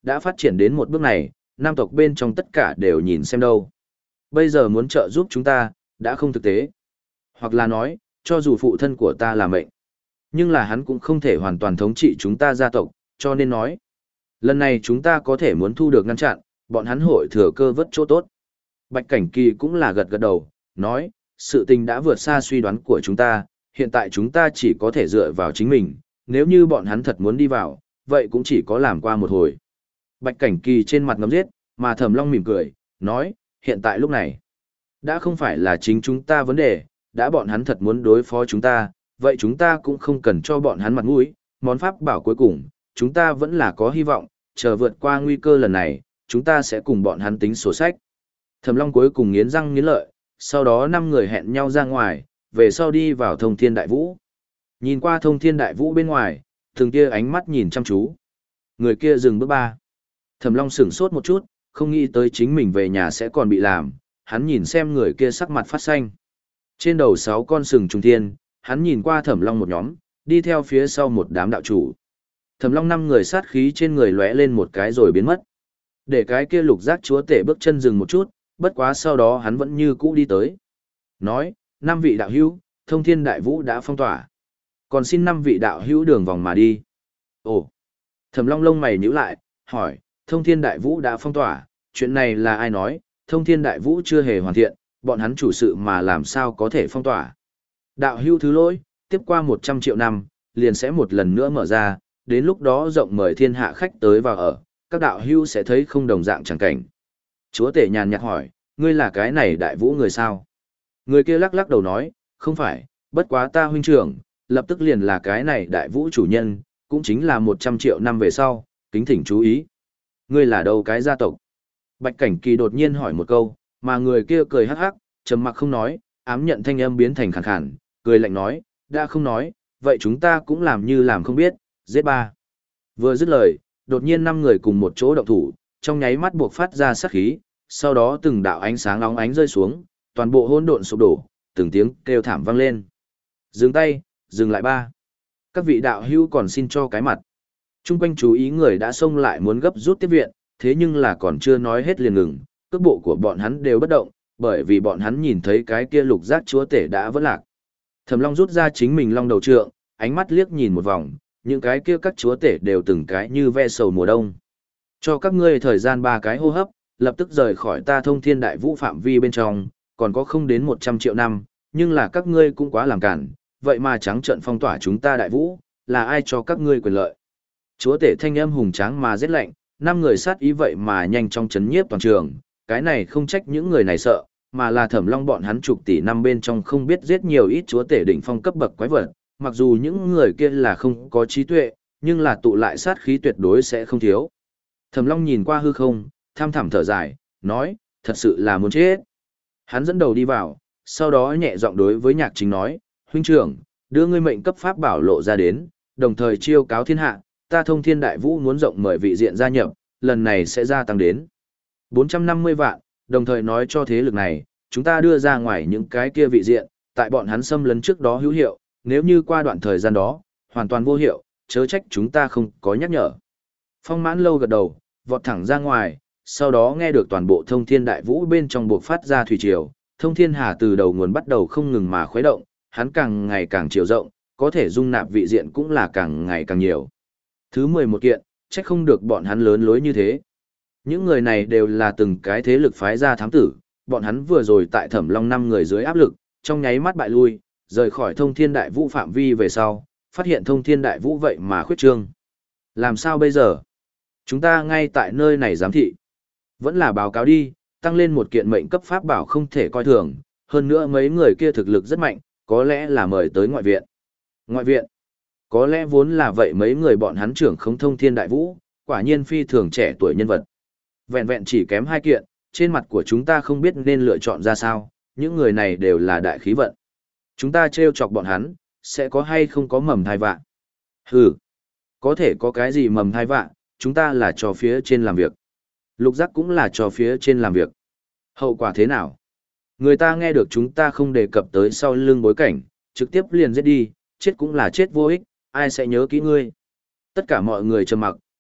đã phát triển đến một bước này, nam tộc bên trong tất cả đều nhìn xem đâu. Bây giờ muốn trợ giúp chúng ta, đã không thực tế. Hoặc là nói, cho dù phụ thân của ta là mệnh, nhưng là hắn cũng không thể hoàn toàn thống trị chúng ta gia tộc, cho nên nói. Lần này chúng ta có thể muốn thu được ngăn chặn, bọn hắn hội thừa cơ vất chỗ tốt. Bạch Cảnh Kỳ cũng là gật gật đầu, nói, sự tình đã vượt xa suy đoán của chúng ta, hiện tại chúng ta chỉ có thể dựa vào chính mình, nếu như bọn hắn thật muốn đi vào, vậy cũng chỉ có làm qua một hồi. Bạch Cảnh Kỳ trên mặt ngấm giết, mà Thẩm Long mỉm cười, nói, hiện tại lúc này, đã không phải là chính chúng ta vấn đề, đã bọn hắn thật muốn đối phó chúng ta, vậy chúng ta cũng không cần cho bọn hắn mặt mũi, món pháp bảo cuối cùng, chúng ta vẫn là có hy vọng, chờ vượt qua nguy cơ lần này, chúng ta sẽ cùng bọn hắn tính sổ sách. Thẩm Long cuối cùng nghiến răng nghiến lợi, sau đó năm người hẹn nhau ra ngoài, về sau đi vào Thông Thiên Đại Vũ. Nhìn qua Thông Thiên Đại Vũ bên ngoài, từng kia ánh mắt nhìn chăm chú. Người kia dừng bước ba. Thẩm Long sửng sốt một chút, không nghĩ tới chính mình về nhà sẽ còn bị làm, hắn nhìn xem người kia sắc mặt phát xanh. Trên đầu sáu con sừng trùng thiên, hắn nhìn qua Thẩm Long một nhóm, đi theo phía sau một đám đạo chủ. Thẩm Long năm người sát khí trên người lóe lên một cái rồi biến mất. Để cái kia lục giác chúa tể bước chân dừng một chút, bất quá sau đó hắn vẫn như cũ đi tới. Nói, năm vị đạo hữu, Thông Thiên Đại Vũ đã phong tỏa. Còn xin năm vị đạo hữu đường vòng mà đi. Ồ, Thẩm Long lông mày nhíu lại, hỏi, Thông Thiên Đại Vũ đã phong tỏa, chuyện này là ai nói, Thông Thiên Đại Vũ chưa hề hoàn thiện, bọn hắn chủ sự mà làm sao có thể phong tỏa. Đạo hữu thứ lỗi, tiếp qua một trăm triệu năm, liền sẽ một lần nữa mở ra, đến lúc đó rộng mời thiên hạ khách tới vào ở, các đạo hữu sẽ thấy không đồng dạng chẳng cảnh. Chúa tể nhàn nhạt hỏi, ngươi là cái này Đại Vũ người sao? Người kia lắc lắc đầu nói, không phải, bất quá ta huynh trưởng, lập tức liền là cái này Đại Vũ chủ nhân, cũng chính là một trăm triệu năm về sau, kính thỉnh chú ý. Ngươi là đâu cái gia tộc? Bạch Cảnh Kỳ đột nhiên hỏi một câu, mà người kia cười hắc hắc, trầm mặc không nói, ám nhận thanh âm biến thành khàn khàn, cười lạnh nói, đã không nói, vậy chúng ta cũng làm như làm không biết, giết ba. Vừa dứt lời, đột nhiên năm người cùng một chỗ động thủ, trong nháy mắt buộc phát ra sát khí, sau đó từng đạo ánh sáng óng ánh rơi xuống, toàn bộ hỗn độn sụp đổ, từng tiếng kêu thảm vang lên. Dừng tay, dừng lại ba. Các vị đạo hữu còn xin cho cái mặt. Trung quanh chú ý người đã xông lại muốn gấp rút tiếp viện, thế nhưng là còn chưa nói hết liền ngừng, cước bộ của bọn hắn đều bất động, bởi vì bọn hắn nhìn thấy cái kia lục giác chúa tể đã vỡ lạc. Thẩm Long rút ra chính mình long đầu trượng, ánh mắt liếc nhìn một vòng, những cái kia các chúa tể đều từng cái như ve sầu mùa đông. Cho các ngươi thời gian ba cái hô hấp, lập tức rời khỏi ta Thông Thiên Đại Vũ phạm vi bên trong, còn có không đến một trăm triệu năm, nhưng là các ngươi cũng quá làm cản, vậy mà trắng trợn phong tỏa chúng ta Đại Vũ, là ai cho các ngươi quyền lợi? Chúa tể thanh âm hùng tráng mà rét lạnh, năm người sát ý vậy mà nhanh trong chấn nhiếp toàn trường, cái này không trách những người này sợ, mà là Thẩm Long bọn hắn chục tỷ năm bên trong không biết giết nhiều ít chúa tể đỉnh phong cấp bậc quái vật, mặc dù những người kia là không có trí tuệ, nhưng là tụ lại sát khí tuyệt đối sẽ không thiếu. Thẩm Long nhìn qua hư không, tham thẳm thở dài, nói, thật sự là muốn chết. Hắn dẫn đầu đi vào, sau đó nhẹ giọng đối với Nhạc Chính nói, huynh trưởng, đưa ngươi mệnh cấp pháp bảo lộ ra đến, đồng thời chiêu cáo thiên hạ, ta Thông Thiên Đại Vũ muốn rộng mời vị diện gia nhập, lần này sẽ gia tăng đến bốn trăm năm mươi vạn, đồng thời nói cho thế lực này, chúng ta đưa ra ngoài những cái kia vị diện, tại bọn hắn xâm lấn trước đó hữu hiệu, nếu như qua đoạn thời gian đó, hoàn toàn vô hiệu, chớ trách chúng ta không có nhắc nhở. Phong Mãn Lâu gật đầu, vọt thẳng ra ngoài, sau đó nghe được toàn bộ Thông Thiên Đại Vũ bên trong buộc phát ra thủy triều, Thông Thiên Hà từ đầu nguồn bắt đầu không ngừng mà khuấy động, hắn càng ngày càng chiều rộng, có thể dung nạp vị diện cũng là càng ngày càng nhiều. Thứ mười một kiện, trách không được bọn hắn lớn lối như thế. Những người này đều là từng cái thế lực phái ra thám tử, bọn hắn vừa rồi tại Thẩm Long năm người dưới áp lực, trong nháy mắt bại lui, rời khỏi Thông Thiên Đại Vũ phạm vi về sau, phát hiện Thông Thiên Đại Vũ vậy mà khuyết trương. Làm sao bây giờ? Chúng ta ngay tại nơi này giám thị. Vẫn là báo cáo đi, tăng lên một kiện mệnh cấp pháp bảo không thể coi thường, hơn nữa mấy người kia thực lực rất mạnh, có lẽ là mời tới ngoại viện. Ngoại viện? Có lẽ vốn là vậy mấy người bọn hắn trưởng không Thông Thiên Đại Vũ, quả nhiên phi thường trẻ tuổi nhân vật. Vẹn vẹn chỉ kém hai kiện, trên mặt của chúng ta không biết nên lựa chọn ra sao, những người này đều là đại khí vận. Chúng ta trêu chọc bọn hắn, sẽ có hay không có mầm thai vạ? Hừ, có thể có cái gì mầm thai vạ, chúng ta là cho phía trên làm việc. Lục giác cũng là cho phía trên làm việc. Hậu quả thế nào? Người ta nghe được chúng ta không đề cập tới sau lưng bối cảnh, trực tiếp liền giết đi, chết cũng là chết vô ích, ai sẽ nhớ kỹ ngươi. Tất cả mọi người trầm mặc,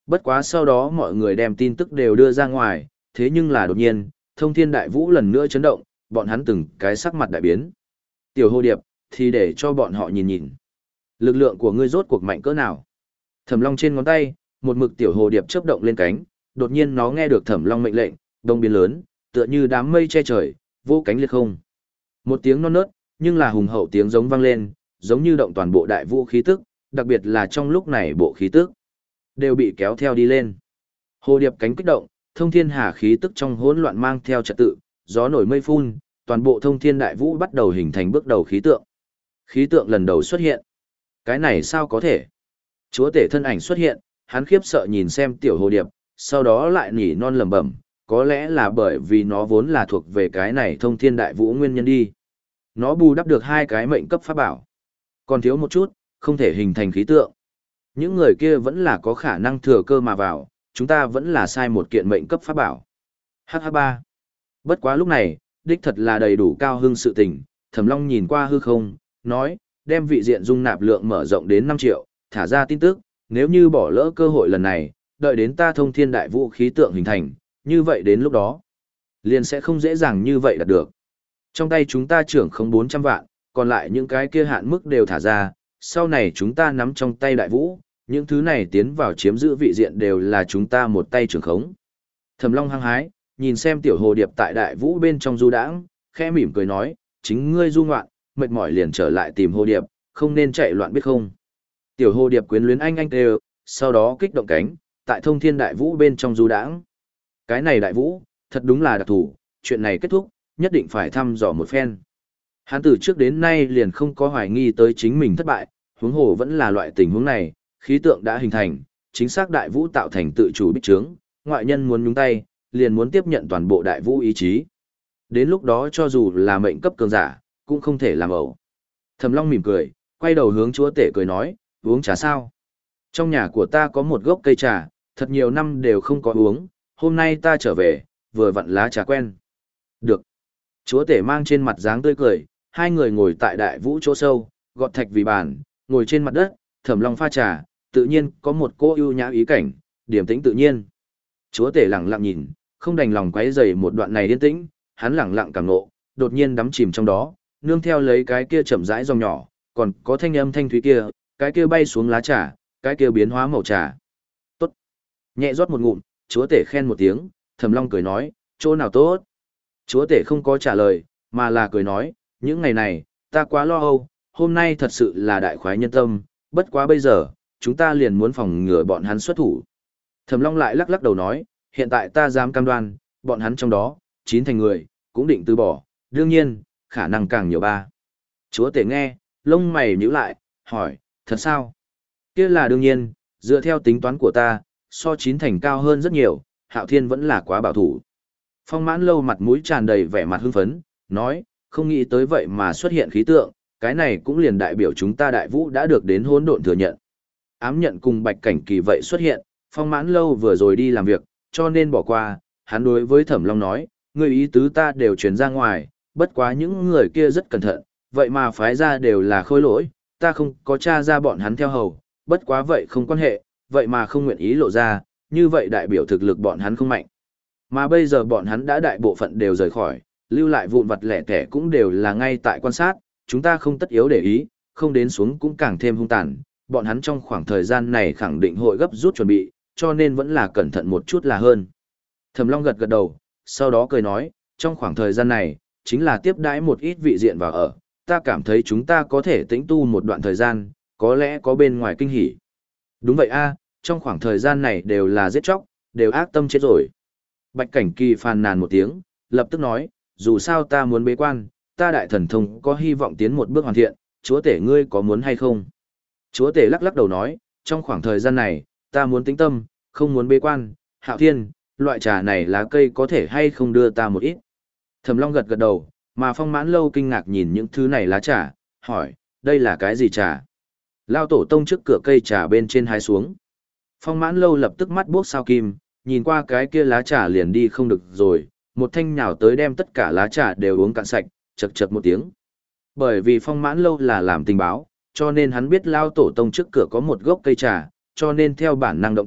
bất quá sau đó mọi người đem tin tức đều đưa ra ngoài, thế nhưng là đột nhiên, thông thiên đại vũ lần nữa chấn động, bọn hắn từng cái sắc mặt đại biến. Tiểu hồ điệp, thì để cho bọn họ nhìn nhìn. Lực lượng của ngươi rốt cuộc mạnh cỡ nào? Thẩm Long trên ngón tay, một mực tiểu hồ điệp chớp động lên cánh, đột nhiên nó nghe được Thẩm Long mệnh lệnh, đông biến lớn, tựa như đám mây che trời, vô cánh liệt không. Một tiếng non nớt, nhưng là hùng hậu tiếng giống vang lên, giống như động toàn bộ đại vũ khí tức, đặc biệt là trong lúc này bộ khí tức đều bị kéo theo đi lên. Hồ điệp cánh kích động, thông thiên hà khí tức trong hỗn loạn mang theo trật tự, gió nổi mây phun, toàn bộ thông thiên đại vũ bắt đầu hình thành bước đầu khí tượng. Khí tượng lần đầu xuất hiện. Cái này sao có thể? Chúa tể thân ảnh xuất hiện, hắn khiếp sợ nhìn xem tiểu hồ điệp, sau đó lại nỉ non lẩm bẩm, có lẽ là bởi vì nó vốn là thuộc về cái này thông thiên đại vũ nguyên nhân đi. Nó bù đắp được hai cái mệnh cấp pháp bảo. Còn thiếu một chút, không thể hình thành khí tượng. Những người kia vẫn là có khả năng thừa cơ mà vào, chúng ta vẫn là sai một kiện mệnh cấp pháp bảo. hát hát ba. Bất quá lúc này, đích thật là đầy đủ cao hưng sự tình, Thẩm Long nhìn qua hư không, nói, đem vị diện dung nạp lượng mở rộng đến năm triệu, thả ra tin tức, nếu như bỏ lỡ cơ hội lần này, đợi đến ta thông thiên đại vũ khí tượng hình thành, như vậy đến lúc đó, liền sẽ không dễ dàng như vậy đạt được. Trong tay chúng ta trưởng không bốn trăm vạn, còn lại những cái kia hạn mức đều thả ra, sau này chúng ta nắm trong tay đại vũ, những thứ này tiến vào chiếm giữ vị diện đều là chúng ta một tay trưởng khống. Thẩm Long hăng hái, nhìn xem tiểu hồ điệp tại đại vũ bên trong du đãng, khẽ mỉm cười nói, chính ngươi du ngoạn, mệt mỏi liền trở lại tìm hồ điệp, không nên chạy loạn biết không. Tiểu hồ điệp quyến luyến anh anh đều, sau đó kích động cánh, tại thông thiên đại vũ bên trong du đãng. Cái này đại vũ, thật đúng là đặc thủ, chuyện này kết thúc, nhất định phải thăm dò một phen. Hắn từ trước đến nay liền không có hoài nghi tới chính mình thất bại, huống hồ vẫn là loại tình huống này, khí tượng đã hình thành, chính xác đại vũ tạo thành tự chủ bích trướng, ngoại nhân muốn nhúng tay, liền muốn tiếp nhận toàn bộ đại vũ ý chí. Đến lúc đó cho dù là mệnh cấp cường giả, cũng không thể làm ẩu. Thẩm Long mỉm cười, quay đầu hướng chúa tể cười nói, uống trà sao? Trong nhà của ta có một gốc cây trà, thật nhiều năm đều không có uống, hôm nay ta trở về, vừa vặn lá trà quen. Được. Chúa tể mang trên mặt dáng tươi cười, hai người ngồi tại đại vũ chỗ sâu, gọt thạch vì bàn, ngồi trên mặt đất, Thẩm Long pha trà, tự nhiên có một cô ưu nhã ý cảnh, điềm tĩnh tự nhiên. Chúa tể lặng lặng nhìn, không đành lòng quấy rầy một đoạn này yên tĩnh, hắn lặng lặng cảm ngộ, đột nhiên đắm chìm trong đó, nương theo lấy cái kia chậm rãi dòng nhỏ, còn có thanh âm thanh thúy kia, cái kia bay xuống lá trà, cái kia biến hóa màu trà. Tốt. Nhẹ rót một ngụm, chúa tể khen một tiếng, Thẩm Long cười nói, chỗ nào tốt? Chúa tể không có trả lời, mà là cười nói, những ngày này, ta quá lo âu, hôm nay thật sự là đại khoái nhân tâm, bất quá bây giờ, chúng ta liền muốn phòng ngừa bọn hắn xuất thủ. Thẩm Long lại lắc lắc đầu nói, hiện tại ta dám cam đoan, bọn hắn trong đó, chín thành người, cũng định từ bỏ, đương nhiên, khả năng càng nhiều ba. Chúa tể nghe, lông mày nhíu lại, hỏi, thật sao? Kia là đương nhiên, dựa theo tính toán của ta, so chín thành cao hơn rất nhiều, Hạo Thiên vẫn là quá bảo thủ. Phong Mãn Lâu mặt mũi tràn đầy vẻ mặt hưng phấn, nói, không nghĩ tới vậy mà xuất hiện khí tượng, cái này cũng liền đại biểu chúng ta đại vũ đã được đến hỗn độn thừa nhận. Ám nhận cùng Bạch Cảnh Kỳ vậy xuất hiện, Phong Mãn Lâu vừa rồi đi làm việc, cho nên bỏ qua, hắn đối với Thẩm Long nói, người ý tứ ta đều truyền ra ngoài, bất quá những người kia rất cẩn thận, vậy mà phái ra đều là khôi lỗi, ta không có tra ra bọn hắn theo hầu, bất quá vậy không quan hệ, vậy mà không nguyện ý lộ ra, như vậy đại biểu thực lực bọn hắn không mạnh. Mà bây giờ bọn hắn đã đại bộ phận đều rời khỏi, lưu lại vụn vặt lẻ tẻ cũng đều là ngay tại quan sát, chúng ta không tất yếu để ý, không đến xuống cũng càng thêm hung tàn, bọn hắn trong khoảng thời gian này khẳng định hội gấp rút chuẩn bị, cho nên vẫn là cẩn thận một chút là hơn. Thẩm Long gật gật đầu, sau đó cười nói, trong khoảng thời gian này, chính là tiếp đãi một ít vị diện vào ở, ta cảm thấy chúng ta có thể tĩnh tu một đoạn thời gian, có lẽ có bên ngoài kinh hỉ. Đúng vậy a, trong khoảng thời gian này đều là giết chóc, đều ác tâm chết rồi. Bạch Cảnh Kỳ phàn nàn một tiếng, lập tức nói, dù sao ta muốn bế quan, ta đại thần thông có hy vọng tiến một bước hoàn thiện, chúa tể ngươi có muốn hay không? Chúa tể lắc lắc đầu nói, trong khoảng thời gian này, ta muốn tĩnh tâm, không muốn bế quan, Hạo Thiên, loại trà này lá cây có thể hay không đưa ta một ít? Thẩm Long gật gật đầu, mà Phong Mãn Lâu kinh ngạc nhìn những thứ này lá trà, hỏi, đây là cái gì trà? Lao tổ tông trước cửa cây trà bên trên hái xuống. Phong Mãn Lâu lập tức mắt buốc sao kim, nhìn qua cái kia lá trà liền đi không được rồi, một thanh nhào tới đem tất cả lá trà đều uống cạn sạch, chật chật một tiếng. Bởi vì Phong Mãn Lâu là làm tình báo, cho nên hắn biết Lao tổ tông trước cửa có một gốc cây trà, cho nên theo bản năng động tác,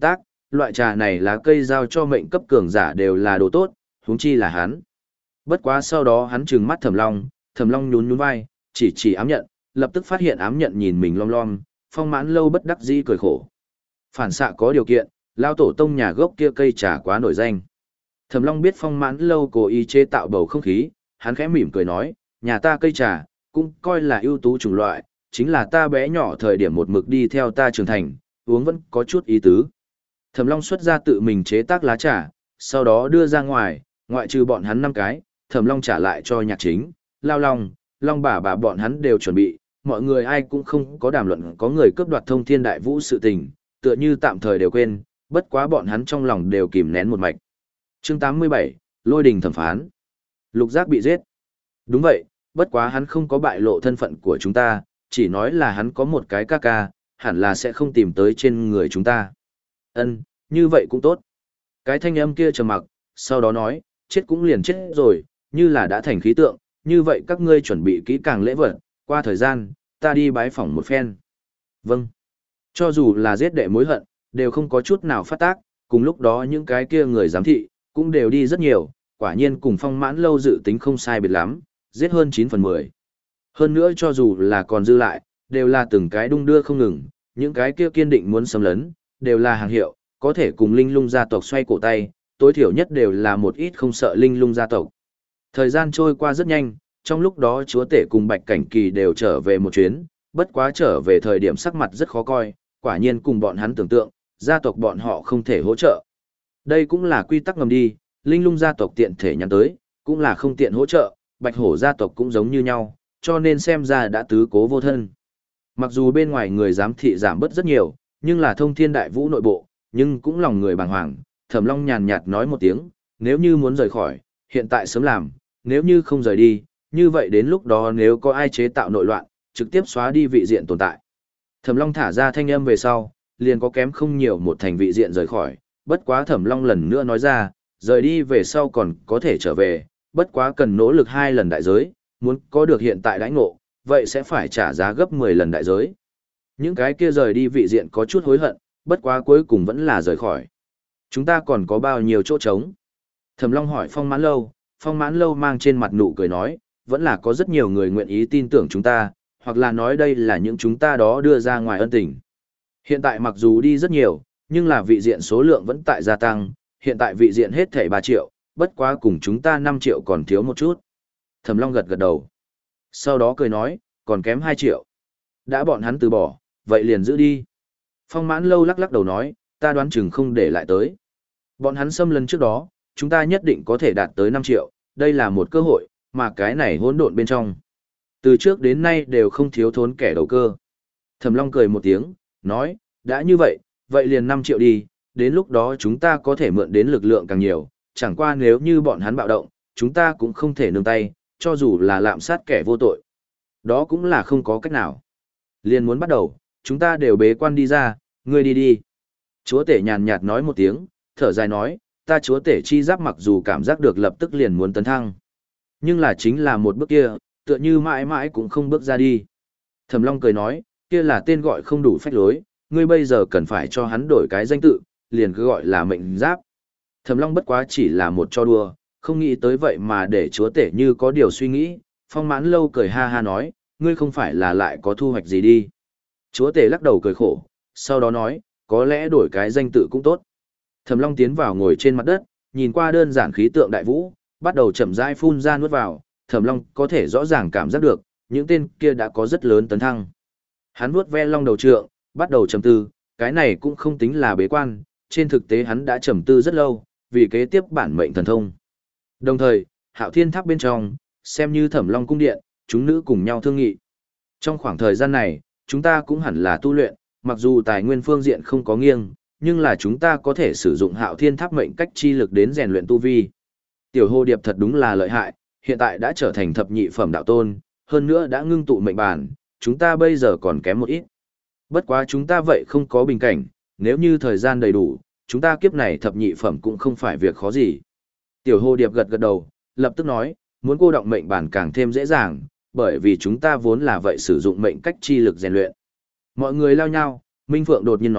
loại trà này lá cây giao cho mệnh cấp cường giả đều là đồ tốt, huống chi là hắn. Bất quá sau đó hắn trừng mắt Thẩm Long, Thẩm Long nhún nhún vai, chỉ chỉ ám nhận, lập tức phát hiện ám nhận nhìn mình lom lom, Phong Mãn Lâu bất đắc dĩ cười khổ. Phản xạ có điều kiện, lao tổ tông nhà gốc kia cây trà quá nổi danh. Thẩm Long biết Phong Mãn Lâu cố ý chế tạo bầu không khí, hắn khẽ mỉm cười nói, nhà ta cây trà, cũng coi là ưu tú chủng loại, chính là ta bé nhỏ thời điểm một mực đi theo ta trưởng thành, uống vẫn có chút ý tứ. Thẩm Long xuất ra tự mình chế tác lá trà, sau đó đưa ra ngoài, ngoại trừ bọn hắn năm cái, Thẩm Long trả lại cho Nhạc Chính, Lao Long, Long bà bà bọn hắn đều chuẩn bị, mọi người ai cũng không có đàm luận có người cướp đoạt Thông Thiên Đại Vũ sự tình, tựa như tạm thời đều quên, bất quá bọn hắn trong lòng đều kìm nén một mạch. Chương tám mươi bảy, Lôi đình thẩm phán. Lục Giác bị giết. Đúng vậy, bất quá hắn không có bại lộ thân phận của chúng ta, chỉ nói là hắn có một cái ca ca, hẳn là sẽ không tìm tới trên người chúng ta. Ân, như vậy cũng tốt. Cái thanh âm kia trầm mặc, sau đó nói, chết cũng liền chết rồi, như là đã thành khí tượng, như vậy các ngươi chuẩn bị kỹ càng lễ vật, qua thời gian, ta đi bái phỏng một phen. Vâng. Cho dù là giết đệ mối hận, đều không có chút nào phát tác, cùng lúc đó những cái kia người giám thị, cũng đều đi rất nhiều, quả nhiên cùng Phong Mãn Lâu dự tính không sai biệt lắm, giết hơn chín phần mười. Hơn nữa cho dù là còn dư lại, đều là từng cái đung đưa không ngừng, những cái kia kiên định muốn xâm lấn, đều là hàng hiệu, có thể cùng linh lung gia tộc xoay cổ tay, tối thiểu nhất đều là một ít không sợ linh lung gia tộc. Thời gian trôi qua rất nhanh, trong lúc đó chúa tể cùng Bạch Cảnh Kỳ đều trở về một chuyến, bất quá trở về thời điểm sắc mặt rất khó coi, quả nhiên cùng bọn hắn tưởng tượng, gia tộc bọn họ không thể hỗ trợ. Đây cũng là quy tắc ngầm đi, linh lung gia tộc tiện thể nhắn tới, cũng là không tiện hỗ trợ, Bạch Hổ gia tộc cũng giống như nhau, cho nên xem ra đã tứ cố vô thân. Mặc dù bên ngoài người giám thị giảm bớt rất nhiều, nhưng là Thông Thiên Đại Vũ nội bộ, nhưng cũng lòng người bàng hoàng, Thẩm Long nhàn nhạt nói một tiếng, nếu như muốn rời khỏi, hiện tại sớm làm, nếu như không rời đi, như vậy đến lúc đó nếu có ai chế tạo nội loạn, trực tiếp xóa đi vị diện tồn tại. Thẩm Long thả ra thanh âm về sau, liền có kém không nhiều một thành vị diện rời khỏi, bất quá Thẩm Long lần nữa nói ra, rời đi về sau còn có thể trở về, bất quá cần nỗ lực hai lần đại giới, muốn có được hiện tại đãi ngộ, vậy sẽ phải trả giá gấp mười lần đại giới. Những cái kia rời đi vị diện có chút hối hận, bất quá cuối cùng vẫn là rời khỏi. Chúng ta còn có bao nhiêu chỗ trống? Thẩm Long hỏi Phong Mãn Lâu, Phong Mãn Lâu mang trên mặt nụ cười nói, vẫn là có rất nhiều người nguyện ý tin tưởng chúng ta, hoặc là nói đây là những chúng ta đó đưa ra ngoài ân tình. Hiện tại mặc dù đi rất nhiều, nhưng là vị diện số lượng vẫn tại gia tăng, hiện tại vị diện hết thảy ba triệu, bất quá cùng chúng ta năm triệu còn thiếu một chút. Thẩm Long gật gật đầu. Sau đó cười nói, còn kém hai triệu. Đã bọn hắn từ bỏ, vậy liền giữ đi. Phong Mãn Lâu lắc lắc đầu nói, ta đoán chừng không để lại tới. Bọn hắn xâm lấn trước đó, chúng ta nhất định có thể đạt tới năm triệu, đây là một cơ hội, mà cái này hỗn độn bên trong. Từ trước đến nay đều không thiếu thốn kẻ đầu cơ. Thẩm Long cười một tiếng, nói, đã như vậy, vậy liền năm triệu đi, đến lúc đó chúng ta có thể mượn đến lực lượng càng nhiều, chẳng qua nếu như bọn hắn bạo động, chúng ta cũng không thể nương tay, cho dù là lạm sát kẻ vô tội. Đó cũng là không có cách nào. Liền muốn bắt đầu, chúng ta đều bế quan đi ra, ngươi đi đi. Chúa tể nhàn nhạt nói một tiếng, thở dài nói, ta chúa tể chi giáp mặc dù cảm giác được lập tức liền muốn tấn thăng. Nhưng là chính là một bước kia, tựa như mãi mãi cũng không bước ra đi. Thẩm Long cười nói, kia là tên gọi không đủ phách lối, ngươi bây giờ cần phải cho hắn đổi cái danh tự, liền cứ gọi là mệnh giáp. Thẩm Long bất quá chỉ là một cho đùa, không nghĩ tới vậy mà để chúa tể như có điều suy nghĩ, Phong Mãn Lâu cười ha ha nói, ngươi không phải là lại có thu hoạch gì đi. Chúa tể lắc đầu cười khổ, sau đó nói, có lẽ đổi cái danh tự cũng tốt. Thẩm Long tiến vào ngồi trên mặt đất, nhìn qua đơn giản khí tượng đại vũ, bắt đầu chậm rãi phun ra nuốt vào, Thẩm Long có thể rõ ràng cảm giác được, những tên kia đã có rất lớn tấn thăng. Hắn vuốt ve long đầu trượng, bắt đầu trầm tư, cái này cũng không tính là bế quan, trên thực tế hắn đã trầm tư rất lâu, vì kế tiếp bản mệnh thần thông. Đồng thời, Hạo Thiên Tháp bên trong, xem như Thẩm Long cung điện, chúng nữ cùng nhau thương nghị. Trong khoảng thời gian này, chúng ta cũng hẳn là tu luyện, mặc dù tài nguyên phương diện không có nghiêng, nhưng là chúng ta có thể sử dụng Hạo Thiên Tháp mệnh cách chi lực đến rèn luyện tu vi. Tiểu Hồ Điệp thật đúng là lợi hại, hiện tại đã trở thành thập nhị phẩm đạo tôn, hơn nữa đã ngưng tụ mệnh bản, chúng ta bây giờ còn kém một ít. Bất quá chúng ta vậy không có bình cảnh, nếu như thời gian đầy đủ, chúng ta kiếp này thập nhị phẩm cũng không phải việc khó gì. Tiểu Hồ Điệp gật gật đầu, lập tức nói, muốn cô động mệnh bản càng thêm dễ dàng, bởi vì chúng ta vốn là vậy sử dụng mệnh cách chi lực rèn luyện. Mọi người lao nhau, Minh Phượng đột nhiên nói,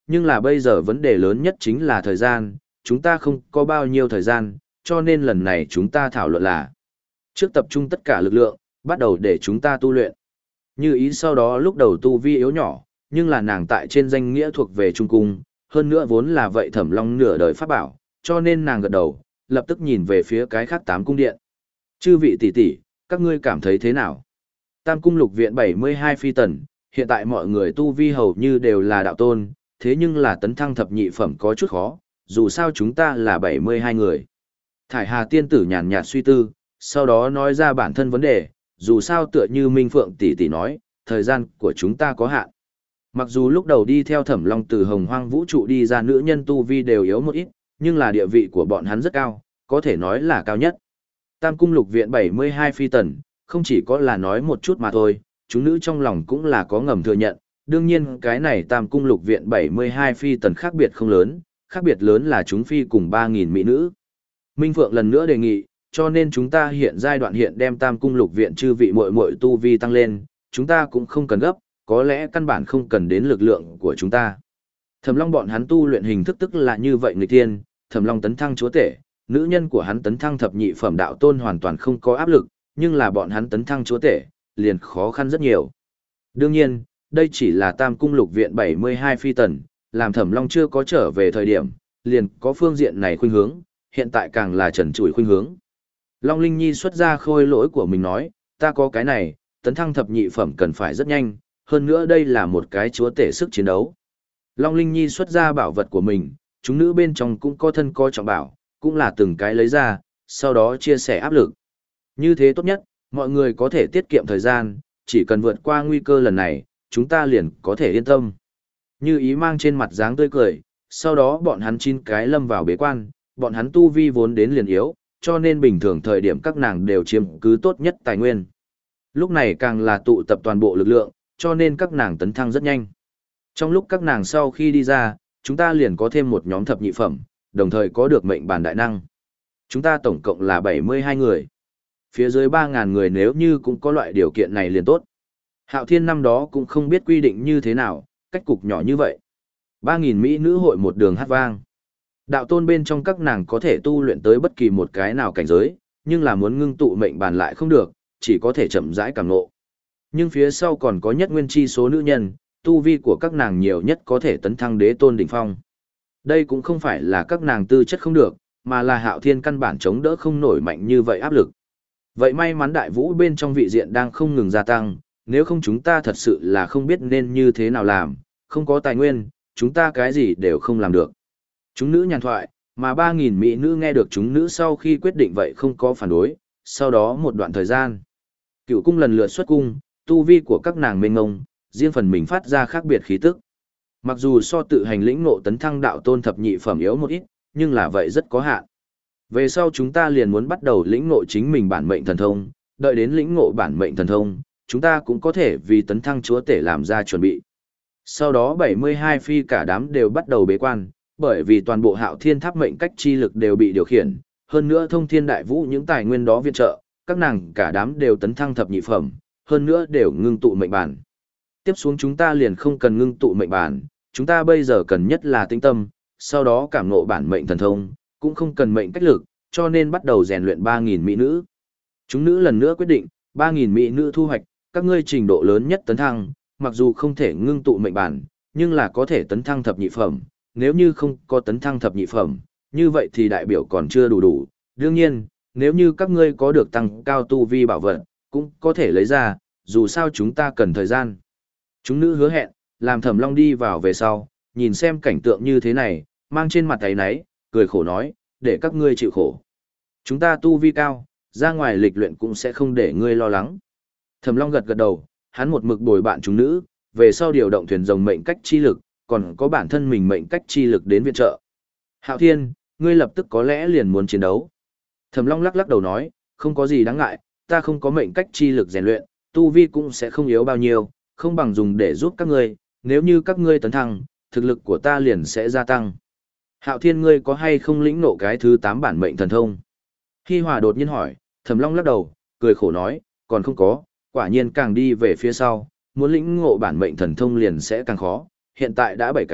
nhưng là bây giờ vấn đề lớn nhất chính là thời gian, chúng ta không có bao nhiêu thời gian, cho nên lần này chúng ta thảo luận là trước tập trung tất cả lực lượng, bắt đầu để chúng ta tu luyện. Như ý sau đó lúc đầu tu vi yếu nhỏ, nhưng là nàng tại trên danh nghĩa thuộc về Trung Cung, hơn nữa vốn là vậy Thẩm Long nửa đời pháp bảo, cho nên nàng gật đầu, lập tức nhìn về phía cái khác tám cung điện. Chư vị tỷ tỷ, các ngươi cảm thấy thế nào? Tam cung lục viện bảy mươi hai phi tần, hiện tại mọi người tu vi hầu như đều là đạo tôn, thế nhưng là tấn thăng thập nhị phẩm có chút khó, dù sao chúng ta là bảy mươi hai người. Thải Hà tiên tử nhàn nhạt suy tư, sau đó nói ra bản thân vấn đề, dù sao tựa như Minh Phượng tỷ tỷ nói, thời gian của chúng ta có hạn. Mặc dù lúc đầu đi theo Thẩm Long từ Hồng Hoang vũ trụ đi ra nữ nhân tu vi đều yếu một ít, nhưng là địa vị của bọn hắn rất cao, có thể nói là cao nhất. Tam cung lục viện bảy mươi hai phi tần, không chỉ có là nói một chút mà thôi, chúng nữ trong lòng cũng là có ngầm thừa nhận, đương nhiên cái này Tam cung lục viện bảy mươi hai phi tần khác biệt không lớn, khác biệt lớn là chúng phi cùng ba nghìn mỹ nữ. Minh Phượng lần nữa đề nghị, cho nên chúng ta hiện giai đoạn hiện đem Tam cung lục viện chư vị muội muội tu vi tăng lên, chúng ta cũng không cần gấp, có lẽ căn bản không cần đến lực lượng của chúng ta. Thẩm Long bọn hắn tu luyện hình thức tức là như vậy người tiên, Thẩm Long tấn thăng chúa tể, nữ nhân của hắn tấn thăng thập nhị phẩm đạo tôn hoàn toàn không có áp lực, nhưng là bọn hắn tấn thăng chúa tể, liền khó khăn rất nhiều. Đương nhiên, đây chỉ là Tam cung lục viện bảy mươi hai phi tần, làm Thẩm Long chưa có trở về thời điểm, liền có phương diện này khuynh hướng, hiện tại càng là trần trụi khuynh hướng. Long Linh Nhi xuất ra khôi lỗi của mình nói, ta có cái này, tấn thăng thập nhị phẩm cần phải rất nhanh, hơn nữa đây là một cái chúa tể sức chiến đấu. Long Linh Nhi xuất ra bảo vật của mình, chúng nữ bên trong cũng có thân coi trọng bảo, cũng là từng cái lấy ra, sau đó chia sẻ áp lực. Như thế tốt nhất, mọi người có thể tiết kiệm thời gian, chỉ cần vượt qua nguy cơ lần này, chúng ta liền có thể yên tâm. Như ý mang trên mặt dáng tươi cười, sau đó bọn hắn chín cái lâm vào bế quan, bọn hắn tu vi vốn đến liền yếu, cho nên bình thường thời điểm các nàng đều chiếm cứ tốt nhất tài nguyên. Lúc này càng là tụ tập toàn bộ lực lượng, cho nên các nàng tấn thăng rất nhanh. Trong lúc các nàng sau khi đi ra, chúng ta liền có thêm một nhóm thập nhị phẩm, đồng thời có được mệnh bàn đại năng. Chúng ta tổng cộng là bảy mươi hai người. Phía dưới ba nghìn người nếu như cũng có loại điều kiện này liền tốt. Hạo Thiên năm đó cũng không biết quy định như thế nào, cách cục nhỏ như vậy. ba nghìn mỹ nữ hội một đường hát vang. Đạo tôn bên trong các nàng có thể tu luyện tới bất kỳ một cái nào cảnh giới, nhưng là muốn ngưng tụ mệnh bàn lại không được, chỉ có thể chậm rãi cảm ngộ. Nhưng phía sau còn có nhất nguyên chi số nữ nhân, tu vi của các nàng nhiều nhất có thể tấn thăng đế tôn đỉnh phong. Đây cũng không phải là các nàng tư chất không được, mà là Hạo Thiên căn bản chống đỡ không nổi mạnh như vậy áp lực. Vậy may mắn đại vũ bên trong vị diện đang không ngừng gia tăng, nếu không chúng ta thật sự là không biết nên như thế nào làm, không có tài nguyên, chúng ta cái gì đều không làm được. Chúng nữ nhàn thoại, mà ba nghìn mỹ nữ nghe được chúng nữ sau khi quyết định vậy không có phản đối, sau đó một đoạn thời gian. Cựu cung lần lượt xuất cung, tu vi của các nàng mênh ngông, riêng phần mình phát ra khác biệt khí tức. Mặc dù so tự hành lĩnh ngộ tấn thăng đạo tôn thập nhị phẩm yếu một ít, nhưng là vậy rất có hạn. Về sau chúng ta liền muốn bắt đầu lĩnh ngộ chính mình bản mệnh thần thông, đợi đến lĩnh ngộ bản mệnh thần thông, chúng ta cũng có thể vì tấn thăng chúa tể làm ra chuẩn bị. Sau đó bảy mươi hai phi cả đám đều bắt đầu bế quan, bởi vì toàn bộ Hạo Thiên tháp mệnh cách chi lực đều bị điều khiển, hơn nữa thông thiên đại vũ những tài nguyên đó viện trợ, các nàng cả đám đều tấn thăng thập nhị phẩm, hơn nữa đều ngưng tụ mệnh bản. Tiếp xuống chúng ta liền không cần ngưng tụ mệnh bản, chúng ta bây giờ cần nhất là tinh tâm, sau đó cảm ngộ bản mệnh thần thông, cũng không cần mệnh cách lực, cho nên bắt đầu rèn luyện ba nghìn mỹ nữ. Chúng nữ lần nữa quyết định, ba nghìn mỹ nữ thu hoạch, các ngươi trình độ lớn nhất tấn thăng, mặc dù không thể ngưng tụ mệnh bản, nhưng là có thể tấn thăng thập nhị phẩm, nếu như không có tấn thăng thập nhị phẩm, như vậy thì đại biểu còn chưa đủ đủ. Đương nhiên, nếu như các ngươi có được tăng cao tu vi bảo vật, cũng có thể lấy ra, dù sao chúng ta cần thời gian. Chúng nữ hứa hẹn, làm Thẩm Long đi vào về sau, nhìn xem cảnh tượng như thế này, mang trên mặt áy náy, cười khổ nói, để các ngươi chịu khổ. Chúng ta tu vi cao, ra ngoài lịch luyện cũng sẽ không để ngươi lo lắng. Thẩm Long gật gật đầu, hắn một mực bồi bạn chúng nữ, về sau điều động thuyền rồng mệnh cách chi lực, còn có bản thân mình mệnh cách chi lực đến viện trợ. Hạo Thiên, ngươi lập tức có lẽ liền muốn chiến đấu. Thẩm Long lắc lắc đầu nói, không có gì đáng ngại, ta không có mệnh cách chi lực rèn luyện, tu vi cũng sẽ không yếu bao nhiêu, không bằng dùng để giúp các ngươi, nếu như các ngươi tấn thăng, thực lực của ta liền sẽ gia tăng. Hạo Thiên ngươi có hay không lĩnh nộ cái thứ tám bản mệnh thần thông? Hi Hòa đột nhiên hỏi, Thẩm Long lắc đầu, cười khổ nói, còn không có, quả nhiên càng đi về phía sau, muốn lĩnh ngộ bản mệnh thần thông liền sẽ càng khó, hiện tại đã bảy cái,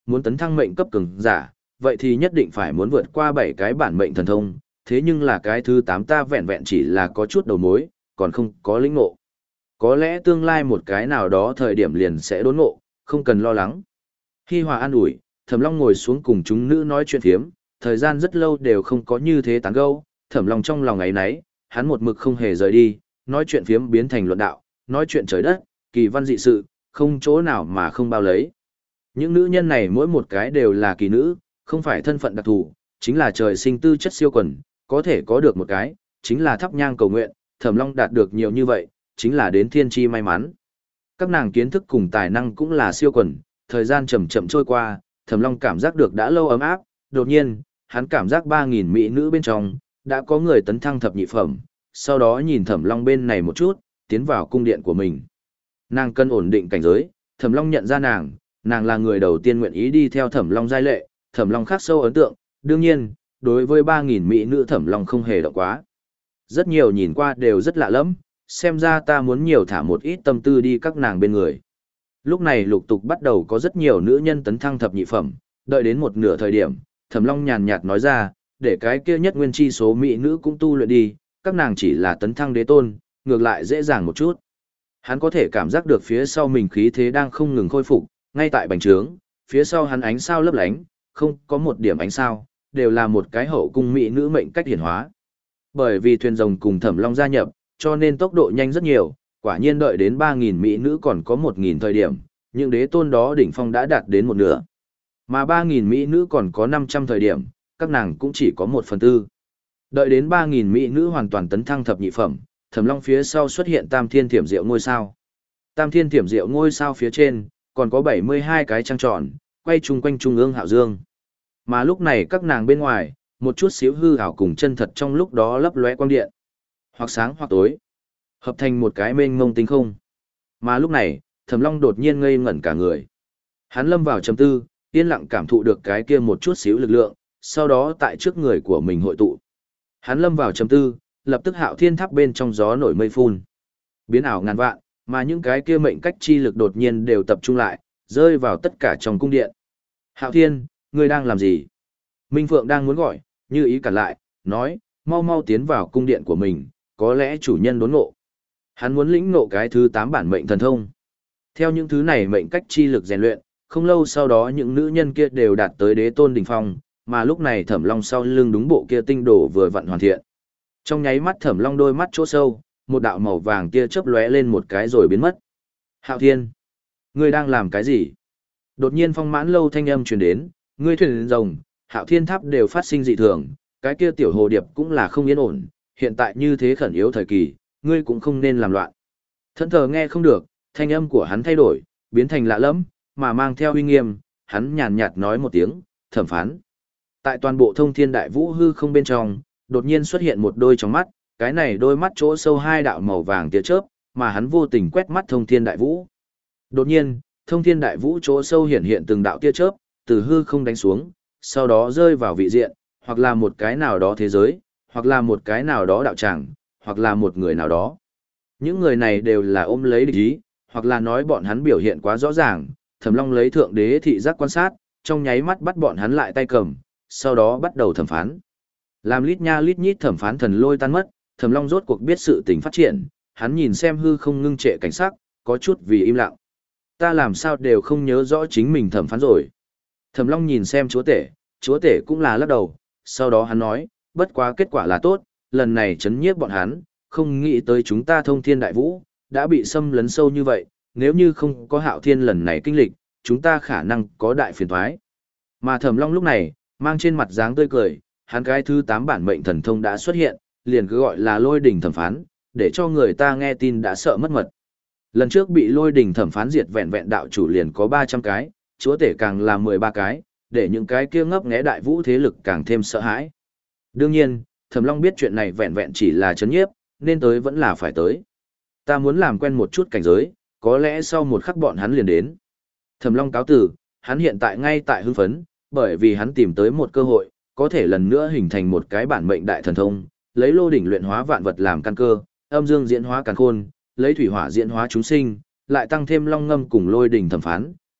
muốn tấn thăng mệnh cấp cường giả, vậy thì nhất định phải muốn vượt qua bảy cái bản mệnh thần thông, thế nhưng là cái thứ tám ta vẹn vẹn chỉ là có chút đầu mối, còn không có lĩnh ngộ. Có lẽ tương lai một cái nào đó thời điểm liền sẽ đốn ngộ, không cần lo lắng. Hi Hòa an ủi, Thẩm Long ngồi xuống cùng chúng nữ nói chuyện phiếm, thời gian rất lâu đều không có như thế tán gẫu, Thẩm Long trong lòng ấy nấy, hắn một mực không hề rời đi, nói chuyện phiếm biến thành luận đạo, nói chuyện trời đất, kỳ văn dị sự, không chỗ nào mà không bao lấy. Những nữ nhân này mỗi một cái đều là kỳ nữ, không phải thân phận đặc thù, chính là trời sinh tư chất siêu quần, có thể có được một cái, chính là thắp nhang cầu nguyện, Thẩm Long đạt được nhiều như vậy, chính là đến thiên chi may mắn. Các nàng kiến thức cùng tài năng cũng là siêu quần, thời gian chậm chậm trôi qua, Thẩm Long cảm giác được đã lâu ấm áp, đột nhiên, hắn cảm giác ba nghìn mỹ nữ bên trong, đã có người tấn thăng thập nhị phẩm, sau đó nhìn Thẩm Long bên này một chút, tiến vào cung điện của mình. Nàng cần ổn định cảnh giới, Thẩm Long nhận ra nàng, nàng là người đầu tiên nguyện ý đi theo Thẩm Long giai lệ, Thẩm Long khắc sâu ấn tượng, đương nhiên, đối với ba nghìn mỹ nữ Thẩm Long không hề động quá. Rất nhiều nhìn qua đều rất lạ lẫm, xem ra ta muốn nhiều thả một ít tâm tư đi các nàng bên người. Lúc này lục tục bắt đầu có rất nhiều nữ nhân tấn thăng thập nhị phẩm, đợi đến một nửa thời điểm, Thẩm Long nhàn nhạt nói ra, để cái kia nhất nguyên chi số mỹ nữ cũng tu luyện đi, các nàng chỉ là tấn thăng đế tôn, ngược lại dễ dàng một chút. Hắn có thể cảm giác được phía sau mình khí thế đang không ngừng khôi phục, ngay tại bành trướng, phía sau hắn ánh sao lấp lánh, không có một điểm ánh sao, đều là một cái hậu cung mỹ nữ mệnh cách hiển hóa. Bởi vì thuyền rồng cùng Thẩm Long gia nhập, cho nên tốc độ nhanh rất nhiều, quả nhiên đợi đến ba nghìn mỹ nữ còn có một nghìn thời điểm, những đế tôn đó đỉnh phong đã đạt đến một nửa. Mà ba nghìn mỹ nữ còn có năm trăm thời điểm, các nàng cũng chỉ có một phần tư. Đợi đến ba nghìn mỹ nữ hoàn toàn tấn thăng thập nhị phẩm, Thẩm Long phía sau xuất hiện Tam Thiên Thiểm Diệu ngôi sao. Tam Thiên Thiểm Diệu ngôi sao phía trên, còn có bảy mươi hai cái trăng tròn, quay chung quanh trung ương hạo dương. Mà lúc này các nàng bên ngoài, một chút xíu hư ảo cùng chân thật trong lúc đó lấp lóe quang điện. Hoặc sáng hoặc tối, hợp thành một cái mênh mông tinh không. Mà lúc này, Thẩm Long đột nhiên ngây ngẩn cả người. Hắn lâm vào trầm tư, yên lặng cảm thụ được cái kia một chút xíu lực lượng, sau đó tại trước người của mình hội tụ. Hắn lâm vào trầm tư, lập tức Hạo Thiên Tháp bên trong gió nổi mây phun, biến ảo ngàn vạn, mà những cái kia mệnh cách chi lực đột nhiên đều tập trung lại, rơi vào tất cả trong cung điện. Hạo Thiên, ngươi đang làm gì? Minh Phượng đang muốn gọi, như ý cản lại, nói, mau mau tiến vào cung điện của mình, có lẽ chủ nhân đốn ngộ. Hắn muốn lĩnh ngộ cái thứ tám bản mệnh thần thông. Theo những thứ này mệnh cách chi lực rèn luyện, không lâu sau đó những nữ nhân kia đều đạt tới đế tôn đỉnh phong, mà lúc này Thẩm Long sau lưng đúng bộ kia tinh đồ vừa vặn hoàn thiện. Trong nháy mắt Thẩm Long đôi mắt chỗ sâu, một đạo màu vàng kia chớp lóe lên một cái rồi biến mất. Hạo Thiên, ngươi đang làm cái gì? Đột nhiên Phong Mãn Lâu thanh âm truyền đến, ngươi thuyền rồng, Hạo Thiên Tháp đều phát sinh dị thường, cái kia tiểu hồ điệp cũng là không yên ổn, hiện tại như thế khẩn yếu thời kỳ, ngươi cũng không nên làm loạn. Thẫn thờ nghe không được, thanh âm của hắn thay đổi, biến thành lạ lẫm, mà mang theo uy nghiêm, hắn nhàn nhạt nói một tiếng, thẩm phán. Tại toàn bộ thông thiên đại vũ hư không bên trong, đột nhiên xuất hiện một đôi trong mắt, cái này đôi mắt chỗ sâu hai đạo màu vàng tia chớp, mà hắn vô tình quét mắt thông thiên đại vũ. Đột nhiên, thông thiên đại vũ chỗ sâu hiện hiện từng đạo tia chớp, từ hư không đánh xuống, sau đó rơi vào vị diện, hoặc là một cái nào đó thế giới, hoặc là một cái nào đó đạo tràng, hoặc là một người nào đó. Những người này đều là ôm lấy địch ý, hoặc là nói bọn hắn biểu hiện quá rõ ràng, Thẩm Long lấy thượng đế thị giác quan sát, trong nháy mắt bắt bọn hắn lại tay cầm, sau đó bắt đầu thẩm phán. Làm lít nha lít nhít thẩm phán thần lôi tan mất, Thẩm Long rốt cuộc biết sự tình phát triển, hắn nhìn xem hư không ngưng trệ cảnh sắc, có chút vì im lặng. Ta làm sao đều không nhớ rõ chính mình thẩm phán rồi. Thẩm Long nhìn xem chúa tể, chúa tể cũng là lắc đầu, sau đó hắn nói, bất quá kết quả là tốt, lần này chấn nhiếp bọn hắn, không nghĩ tới chúng ta thông thiên đại vũ, đã bị xâm lấn sâu như vậy, nếu như không có Hạo Thiên lần này kinh lịch, chúng ta khả năng có đại phiền toái. Mà Thẩm Long lúc này, mang trên mặt dáng tươi cười, hắn cái thứ tám bản mệnh thần thông đã xuất hiện, liền cứ gọi là lôi đỉnh thẩm phán, để cho người ta nghe tin đã sợ mất mật. Lần trước bị lôi đỉnh thẩm phán diệt vẹn vẹn đạo chủ liền có ba trăm cái, chúa tể càng là mười ba cái, để những cái kia ngấp nghé đại vũ thế lực càng thêm sợ hãi. Đương nhiên, Thẩm Long biết chuyện này vẹn vẹn chỉ là chấn nhiếp, nên tới vẫn là phải tới. Ta muốn làm quen một chút cảnh giới, có lẽ sau một khắc bọn hắn liền đến. Thẩm Long cáo tử, hắn hiện tại ngay tại hưng phấn, bởi vì hắn tìm tới một cơ hội, có thể lần nữa hình thành một cái bản mệnh đại thần thông, lấy lô đỉnh luyện hóa vạn vật làm căn cơ, âm dương diễn hóa càn khôn, lấy thủy hỏa diễn hóa chúng sinh, lại tăng thêm long ngâm cùng lôi đỉnh thẩm phán,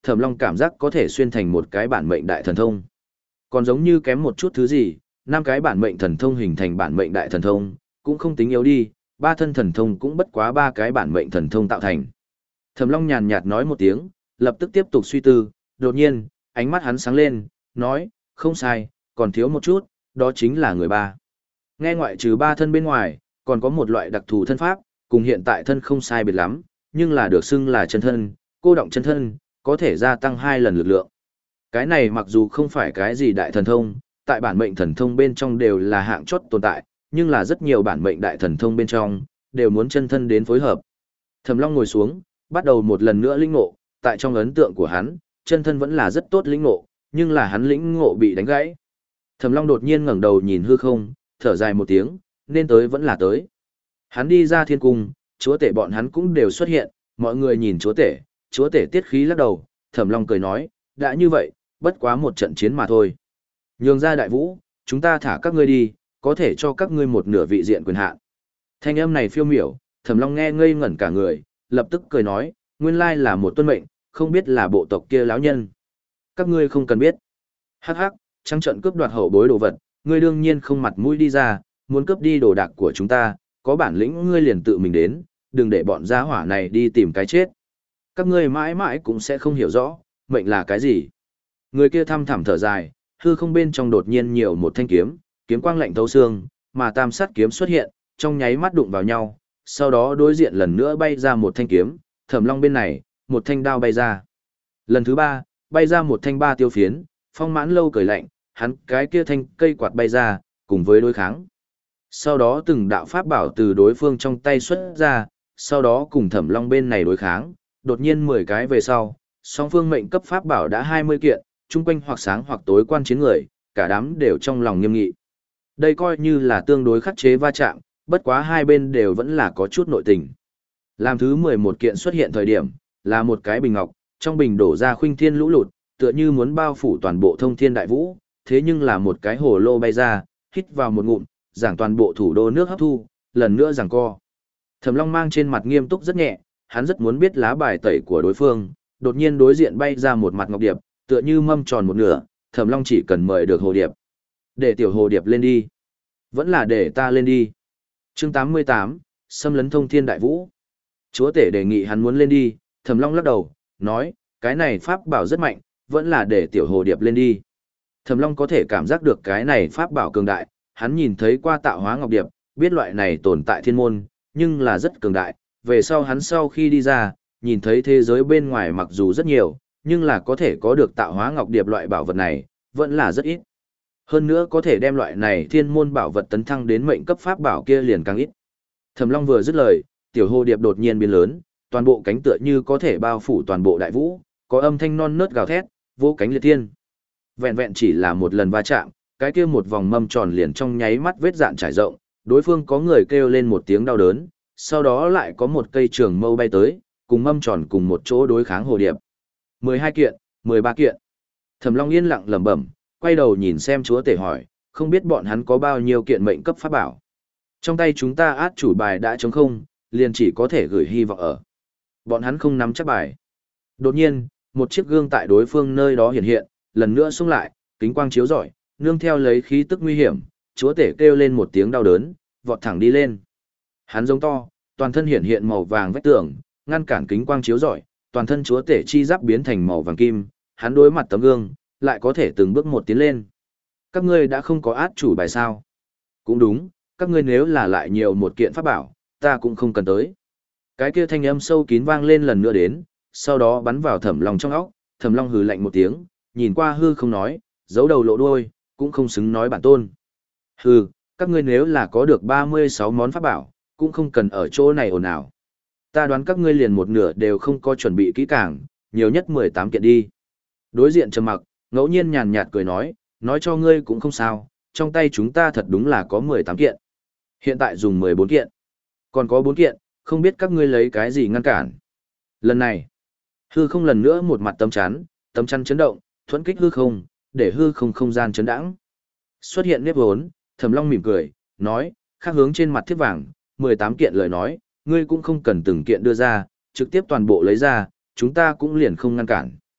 Thẩm Long cảm giác có thể xuyên thành một cái bản mệnh đại thần thông. Còn giống như kém một chút thứ gì, năm cái bản mệnh thần thông hình thành bản mệnh đại thần thông, cũng không tính yếu đi, ba thân thần thông cũng bất quá ba cái bản mệnh thần thông tạo thành. Thẩm Long nhàn nhạt nói một tiếng, lập tức tiếp tục suy tư, đột nhiên, ánh mắt hắn sáng lên, nói, không sai, còn thiếu một chút, đó chính là người ba. Nghe ngoại trừ ba thân bên ngoài, còn có một loại đặc thù thân pháp, cùng hiện tại thân không sai biệt lắm, nhưng là được xưng là chân thân, cô động chân thân, có thể gia tăng hai lần lực lượng. Cái này mặc dù không phải cái gì đại thần thông, tại bản mệnh thần thông bên trong đều là hạng chót tồn tại, nhưng là rất nhiều bản mệnh đại thần thông bên trong, đều muốn chân thân đến phối hợp. Thẩm Long ngồi xuống, bắt đầu một lần nữa lĩnh ngộ, tại trong ấn tượng của hắn, chân thân vẫn là rất tốt lĩnh ngộ, nhưng là hắn lĩnh ngộ bị đánh gãy. Thẩm Long đột nhiên ngẩng đầu nhìn hư không, thở dài một tiếng, nên tới vẫn là tới. Hắn đi ra thiên cung, chúa tể bọn hắn cũng đều xuất hiện, mọi người nhìn chúa tể, chúa tể tiết khí lắc đầu, Thẩm Long cười nói, đã như vậy, bất quá một trận chiến mà thôi. Nhường ra đại vũ, chúng ta thả các ngươi đi, có thể cho các ngươi một nửa vị diện quyền hạn. Thanh âm này phiêu miểu, Thẩm Long nghe ngây ngẩn cả người, lập tức cười nói, nguyên lai là một tuân mệnh, không biết là bộ tộc kia lão nhân. Các ngươi không cần biết. Hắc hắc, trắng trận cướp đoạt hậu bối đồ vật, ngươi đương nhiên không mặt mũi đi ra, muốn cướp đi đồ đạc của chúng ta, có bản lĩnh ngươi liền tự mình đến, đừng để bọn gia hỏa này đi tìm cái chết. Các ngươi mãi mãi cũng sẽ không hiểu rõ, mệnh là cái gì. Người kia thăm thẳm thở dài, hư không bên trong đột nhiên nhiều một thanh kiếm, kiếm quang lạnh thấu xương, mà tam sát kiếm xuất hiện, trong nháy mắt đụng vào nhau, sau đó đối diện lần nữa bay ra một thanh kiếm, Thẩm Long bên này, một thanh đao bay ra. Lần thứ ba, bay ra một thanh ba tiêu phiến, Phong Mãn Lâu cười lạnh, hắn cái kia thanh cây quạt bay ra, cùng với đối kháng. Sau đó từng đạo pháp bảo từ đối phương trong tay xuất ra, sau đó cùng Thẩm Long bên này đối kháng, đột nhiên mười cái về sau, song phương mệnh cấp pháp bảo đã hai mươi kiện, chung quanh hoặc sáng hoặc tối quan chiến người, cả đám đều trong lòng nghiêm nghị. Đây coi như là tương đối khắc chế va chạm, bất quá hai bên đều vẫn là có chút nội tình. Làm thứ mười một kiện xuất hiện thời điểm, là một cái bình ngọc, trong bình đổ ra khuynh thiên lũ lụt, tựa như muốn bao phủ toàn bộ thông thiên đại vũ, thế nhưng là một cái hồ lô bay ra, hít vào một ngụm, giảng toàn bộ thủ đô nước hấp thu, lần nữa giằng co. Thẩm Long mang trên mặt nghiêm túc rất nhẹ, hắn rất muốn biết lá bài tẩy của đối phương, đột nhiên đối diện bay ra một mặt ngọc điệp, tựa như mâm tròn một nửa, Thẩm Long chỉ cần mời được hồ điệp. Để tiểu hồ điệp lên đi. Vẫn là để ta lên đi. Chương tám mươi tám, xâm lấn thông thiên đại vũ. Chúa tể đề nghị hắn muốn lên đi, Thẩm Long lắc đầu, nói, cái này pháp bảo rất mạnh, vẫn là để tiểu hồ điệp lên đi. Thẩm Long có thể cảm giác được cái này pháp bảo cường đại, hắn nhìn thấy qua tạo hóa ngọc điệp, biết loại này tồn tại thiên môn, nhưng là rất cường đại. Về sau hắn sau khi đi ra, nhìn thấy thế giới bên ngoài mặc dù rất nhiều, nhưng là có thể có được tạo hóa ngọc điệp loại bảo vật này, vẫn là rất ít. Hơn nữa có thể đem loại này thiên môn bảo vật tấn thăng đến mệnh cấp pháp bảo kia liền càng ít. Thẩm Long vừa dứt lời, tiểu hồ điệp đột nhiên biến lớn, toàn bộ cánh tựa như có thể bao phủ toàn bộ đại vũ, có âm thanh non nớt gào thét, vô cánh liệt thiên. Vẹn vẹn chỉ là một lần va chạm, cái kia một vòng mâm tròn liền trong nháy mắt vết dạn trải rộng, đối phương có người kêu lên một tiếng đau đớn, sau đó lại có một cây trường mâu bay tới, cùng mâm tròn cùng một chỗ đối kháng hồ điệp. mười hai kiện, mười ba kiện. Thẩm Long yên lặng lẩm bẩm, quay đầu nhìn xem chúa tể hỏi, không biết bọn hắn có bao nhiêu kiện mệnh cấp pháp bảo. Trong tay chúng ta át chủ bài đã trống không, liền chỉ có thể gửi hy vọng ở. Bọn hắn không nắm chắc bài. Đột nhiên, một chiếc gương tại đối phương nơi đó hiện hiện, lần nữa xung lại, kính quang chiếu rọi, nương theo lấy khí tức nguy hiểm, chúa tể kêu lên một tiếng đau đớn, vọt thẳng đi lên. Hắn giống to, toàn thân hiện hiện màu vàng vách tường, ngăn cản kính quang chiếu rọi, toàn thân chúa tể chi giáp biến thành màu vàng kim, hắn đối mặt tấm gương, lại có thể từng bước một tiến lên. Các ngươi đã không có át chủ bài sao? Cũng đúng, các ngươi nếu là lại nhiều một kiện pháp bảo, ta cũng không cần tới. Cái kia thanh âm sâu kín vang lên lần nữa đến, sau đó bắn vào Thẩm Long trong óc, Thẩm Long hừ lạnh một tiếng, nhìn qua hư không nói, giấu đầu lộ đuôi, cũng không xứng nói bản tôn. Hừ, các ngươi nếu là có được ba mươi sáu món pháp bảo, cũng không cần ở chỗ này ồn ào. Ta đoán các ngươi liền một nửa đều không có chuẩn bị kỹ càng, nhiều nhất mười tám kiện đi. Đối diện trầm mặc, ngẫu nhiên nhàn nhạt cười nói, nói cho ngươi cũng không sao, trong tay chúng ta thật đúng là có mười tám kiện. Hiện tại dùng mười bốn kiện. Còn có bốn kiện, không biết các ngươi lấy cái gì ngăn cản. Lần này, hư không lần nữa một mặt tấm chắn, tấm chắn chấn động, thuẫn kích hư không, để hư không không gian chấn đãng. Xuất hiện nếp vốn, Thẩm Long mỉm cười, nói, khác hướng trên mặt thiếp vàng, mười tám kiện lời nói, ngươi cũng không cần từng kiện đưa ra, trực tiếp toàn bộ lấy ra, chúng ta cũng liền không ngăn cản.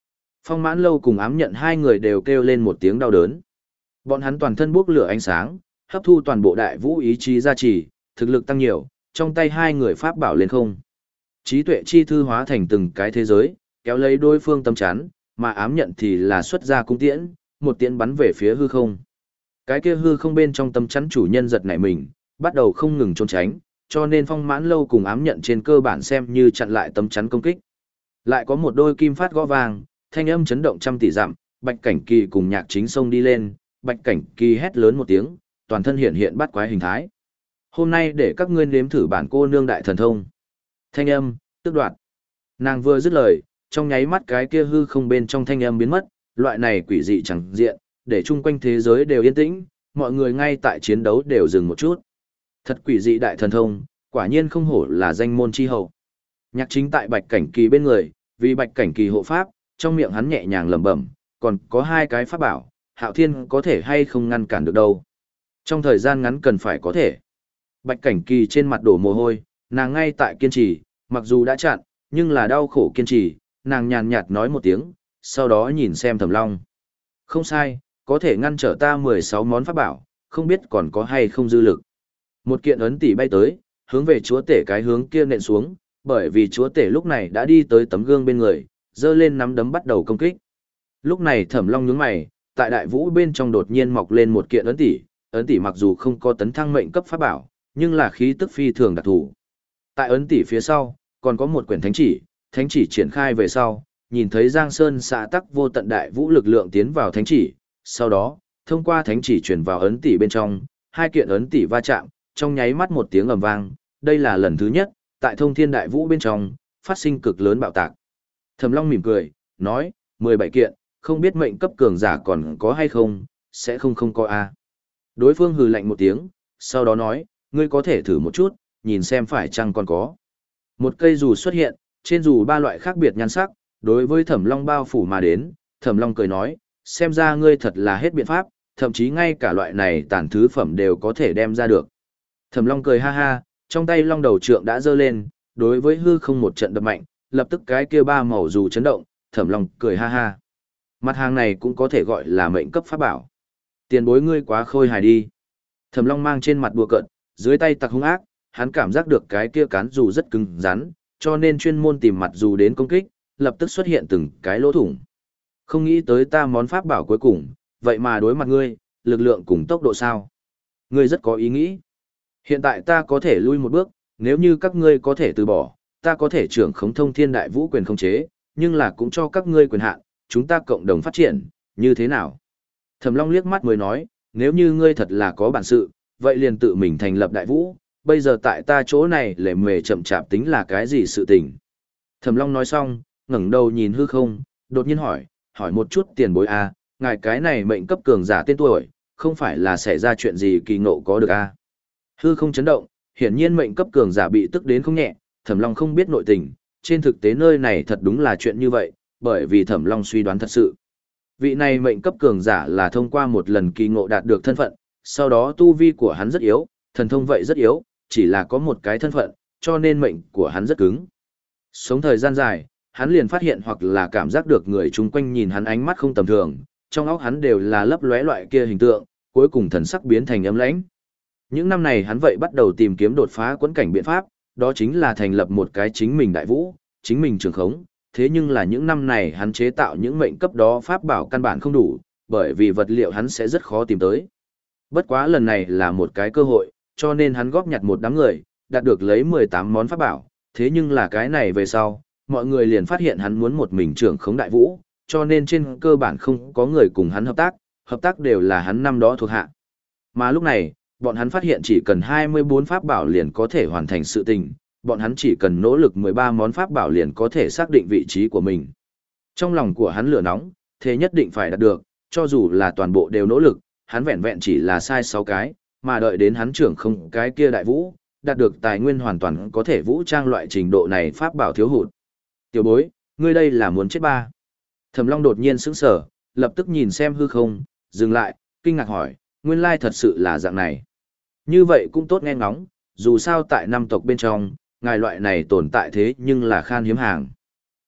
Phong Mãn Lâu cùng Ám Nhận hai người đều kêu lên một tiếng đau đớn. Bọn hắn toàn thân bốc lửa ánh sáng, hấp thu toàn bộ đại vũ ý chí gia trì, thực lực tăng nhiều, trong tay hai người pháp bảo lên không. Trí tuệ chi thư hóa thành từng cái thế giới, kéo lấy đối phương tâm chắn, mà Ám Nhận thì là xuất ra cung tiễn, một tiễn bắn về phía hư không. Cái kia hư không bên trong tâm chắn chủ nhân giật nảy mình, bắt đầu không ngừng trốn tránh, cho nên Phong Mãn Lâu cùng Ám Nhận trên cơ bản xem như chặn lại tấm chắn công kích. Lại có một đôi kim phát gõ vàng, thanh âm chấn động trăm tỷ dặm, Bạch Cảnh Kỳ cùng Nhạc Chính xông đi lên, Bạch Cảnh Kỳ hét lớn một tiếng, toàn thân hiện hiện bắt quái hình thái. Hôm nay để các ngươi nếm thử bản cô nương đại thần thông. Thanh âm, tức đoạt. Nàng vừa dứt lời, trong nháy mắt cái kia hư không bên trong thanh âm biến mất, loại này quỷ dị chẳng diện, để chung quanh thế giới đều yên tĩnh, mọi người ngay tại chiến đấu đều dừng một chút. Thật quỷ dị đại thần thông, quả nhiên không hổ là danh môn chi hậu. Nhạc Chính tại Bạch Cảnh Kỳ bên người, vì Bạch Cảnh Kỳ hộ pháp, trong miệng hắn nhẹ nhàng lẩm bẩm, còn có hai cái pháp bảo, Hạo Thiên có thể hay không ngăn cản được đâu. Trong thời gian ngắn cần phải có thể. Bạch Cảnh Kỳ trên mặt đổ mồ hôi, nàng ngay tại kiên trì, mặc dù đã chặn, nhưng là đau khổ kiên trì, nàng nhàn nhạt nói một tiếng, sau đó nhìn xem Thẩm Long. Không sai, có thể ngăn trở ta mười sáu món pháp bảo, không biết còn có hay không dư lực. Một kiện ấn tỷ bay tới, hướng về chúa tể cái hướng kia nện xuống, bởi vì chúa tể lúc này đã đi tới tấm gương bên người, giơ lên nắm đấm bắt đầu công kích. Lúc này Thẩm Long nhướng mày, tại đại vũ bên trong đột nhiên mọc lên một kiện ấn tỷ, ấn tỷ mặc dù không có tấn thăng mệnh cấp pháp bảo, nhưng là khí tức phi thường đặc thù. Tại ấn tỷ phía sau, còn có một quyển thánh chỉ, thánh chỉ triển khai về sau, nhìn thấy Giang Sơn xạ tắc vô tận đại vũ lực lượng tiến vào thánh chỉ, sau đó, thông qua thánh chỉ truyền vào ấn tỷ bên trong, hai kiện ấn tỷ va chạm, trong nháy mắt một tiếng ầm vang, đây là lần thứ nhất, tại thông thiên đại vũ bên trong, phát sinh cực lớn bạo tạc. Thẩm Long mỉm cười, nói, mười bảy kiện, không biết mệnh cấp cường giả còn có hay không, sẽ không không có a. Đối phương hừ lạnh một tiếng, sau đó nói, ngươi có thể thử một chút, nhìn xem phải chăng còn có. Một cây dù xuất hiện, trên dù ba loại khác biệt nhan sắc, đối với Thẩm Long bao phủ mà đến, Thẩm Long cười nói, xem ra ngươi thật là hết biện pháp, thậm chí ngay cả loại này tàn thứ phẩm đều có thể đem ra được. Thẩm Long cười ha ha, trong tay long đầu trượng đã giơ lên, đối với hư không một trận đập mạnh, lập tức cái kia ba màu dù chấn động, Thẩm Long cười ha ha. Mặt hàng này cũng có thể gọi là mệnh cấp pháp bảo. Tiền bối ngươi quá khôi hài đi. Thẩm Long mang trên mặt đùa cợt, dưới tay tặc hung ác, hắn cảm giác được cái kia cán dù rất cứng rắn, cho nên chuyên môn tìm mặt dù đến công kích, lập tức xuất hiện từng cái lỗ thủng. Không nghĩ tới ta món pháp bảo cuối cùng, vậy mà đối mặt ngươi, lực lượng cùng tốc độ sao? Ngươi rất có ý nghĩ. Hiện tại ta có thể lui một bước, nếu như các ngươi có thể từ bỏ, ta có thể trưởng khống thông thiên đại vũ quyền khống chế, nhưng là cũng cho các ngươi quyền hạn, chúng ta cộng đồng phát triển, như thế nào? Thẩm Long liếc mắt mới nói, nếu như ngươi thật là có bản sự, vậy liền tự mình thành lập đại vũ, bây giờ tại ta chỗ này lề mề chậm chạp tính là cái gì sự tình? Thẩm Long nói xong, ngẩng đầu nhìn hư không, đột nhiên hỏi, hỏi một chút tiền bối a, ngài cái này mệnh cấp cường giả tên tuổi, không phải là xảy ra chuyện gì kỳ ngộ có được a? Hư không chấn động, hiển nhiên mệnh cấp cường giả bị tức đến không nhẹ, Thẩm Long không biết nội tình, trên thực tế nơi này thật đúng là chuyện như vậy, bởi vì Thẩm Long suy đoán thật sự. Vị này mệnh cấp cường giả là thông qua một lần kỳ ngộ đạt được thân phận, sau đó tu vi của hắn rất yếu, thần thông vậy rất yếu, chỉ là có một cái thân phận, cho nên mệnh của hắn rất cứng. Sống thời gian dài, hắn liền phát hiện hoặc là cảm giác được người chung quanh nhìn hắn ánh mắt không tầm thường, trong óc hắn đều là lấp lóe loại kia hình tượng, cuối cùng thần sắc biến thành ấm lãnh. Những năm này hắn vậy bắt đầu tìm kiếm đột phá quẫn cảnh biện pháp, đó chính là thành lập một cái chính mình đại vũ, chính mình trường khống. Thế nhưng là những năm này hắn chế tạo những mệnh cấp đó pháp bảo căn bản không đủ, bởi vì vật liệu hắn sẽ rất khó tìm tới. Bất quá lần này là một cái cơ hội, cho nên hắn góp nhặt một đám người, đạt được lấy mười tám món pháp bảo. Thế nhưng là cái này về sau, mọi người liền phát hiện hắn muốn một mình trưởng khống đại vũ, cho nên trên cơ bản không có người cùng hắn hợp tác, hợp tác đều là hắn năm đó thuộc hạ. Mà lúc này, bọn hắn phát hiện chỉ cần hai mươi bốn pháp bảo liền có thể hoàn thành sự tình, bọn hắn chỉ cần nỗ lực mười ba món pháp bảo liền có thể xác định vị trí của mình. Trong lòng của hắn lửa nóng, thế nhất định phải đạt được, cho dù là toàn bộ đều nỗ lực, hắn vẹn vẹn chỉ là sai sáu cái, mà đợi đến hắn trưởng không cái kia đại vũ, đạt được tài nguyên hoàn toàn có thể vũ trang loại trình độ này pháp bảo thiếu hụt. Tiểu bối, ngươi đây là muốn chết ba. Thẩm Long đột nhiên sững sờ, lập tức nhìn xem hư không, dừng lại, kinh ngạc hỏi, nguyên lai thật sự là dạng này. Như vậy cũng tốt nghe ngóng, dù sao tại năm tộc bên trong, ngài loại này tồn tại thế nhưng là khan hiếm hàng.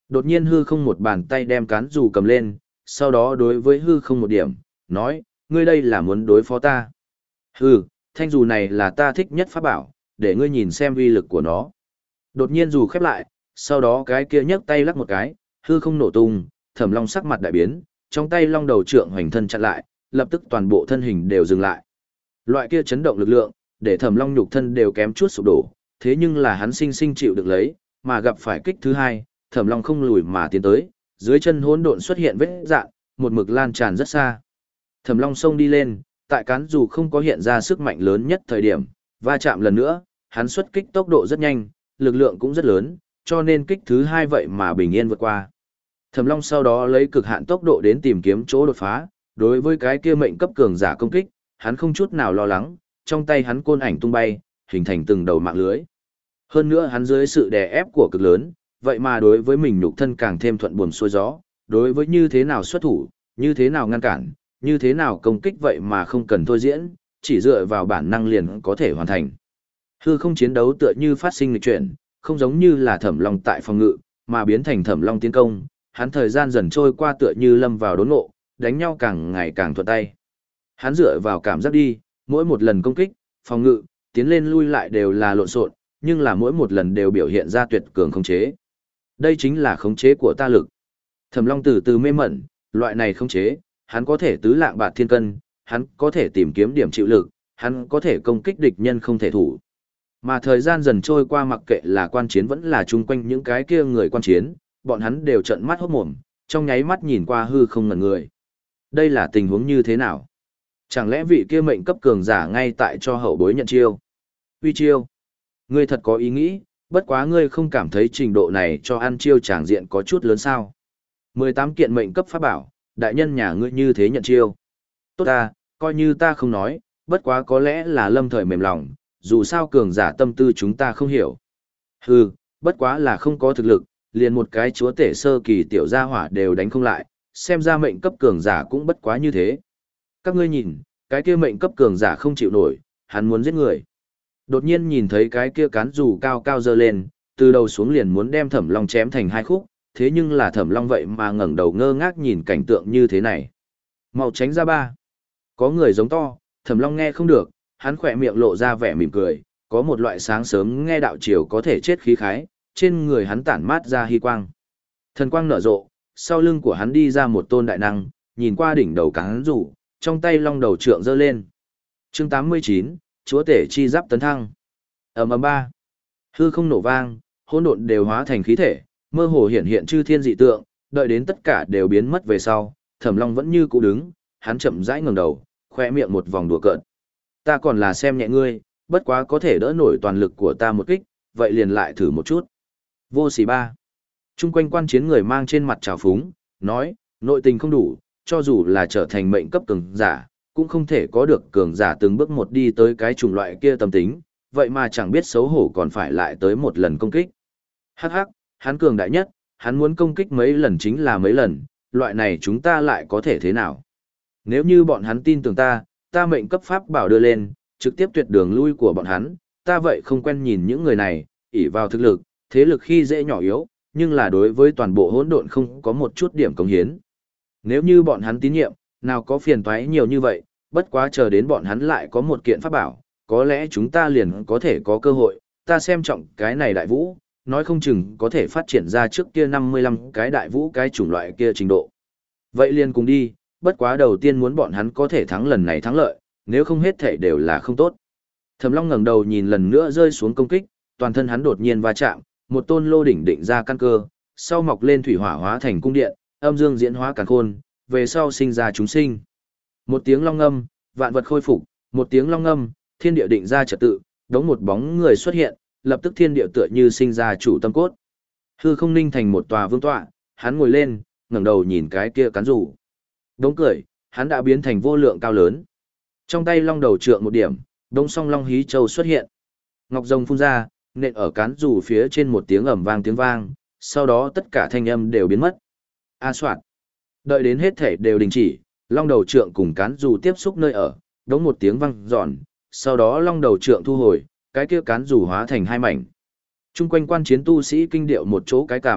Đột nhiên hư không một bàn tay đem cán dù cầm lên, sau đó đối với hư không một điểm, nói, ngươi đây là muốn đối phó ta. Hừ, thanh dù này là ta thích nhất pháp bảo, để ngươi nhìn xem uy lực của nó. Đột nhiên dù khép lại, sau đó cái kia nhấc tay lắc một cái, hư không nổ tung, Thẩm Long sắc mặt đại biến, trong tay long đầu trượng hoành thân chặn lại, lập tức toàn bộ thân hình đều dừng lại. Loại kia chấn động lực lượng, để Thẩm Long nhục thân đều kém chút sụp đổ, thế nhưng là hắn sinh sinh chịu được lấy, mà gặp phải kích thứ hai, Thẩm Long không lùi mà tiến tới, dưới chân hỗn độn xuất hiện vết rạn, một mực lan tràn rất xa. Thẩm Long xông đi lên, tại cán dù không có hiện ra sức mạnh lớn nhất thời điểm, va chạm lần nữa, hắn xuất kích tốc độ rất nhanh, lực lượng cũng rất lớn, cho nên kích thứ hai vậy mà bình yên vượt qua. Thẩm Long sau đó lấy cực hạn tốc độ đến tìm kiếm chỗ đột phá, đối với cái kia mệnh cấp cường giả công kích, hắn không chút nào lo lắng, trong tay hắn côn ảnh tung bay, hình thành từng đầu mạng lưới. Hơn nữa hắn dưới sự đè ép của cực lớn, vậy mà đối với mình nhục thân càng thêm thuận buồm xuôi gió, đối với như thế nào xuất thủ, như thế nào ngăn cản, như thế nào công kích vậy mà không cần thôi diễn, chỉ dựa vào bản năng liền có thể hoàn thành. Hư không chiến đấu tựa như phát sinh nghịch chuyển, không giống như là Thẩm Long tại phòng ngự, mà biến thành Thẩm Long tiến công, hắn thời gian dần trôi qua tựa như lâm vào đốn ngộ, đánh nhau càng ngày càng thuận tay. Hắn dựa vào cảm giác đi, mỗi một lần công kích, phòng ngự, tiến lên lui lại đều là lộn xộn, nhưng là mỗi một lần đều biểu hiện ra tuyệt cường khống chế. Đây chính là khống chế của ta lực. Thẩm Long từ từ mê mẩn, loại này khống chế, hắn có thể tứ lạng bạt thiên cân, hắn có thể tìm kiếm điểm chịu lực, hắn có thể công kích địch nhân không thể thủ. Mà thời gian dần trôi qua, mặc kệ là quan chiến vẫn là chung quanh những cái kia người quan chiến, bọn hắn đều trợn mắt hốt mồm, trong nháy mắt nhìn qua hư không ngẩn người. Đây là tình huống như thế nào? Chẳng lẽ vị kia mệnh cấp cường giả ngay tại cho hậu bối nhận chiêu? Uy chiêu? Ngươi thật có ý nghĩ, bất quá ngươi không cảm thấy trình độ này cho ăn chiêu tràng diện có chút lớn sao? mười tám kiện mệnh cấp pháp bảo, đại nhân nhà ngươi như thế nhận chiêu. Tốt ta, coi như ta không nói, bất quá có lẽ là lâm thời mềm lòng, dù sao cường giả tâm tư chúng ta không hiểu. Hừ, bất quá là không có thực lực, liền một cái chúa tể sơ kỳ tiểu gia hỏa đều đánh không lại, xem ra mệnh cấp cường giả cũng bất quá như thế. Các ngươi nhìn, cái kia mệnh cấp cường giả không chịu nổi, hắn muốn giết người. Đột nhiên nhìn thấy cái kia cán dù cao cao dơ lên, từ đầu xuống liền muốn đem Thẩm Long chém thành hai khúc, thế nhưng là Thẩm Long vậy mà ngẩng đầu ngơ ngác nhìn cảnh tượng như thế này. Mau tránh ra ba. Có người giống to, Thẩm Long nghe không được, hắn khỏe miệng lộ ra vẻ mỉm cười, có một loại sáng sớm nghe đạo chiều có thể chết khí khái, trên người hắn tản mát ra hy quang. Thần quang nở rộ, sau lưng của hắn đi ra một tôn đại năng, nhìn qua đỉnh đầu cán rủ, trong tay long đầu trượng giơ lên. Chương tám mươi chín, chúa tể chi giáp tấn thăng. Ầm ầm ba. Hư không nổ vang, hỗn độn đều hóa thành khí thể, mơ hồ hiện hiện chư thiên dị tượng, đợi đến tất cả đều biến mất về sau, Thẩm Long vẫn như cũ đứng, hắn chậm rãi ngẩng đầu, khoe miệng một vòng đùa cợt. Ta còn là xem nhẹ ngươi, bất quá có thể đỡ nổi toàn lực của ta một kích, vậy liền lại thử một chút. Vô sỉ ba. Trung quanh quan chiến người mang trên mặt trào phúng, nói, nội tình không đủ, cho dù là trở thành mệnh cấp cường giả, cũng không thể có được cường giả từng bước một đi tới cái chủng loại kia tâm tính, vậy mà chẳng biết xấu hổ còn phải lại tới một lần công kích. Hắc hắc, hắn cường đại nhất, hắn muốn công kích mấy lần chính là mấy lần, loại này chúng ta lại có thể thế nào? Nếu như bọn hắn tin tưởng ta, ta mệnh cấp pháp bảo đưa lên, trực tiếp tuyệt đường lui của bọn hắn, ta vậy không quen nhìn những người này, ỷ vào thực lực, thế lực khi dễ nhỏ yếu, nhưng là đối với toàn bộ hỗn độn không có một chút điểm cống hiến. Nếu như bọn hắn tín nhiệm, nào có phiền toái nhiều như vậy, bất quá chờ đến bọn hắn lại có một kiện pháp bảo, có lẽ chúng ta liền có thể có cơ hội, ta xem trọng cái này đại vũ, nói không chừng có thể phát triển ra trước kia năm mươi lăm cái đại vũ cái chủng loại kia trình độ. Vậy liền cùng đi, bất quá đầu tiên muốn bọn hắn có thể thắng lần này thắng lợi, nếu không hết thể đều là không tốt. Thẩm Long ngẩng đầu nhìn lần nữa rơi xuống công kích, toàn thân hắn đột nhiên va chạm, một tôn lô đỉnh định ra căn cơ, sau mọc lên thủy hỏa hóa thành cung điện, âm dương diễn hóa càn khôn, về sau sinh ra chúng sinh. Một tiếng long ngâm, vạn vật khôi phục, một tiếng long ngâm, thiên địa định ra trật tự, đống một bóng người xuất hiện, lập tức thiên địa tựa như sinh ra chủ tâm cốt. Hư không ninh thành một tòa vương tọa, hắn ngồi lên, ngẩng đầu nhìn cái kia cán rủ. Đống cười, hắn đã biến thành vô lượng cao lớn. Trong tay long đầu trượng một điểm, đống song long hí châu xuất hiện. Ngọc rồng phun ra, nện ở cán rủ phía trên một tiếng ầm vang tiếng vang, sau đó tất cả thanh âm đều biến mất. A soạt. Đợi đến hết thể đều đình chỉ, long đầu trượng cùng cán rủ tiếp xúc nơi ở, đống một tiếng vang giòn, sau đó long đầu trượng thu hồi, cái kia cán rủ hóa thành hai mảnh. Trung quanh quan chiến tu sĩ kinh điệu một chỗ cái cằm,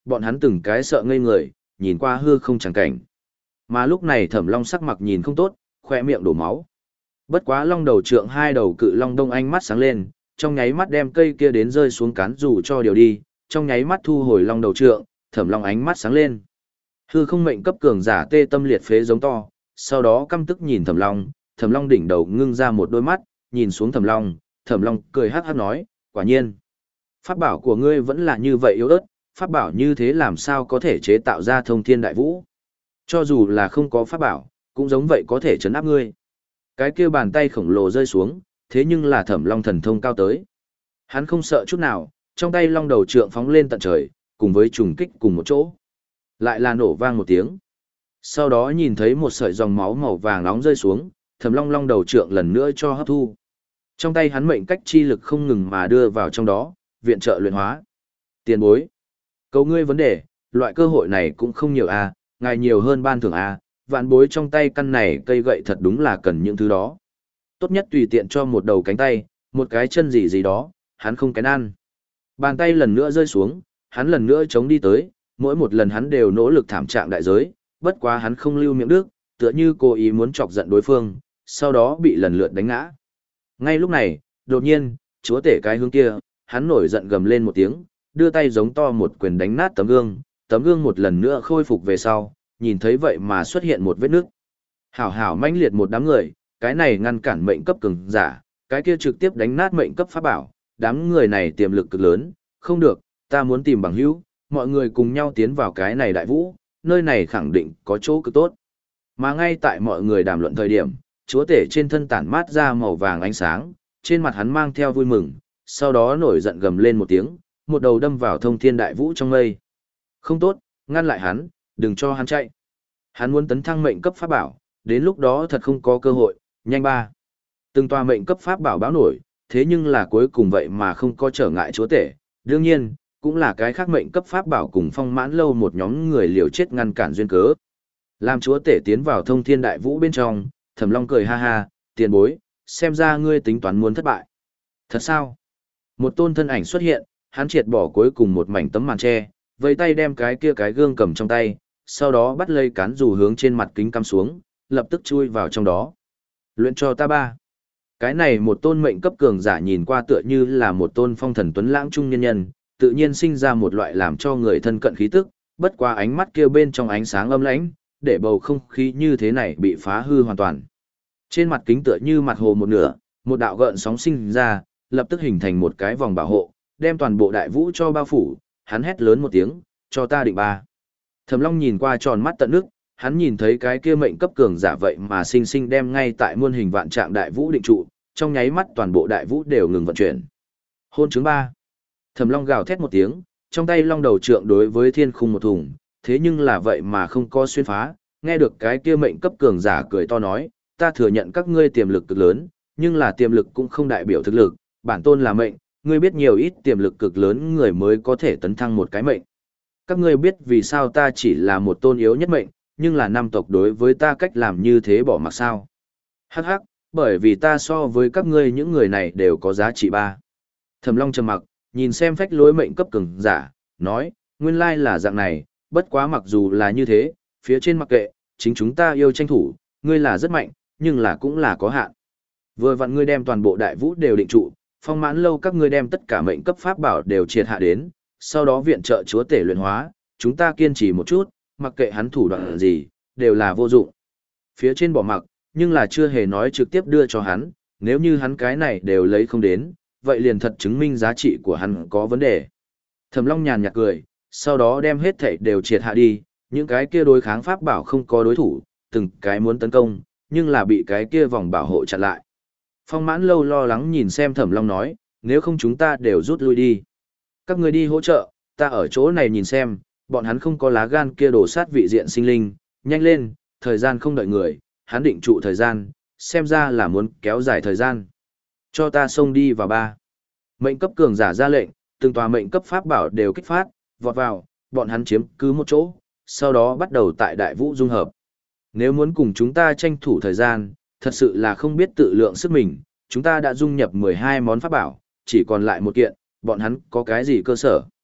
bọn hắn từng cái sợ ngây người, nhìn qua hư không chẳng cảnh. Mà lúc này Thẩm Long sắc mặt nhìn không tốt, khoe miệng đổ máu. Bất quá long đầu trượng hai đầu cự long đông ánh mắt sáng lên, trong nháy mắt đem cây kia đến rơi xuống cán dù cho điều đi, trong nháy mắt thu hồi long đầu trượng, Thẩm Long ánh mắt sáng lên. Hư không mệnh cấp cường giả tê tâm liệt phế giống to, sau đó căm tức nhìn Thẩm Long, Thẩm Long đỉnh đầu ngưng ra một đôi mắt, nhìn xuống Thẩm Long, Thẩm Long cười hắc hắc nói, quả nhiên, pháp bảo của ngươi vẫn là như vậy yếu ớt, pháp bảo như thế làm sao có thể chế tạo ra thông thiên đại vũ? Cho dù là không có pháp bảo, cũng giống vậy có thể chấn áp ngươi. Cái kia bàn tay khổng lồ rơi xuống, thế nhưng là Thẩm Long thần thông cao tới. Hắn không sợ chút nào, trong tay long đầu trượng phóng lên tận trời, cùng với trùng kích cùng một chỗ. Lại là nổ vang một tiếng. Sau đó nhìn thấy một sợi dòng máu màu vàng nóng rơi xuống, Thẩm Long long đầu trượng lần nữa cho hấp thu. Trong tay hắn mệnh cách chi lực không ngừng mà đưa vào trong đó, viện trợ luyện hóa. Tiền bối. Cầu ngươi vấn đề, loại cơ hội này cũng không nhiều a, ngài nhiều hơn ban thưởng a, vạn bối trong tay căn này cây gậy thật đúng là cần những thứ đó. Tốt nhất tùy tiện cho một đầu cánh tay, một cái chân gì gì đó, hắn không kén ăn. Bàn tay lần nữa rơi xuống, hắn lần nữa chống đi tới, mỗi một lần hắn đều nỗ lực thảm trạng đại giới, bất quá hắn không lưu miệng đức, tựa như cố ý muốn chọc giận đối phương, sau đó bị lần lượt đánh ngã. Ngay lúc này, đột nhiên, chúa tể cái hướng kia, hắn nổi giận gầm lên một tiếng, đưa tay giống to một quyền đánh nát tấm gương, tấm gương một lần nữa khôi phục về sau, nhìn thấy vậy mà xuất hiện một vết nước. Hảo hảo mãnh liệt một đám người, cái này ngăn cản mệnh cấp cường giả, cái kia trực tiếp đánh nát mệnh cấp pháp bảo, đám người này tiềm lực cực lớn, không được, ta muốn tìm bằng hữu, mọi người cùng nhau tiến vào cái này đại vũ, nơi này khẳng định có chỗ cực tốt. Mà ngay tại mọi người đàm luận thời điểm, chúa tể trên thân tản mát ra màu vàng ánh sáng, trên mặt hắn mang theo vui mừng, sau đó nổi giận gầm lên một tiếng, một đầu đâm vào thông thiên đại vũ trong mây. Không tốt, ngăn lại hắn, đừng cho hắn chạy. Hắn muốn tấn thăng mệnh cấp pháp bảo, đến lúc đó thật không có cơ hội, nhanh ba. Từng tòa mệnh cấp pháp bảo báo nổi, thế nhưng là cuối cùng vậy mà không có trở ngại chúa tể. Đương nhiên, cũng là cái khác mệnh cấp pháp bảo cùng phong mãn lâu một nhóm người liều chết ngăn cản duyên cớ. Làm chúa tể tiến vào thông thiên đại vũ bên trong, Thẩm Long cười ha ha, tiền bối, xem ra ngươi tính toán muốn thất bại. Thật sao? Một tôn thân ảnh xuất hiện, hắn triệt bỏ cuối cùng một mảnh tấm màn tre, vẫy tay đem cái kia cái gương cầm trong tay, sau đó bắt lấy cán dù hướng trên mặt kính cắm xuống, lập tức chui vào trong đó. Luyện cho ta ba. Cái này một tôn mệnh cấp cường giả nhìn qua tựa như là một tôn phong thần tuấn lãng trung nhân nhân, tự nhiên sinh ra một loại làm cho người thân cận khí tức, bất qua ánh mắt kia bên trong ánh sáng âm lãnh, để bầu không khí như thế này bị phá hư hoàn toàn. Trên mặt kính tựa như mặt hồ một nửa, một đạo gợn sóng sinh ra, lập tức hình thành một cái vòng bảo hộ, đem toàn bộ đại vũ cho bao phủ, hắn hét lớn một tiếng, cho ta định ba. Thẩm Long nhìn qua tròn mắt tận nước, hắn nhìn thấy cái kia mệnh cấp cường giả vậy mà sinh sinh đem ngay tại muôn hình vạn trạng đại vũ định trụ, trong nháy mắt toàn bộ đại vũ đều ngừng vận chuyển. Hôn chứng ba. Thẩm Long gào thét một tiếng, trong tay long đầu trượng đối với thiên khung một thùng, thế nhưng là vậy mà không có xuyên phá, nghe được cái kia mệnh cấp cường giả cười to nói, ta thừa nhận các ngươi tiềm lực cực lớn, nhưng là tiềm lực cũng không đại biểu thực lực, bản tôn là mệnh, ngươi biết nhiều ít tiềm lực cực lớn người mới có thể tấn thăng một cái mệnh. Các ngươi biết vì sao ta chỉ là một tôn yếu nhất mệnh, nhưng là năm tộc đối với ta cách làm như thế bỏ mặc sao? Hắc hắc, bởi vì ta so với các ngươi những người này đều có giá trị ba. Thẩm Long trầm mặc, nhìn xem phách lối mệnh cấp cường giả, nói, nguyên lai là dạng này, bất quá mặc dù là như thế, phía trên mặc kệ, chính chúng ta yêu tranh thủ, ngươi là rất mạnh, nhưng là cũng là có hạn. Vừa vặn ngươi đem toàn bộ đại vũ đều định trụ, phong mãn lâu các ngươi đem tất cả mệnh cấp pháp bảo đều triệt hạ đến, sau đó viện trợ chúa tể luyện hóa, chúng ta kiên trì một chút, mặc kệ hắn thủ đoạn gì, đều là vô dụng. Phía trên bỏ mặc, nhưng là chưa hề nói trực tiếp đưa cho hắn, nếu như hắn cái này đều lấy không đến, vậy liền thật chứng minh giá trị của hắn có vấn đề. Thẩm Long nhàn nhạt cười, sau đó đem hết thảy đều triệt hạ đi, những cái kia đối kháng pháp bảo không có đối thủ, từng cái muốn tấn công, nhưng là bị cái kia vòng bảo hộ chặn lại. Phong mãn lâu lo lắng nhìn xem Thẩm Long nói, nếu không chúng ta đều rút lui đi. Các người đi hỗ trợ, ta ở chỗ này nhìn xem, bọn hắn không có lá gan kia đổ sát vị diện sinh linh, nhanh lên, thời gian không đợi người, hắn định trụ thời gian, xem ra là muốn kéo dài thời gian. Cho ta xông đi vào ba. Mệnh cấp cường giả ra lệnh, từng tòa mệnh cấp pháp bảo đều kích phát, vọt vào, bọn hắn chiếm cứ một chỗ, sau đó bắt đầu tại đại vũ dung hợp. Nếu muốn cùng chúng ta tranh thủ thời gian, thật sự là không biết tự lượng sức mình, chúng ta đã dung nhập mười hai món pháp bảo, chỉ còn lại một kiện, bọn hắn có cái gì cơ sở.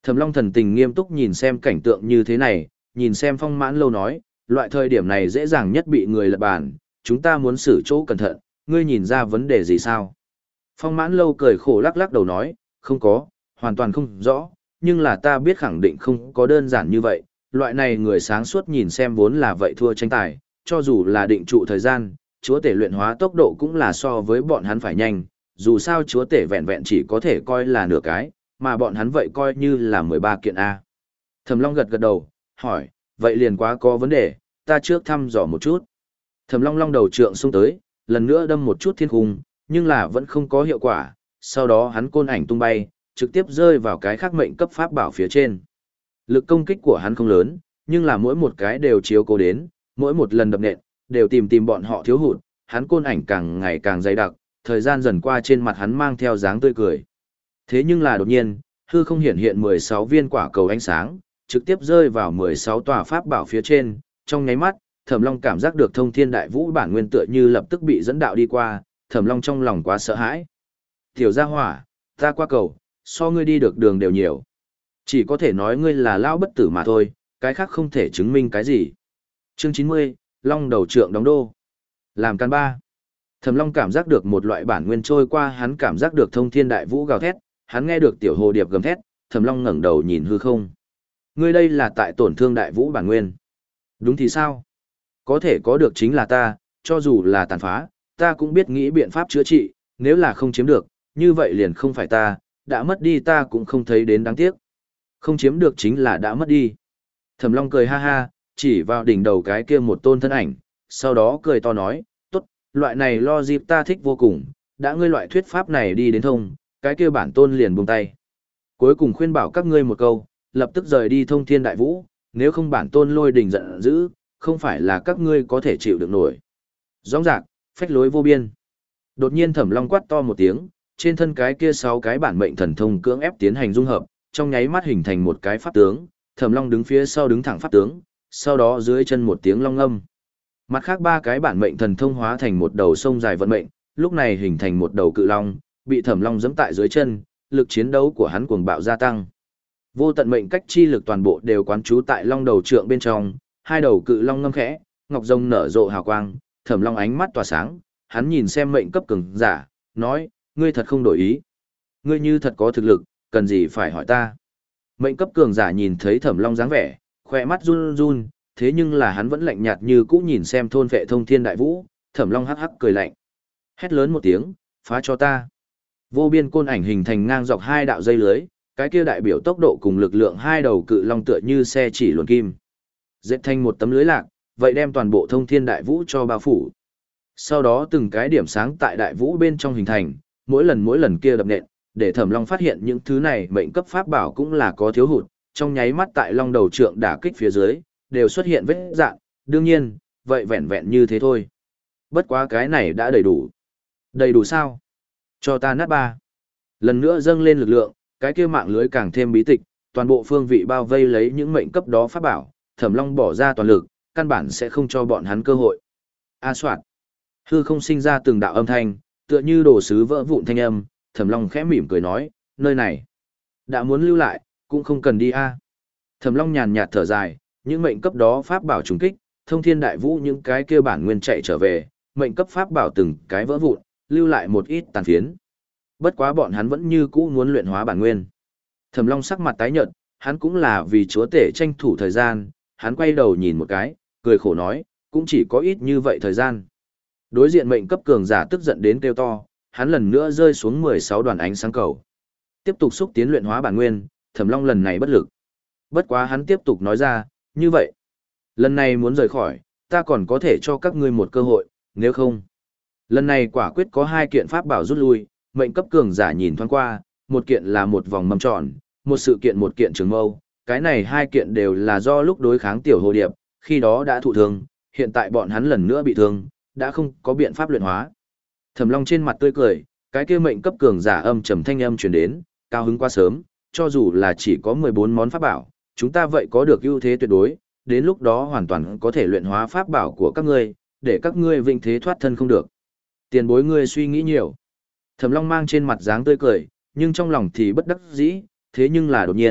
Thẩm Long thần tình nghiêm túc nhìn xem cảnh tượng như thế này, nhìn xem Phong Mãn Lâu nói, loại thời điểm này dễ dàng nhất bị người lật bàn, chúng ta muốn xử chỗ cẩn thận, ngươi nhìn ra vấn đề gì sao? Phong Mãn Lâu cười khổ lắc lắc đầu nói, không có, hoàn toàn không rõ, nhưng là ta biết khẳng định không có đơn giản như vậy, loại này người sáng suốt nhìn xem vốn là vậy thua tranh tài, cho dù là định trụ thời gian, chúa tể luyện hóa tốc độ cũng là so với bọn hắn phải nhanh, dù sao chúa tể vẹn vẹn chỉ có thể coi là nửa cái, mà bọn hắn vậy coi như là mười ba kiện A. Thẩm Long gật gật đầu, hỏi, vậy liền quá có vấn đề, ta trước thăm dò một chút. Thẩm Long long đầu trượng xông tới, lần nữa đâm một chút thiên khung, nhưng là vẫn không có hiệu quả, sau đó hắn côn ảnh tung bay, trực tiếp rơi vào cái khắc mệnh cấp pháp bảo phía trên. Lực công kích của hắn không lớn, nhưng là mỗi một cái đều chiếu cố đến, mỗi một lần đập nện, đều tìm tìm bọn họ thiếu hụt, hắn côn ảnh càng ngày càng dày đặc, thời gian dần qua trên mặt hắn mang theo dáng tươi cười. Thế nhưng là đột nhiên, hư không hiện hiện mười sáu viên quả cầu ánh sáng, trực tiếp rơi vào mười sáu tòa pháp bảo phía trên, trong nháy mắt, Thẩm Long cảm giác được thông thiên đại vũ bản nguyên tựa như lập tức bị dẫn đạo đi qua, Thẩm Long trong lòng quá sợ hãi. Tiểu gia hỏa, ta qua cầu, so ngươi đi được đường đều nhiều. Chỉ có thể nói ngươi là lão bất tử mà thôi, cái khác không thể chứng minh cái gì. Chương chín mươi, Long đầu trượng đóng đô. Làm can ba. Thẩm Long cảm giác được một loại bản nguyên trôi qua, hắn cảm giác được thông thiên đại vũ gào thét, hắn nghe được tiểu hồ điệp gầm thét, Thẩm Long ngẩng đầu nhìn hư không. Ngươi đây là tại tổn thương đại vũ bản nguyên. Đúng thì sao? Có thể có được chính là ta, cho dù là tàn phá, ta cũng biết nghĩ biện pháp chữa trị, nếu là không chiếm được, như vậy liền không phải ta, đã mất đi ta cũng không thấy đến đáng tiếc. Không chiếm được chính là đã mất đi. Thẩm Long cười ha ha, chỉ vào đỉnh đầu cái kia một tôn thân ảnh, sau đó cười to nói, tốt, loại này lo dịp ta thích vô cùng, đã ngươi loại thuyết pháp này đi đến thông, cái kia bản tôn liền buông tay. Cuối cùng khuyên bảo các ngươi một câu, lập tức rời đi thông thiên đại vũ, nếu không bản tôn lôi đình giận dữ, không phải là các ngươi có thể chịu được nổi. Rõ rạc, phách lối vô biên. Đột nhiên Thẩm Long quát to một tiếng, trên thân cái kia sáu cái bản mệnh thần thông cưỡng ép tiến hành dung hợp, trong nháy mắt hình thành một cái pháp tướng, Thẩm Long đứng phía sau đứng thẳng pháp tướng, sau đó dưới chân một tiếng long âm. Mặt khác ba cái bản mệnh thần thông hóa thành một đầu sông dài vận mệnh, lúc này hình thành một đầu cự long, bị Thẩm Long giẫm tại dưới chân, lực chiến đấu của hắn cuồng bạo gia tăng. Vô tận mệnh cách chi lực toàn bộ đều quán trú tại long đầu trượng bên trong, hai đầu cự long ngâm khẽ, ngọc rồng nở rộ hào quang, Thẩm Long ánh mắt tỏa sáng, hắn nhìn xem mệnh cấp cường giả, nói, ngươi thật không đổi ý. Ngươi như thật có thực lực, cần gì phải hỏi ta. Mệnh cấp cường giả nhìn thấy Thẩm Long dáng vẻ, khỏe mắt run run, thế nhưng là hắn vẫn lạnh nhạt như cũ nhìn xem thôn vệ thông thiên đại vũ, Thẩm Long hắc hắc cười lạnh. Hét lớn một tiếng, phá cho ta. Vô biên côn ảnh hình thành ngang dọc hai đạo dây lưới, cái kia đại biểu tốc độ cùng lực lượng hai đầu cự long tựa như xe chỉ luồn kim. Dệt thành một tấm lưới lạc, vậy đem toàn bộ thông thiên đại vũ cho bao phủ. Sau đó từng cái điểm sáng tại đại vũ bên trong hình thành, mỗi lần mỗi lần kia đập nện, để Thẩm Long phát hiện những thứ này mệnh cấp pháp bảo cũng là có thiếu hụt, trong nháy mắt tại long đầu trượng đả kích phía dưới, đều xuất hiện vết dạn, đương nhiên, vậy vẹn vẹn như thế thôi. Bất quá cái này đã đầy đủ. Đầy đủ sao? Cho ta nát ba. Lần nữa dâng lên lực lượng, cái kia mạng lưới càng thêm bí tịch, toàn bộ phương vị bao vây lấy những mệnh cấp đó pháp bảo, Thẩm Long bỏ ra toàn lực, căn bản sẽ không cho bọn hắn cơ hội. A soạt. Hư không sinh ra từng đạo âm thanh, tựa như đồ sứ vỡ vụn thanh âm, Thẩm Long khẽ mỉm cười nói, nơi này đã muốn lưu lại, cũng không cần đi a. Thẩm Long nhàn nhạt thở dài, những mệnh cấp đó pháp bảo trùng kích, thông thiên đại vũ những cái kia bản nguyên chạy trở về, mệnh cấp pháp bảo từng cái vỡ vụn, lưu lại một ít tàn phiến. Bất quá bọn hắn vẫn như cũ muốn luyện hóa bản nguyên. Thẩm Long sắc mặt tái nhợt, hắn cũng là vì chúa tể tranh thủ thời gian, hắn quay đầu nhìn một cái, cười khổ nói, cũng chỉ có ít như vậy thời gian. Đối diện mệnh cấp cường giả tức giận đến kêu to, hắn lần nữa rơi xuống mười sáu đoàn ánh sáng cầu. Tiếp tục xúc tiến luyện hóa bản nguyên, Thẩm Long lần này bất lực. Bất quá hắn tiếp tục nói ra, như vậy, lần này muốn rời khỏi, ta còn có thể cho các ngươi một cơ hội, nếu không. Lần này quả quyết có hai kiện pháp bảo rút lui, mệnh cấp cường giả nhìn thoáng qua, một kiện là một vòng mâm tròn, một sự kiện một kiện trường mâu, cái này hai kiện đều là do lúc đối kháng tiểu hồ điệp, khi đó đã thụ thương, hiện tại bọn hắn lần nữa bị thương, đã không có biện pháp luyện hóa. Thẩm Long trên mặt tươi cười, cái kia mệnh cấp cường giả âm trầm thanh âm truyền đến, cao hứng quá sớm, cho dù là chỉ có mười bốn món pháp bảo, chúng ta vậy có được ưu thế tuyệt đối, đến lúc đó hoàn toàn có thể luyện hóa pháp bảo của các ngươi, để các ngươi vinh thế thoát thân không được. Tiền bối ngươi suy nghĩ nhiều. Thẩm Long mang trên mặt dáng tươi cười, nhưng trong lòng thì bất đắc dĩ, thế nhưng là đột nhiên,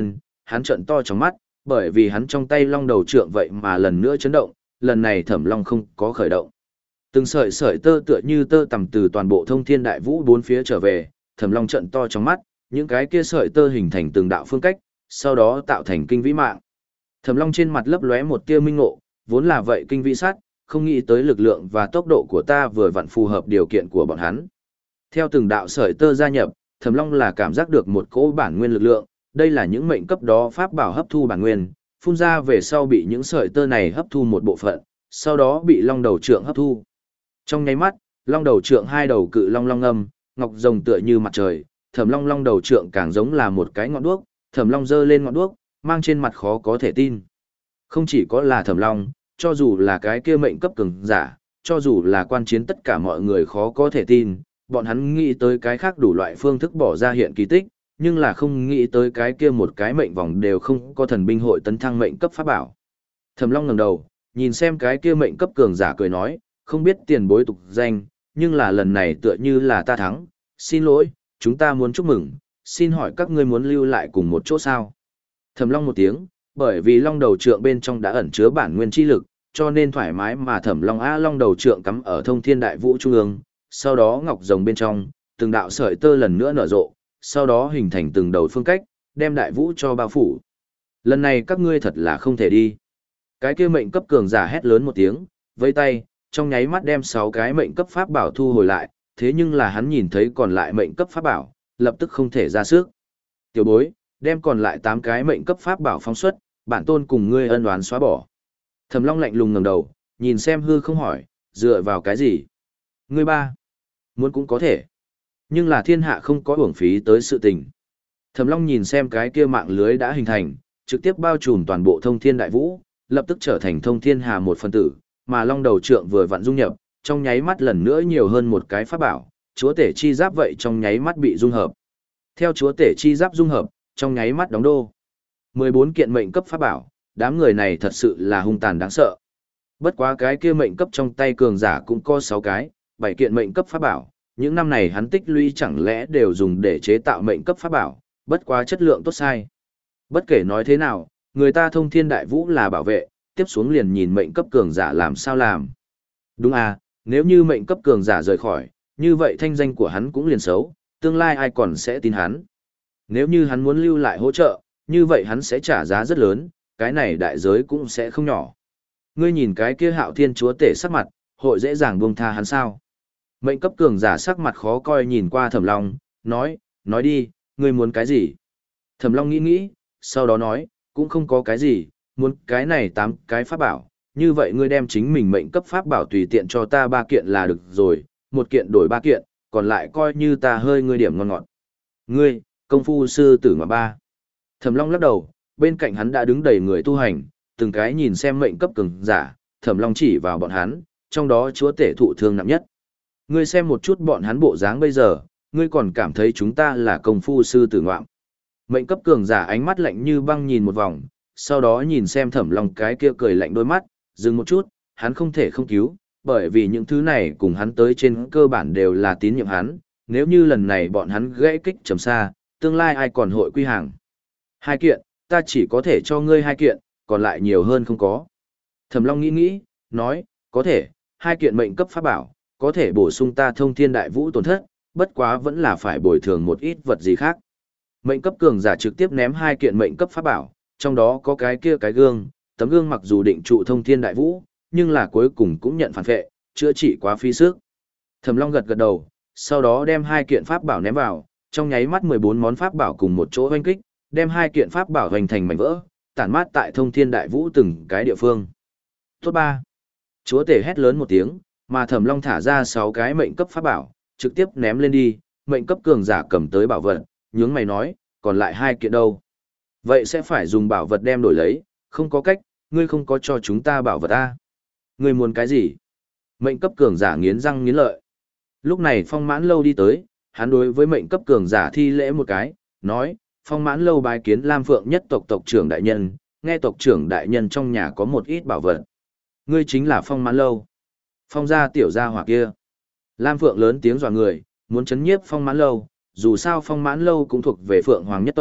hắn trợn to trong mắt, bởi vì hắn trong tay long đầu trượng vậy mà lần nữa chấn động, lần này thẩm long không có khởi động. Từng sợi sợi tơ tựa như tơ tằm từ toàn bộ thông thiên đại vũ bốn phía trở về, thẩm long trợn to trong mắt, những cái kia sợi tơ hình thành từng đạo phương cách, sau đó tạo thành kinh vĩ mạng. Thẩm long trên mặt lấp lóe một tia minh ngộ, vốn là vậy kinh vĩ sát, không nghĩ tới lực lượng và tốc độ của ta vừa vặn phù hợp điều kiện của bọn hắn. Theo từng đạo sợi tơ gia nhập, Thẩm Long là cảm giác được một cỗ bản nguyên lực lượng, đây là những mệnh cấp đó pháp bảo hấp thu bản nguyên, phun ra về sau bị những sợi tơ này hấp thu một bộ phận, sau đó bị long đầu trượng hấp thu. Trong nháy mắt, long đầu trượng hai đầu cự long long âm, ngọc rồng tựa như mặt trời, Thẩm Long long đầu trượng càng giống là một cái ngọn đuốc, Thẩm Long giơ lên ngọn đuốc, mang trên mặt khó có thể tin. Không chỉ có là Thẩm Long, cho dù là cái kia mệnh cấp cường giả, cho dù là quan chiến tất cả mọi người khó có thể tin, bọn hắn nghĩ tới cái khác đủ loại phương thức bỏ ra hiện kỳ tích, nhưng là không nghĩ tới cái kia một cái mệnh vòng đều không có thần binh hội tấn thăng mệnh cấp pháp bảo. Thẩm Long ngẩng đầu, nhìn xem cái kia mệnh cấp cường giả cười nói, không biết tiền bối tục danh, nhưng là lần này tựa như là ta thắng, xin lỗi, chúng ta muốn chúc mừng, xin hỏi các ngươi muốn lưu lại cùng một chỗ sao? Thẩm Long một tiếng, bởi vì long đầu trượng bên trong đã ẩn chứa bản nguyên chi lực, cho nên thoải mái mà Thẩm Long a long đầu trượng cắm ở thông thiên đại vũ trung ương, sau đó ngọc rồng bên trong, từng đạo sợi tơ lần nữa nở rộ, sau đó hình thành từng đầu phương cách, đem đại vũ cho bao phủ. Lần này các ngươi thật là không thể đi. Cái kia mệnh cấp cường giả hét lớn một tiếng, vẫy tay, trong nháy mắt đem sáu cái mệnh cấp pháp bảo thu hồi lại, thế nhưng là hắn nhìn thấy còn lại mệnh cấp pháp bảo, lập tức không thể ra sức. Tiểu bối, đem còn lại tám cái mệnh cấp pháp bảo phóng xuất, bản tôn cùng ngươi ân oán xóa bỏ. Thẩm Long lạnh lùng ngẩng đầu, nhìn xem hư không hỏi, dựa vào cái gì? Ngươi ba, muốn cũng có thể. Nhưng là thiên hạ không có uổng phí tới sự tình. Thẩm Long nhìn xem cái kia mạng lưới đã hình thành, trực tiếp bao trùm toàn bộ thông thiên đại vũ, lập tức trở thành thông thiên hà một phần tử, mà long đầu trượng vừa vặn dung nhập, trong nháy mắt lần nữa nhiều hơn một cái pháp bảo, chúa tể chi giáp vậy trong nháy mắt bị dung hợp. Theo chúa tể chi giáp dung hợp, trong nháy mắt đóng đô. mười bốn kiện mệnh cấp pháp bảo, đám người này thật sự là hung tàn đáng sợ. Bất quá cái kia mệnh cấp trong tay cường giả cũng có sáu cái, bảy kiện mệnh cấp pháp bảo, những năm này hắn tích lũy chẳng lẽ đều dùng để chế tạo mệnh cấp pháp bảo, bất quá chất lượng tốt sai. Bất kể nói thế nào, người ta thông thiên đại vũ là bảo vệ, tiếp xuống liền nhìn mệnh cấp cường giả làm sao làm. Đúng à, nếu như mệnh cấp cường giả rời khỏi, như vậy thanh danh của hắn cũng liền xấu, tương lai ai còn sẽ tin hắn. Nếu như hắn muốn lưu lại hỗ trợ, như vậy hắn sẽ trả giá rất lớn, cái này đại giới cũng sẽ không nhỏ. Ngươi nhìn cái kia hạo thiên chúa tể sắc mặt, hội dễ dàng buông tha hắn sao? Mệnh cấp cường giả sắc mặt khó coi nhìn qua Thẩm Long, nói, nói đi, ngươi muốn cái gì? Thẩm Long nghĩ nghĩ, sau đó nói, cũng không có cái gì, muốn cái này tám cái pháp bảo, như vậy ngươi đem chính mình mệnh cấp pháp bảo tùy tiện cho ta ba kiện là được rồi, một kiện đổi ba kiện, còn lại coi như ta hơi ngươi điểm ngon ngọt. Ngươi, công phu sư tử mà ba. Thẩm Long lắc đầu, bên cạnh hắn đã đứng đầy người tu hành, từng cái nhìn xem mệnh cấp cường giả, Thẩm Long chỉ vào bọn hắn, trong đó chúa tể thụ thương nặng nhất. Ngươi xem một chút bọn hắn bộ dáng bây giờ, ngươi còn cảm thấy chúng ta là công phu sư tử ngoạm. Mệnh cấp cường giả ánh mắt lạnh như băng nhìn một vòng, sau đó nhìn xem Thẩm Long cái kia cười lạnh đôi mắt, dừng một chút, hắn không thể không cứu, bởi vì những thứ này cùng hắn tới trên cơ bản đều là tín nhiệm hắn, nếu như lần này bọn hắn gãy kích trầm xa, tương lai ai còn hội quy hàng. Hai kiện, ta chỉ có thể cho ngươi hai kiện, còn lại nhiều hơn không có. Thẩm Long nghĩ nghĩ, nói, có thể, hai kiện mệnh cấp pháp bảo, có thể bổ sung ta thông thiên đại vũ tổn thất, bất quá vẫn là phải bồi thường một ít vật gì khác. Mệnh cấp cường giả trực tiếp ném hai kiện mệnh cấp pháp bảo, trong đó có cái kia cái gương, tấm gương mặc dù định trụ thông thiên đại vũ, nhưng là cuối cùng cũng nhận phản vệ, chữa trị quá phí sức. Thẩm Long gật gật đầu, sau đó đem hai kiện pháp bảo ném vào, trong nháy mắt mười bốn món pháp bảo cùng một chỗ hoành kích, đem hai kiện pháp bảo hoành thành mảnh vỡ, tản mát tại thông thiên đại vũ từng cái địa phương. Tốt ba. Chúa tể hét lớn một tiếng, mà Thẩm Long thả ra sáu cái mệnh cấp pháp bảo, trực tiếp ném lên đi, mệnh cấp cường giả cầm tới bảo vật, nhướng mày nói, còn lại hai kiện đâu? Vậy sẽ phải dùng bảo vật đem đổi lấy, không có cách, ngươi không có cho chúng ta bảo vật a. Ngươi muốn cái gì? Mệnh cấp cường giả nghiến răng nghiến lợi. Lúc này Phong Mãn Lâu đi tới, hắn đối với mệnh cấp cường giả thi lễ một cái, nói, Phong Mãn Lâu bái kiến Lam Phượng nhất tộc tộc trưởng đại nhân, nghe tộc trưởng đại nhân trong nhà có một ít bảo vật. Ngươi chính là Phong Mãn Lâu. Phong gia tiểu gia hỏa kia. Lam Phượng lớn tiếng dọa người, muốn chấn nhiếp Phong Mãn Lâu, dù sao Phong Mãn Lâu cũng thuộc về Phượng Hoàng nhất tộc,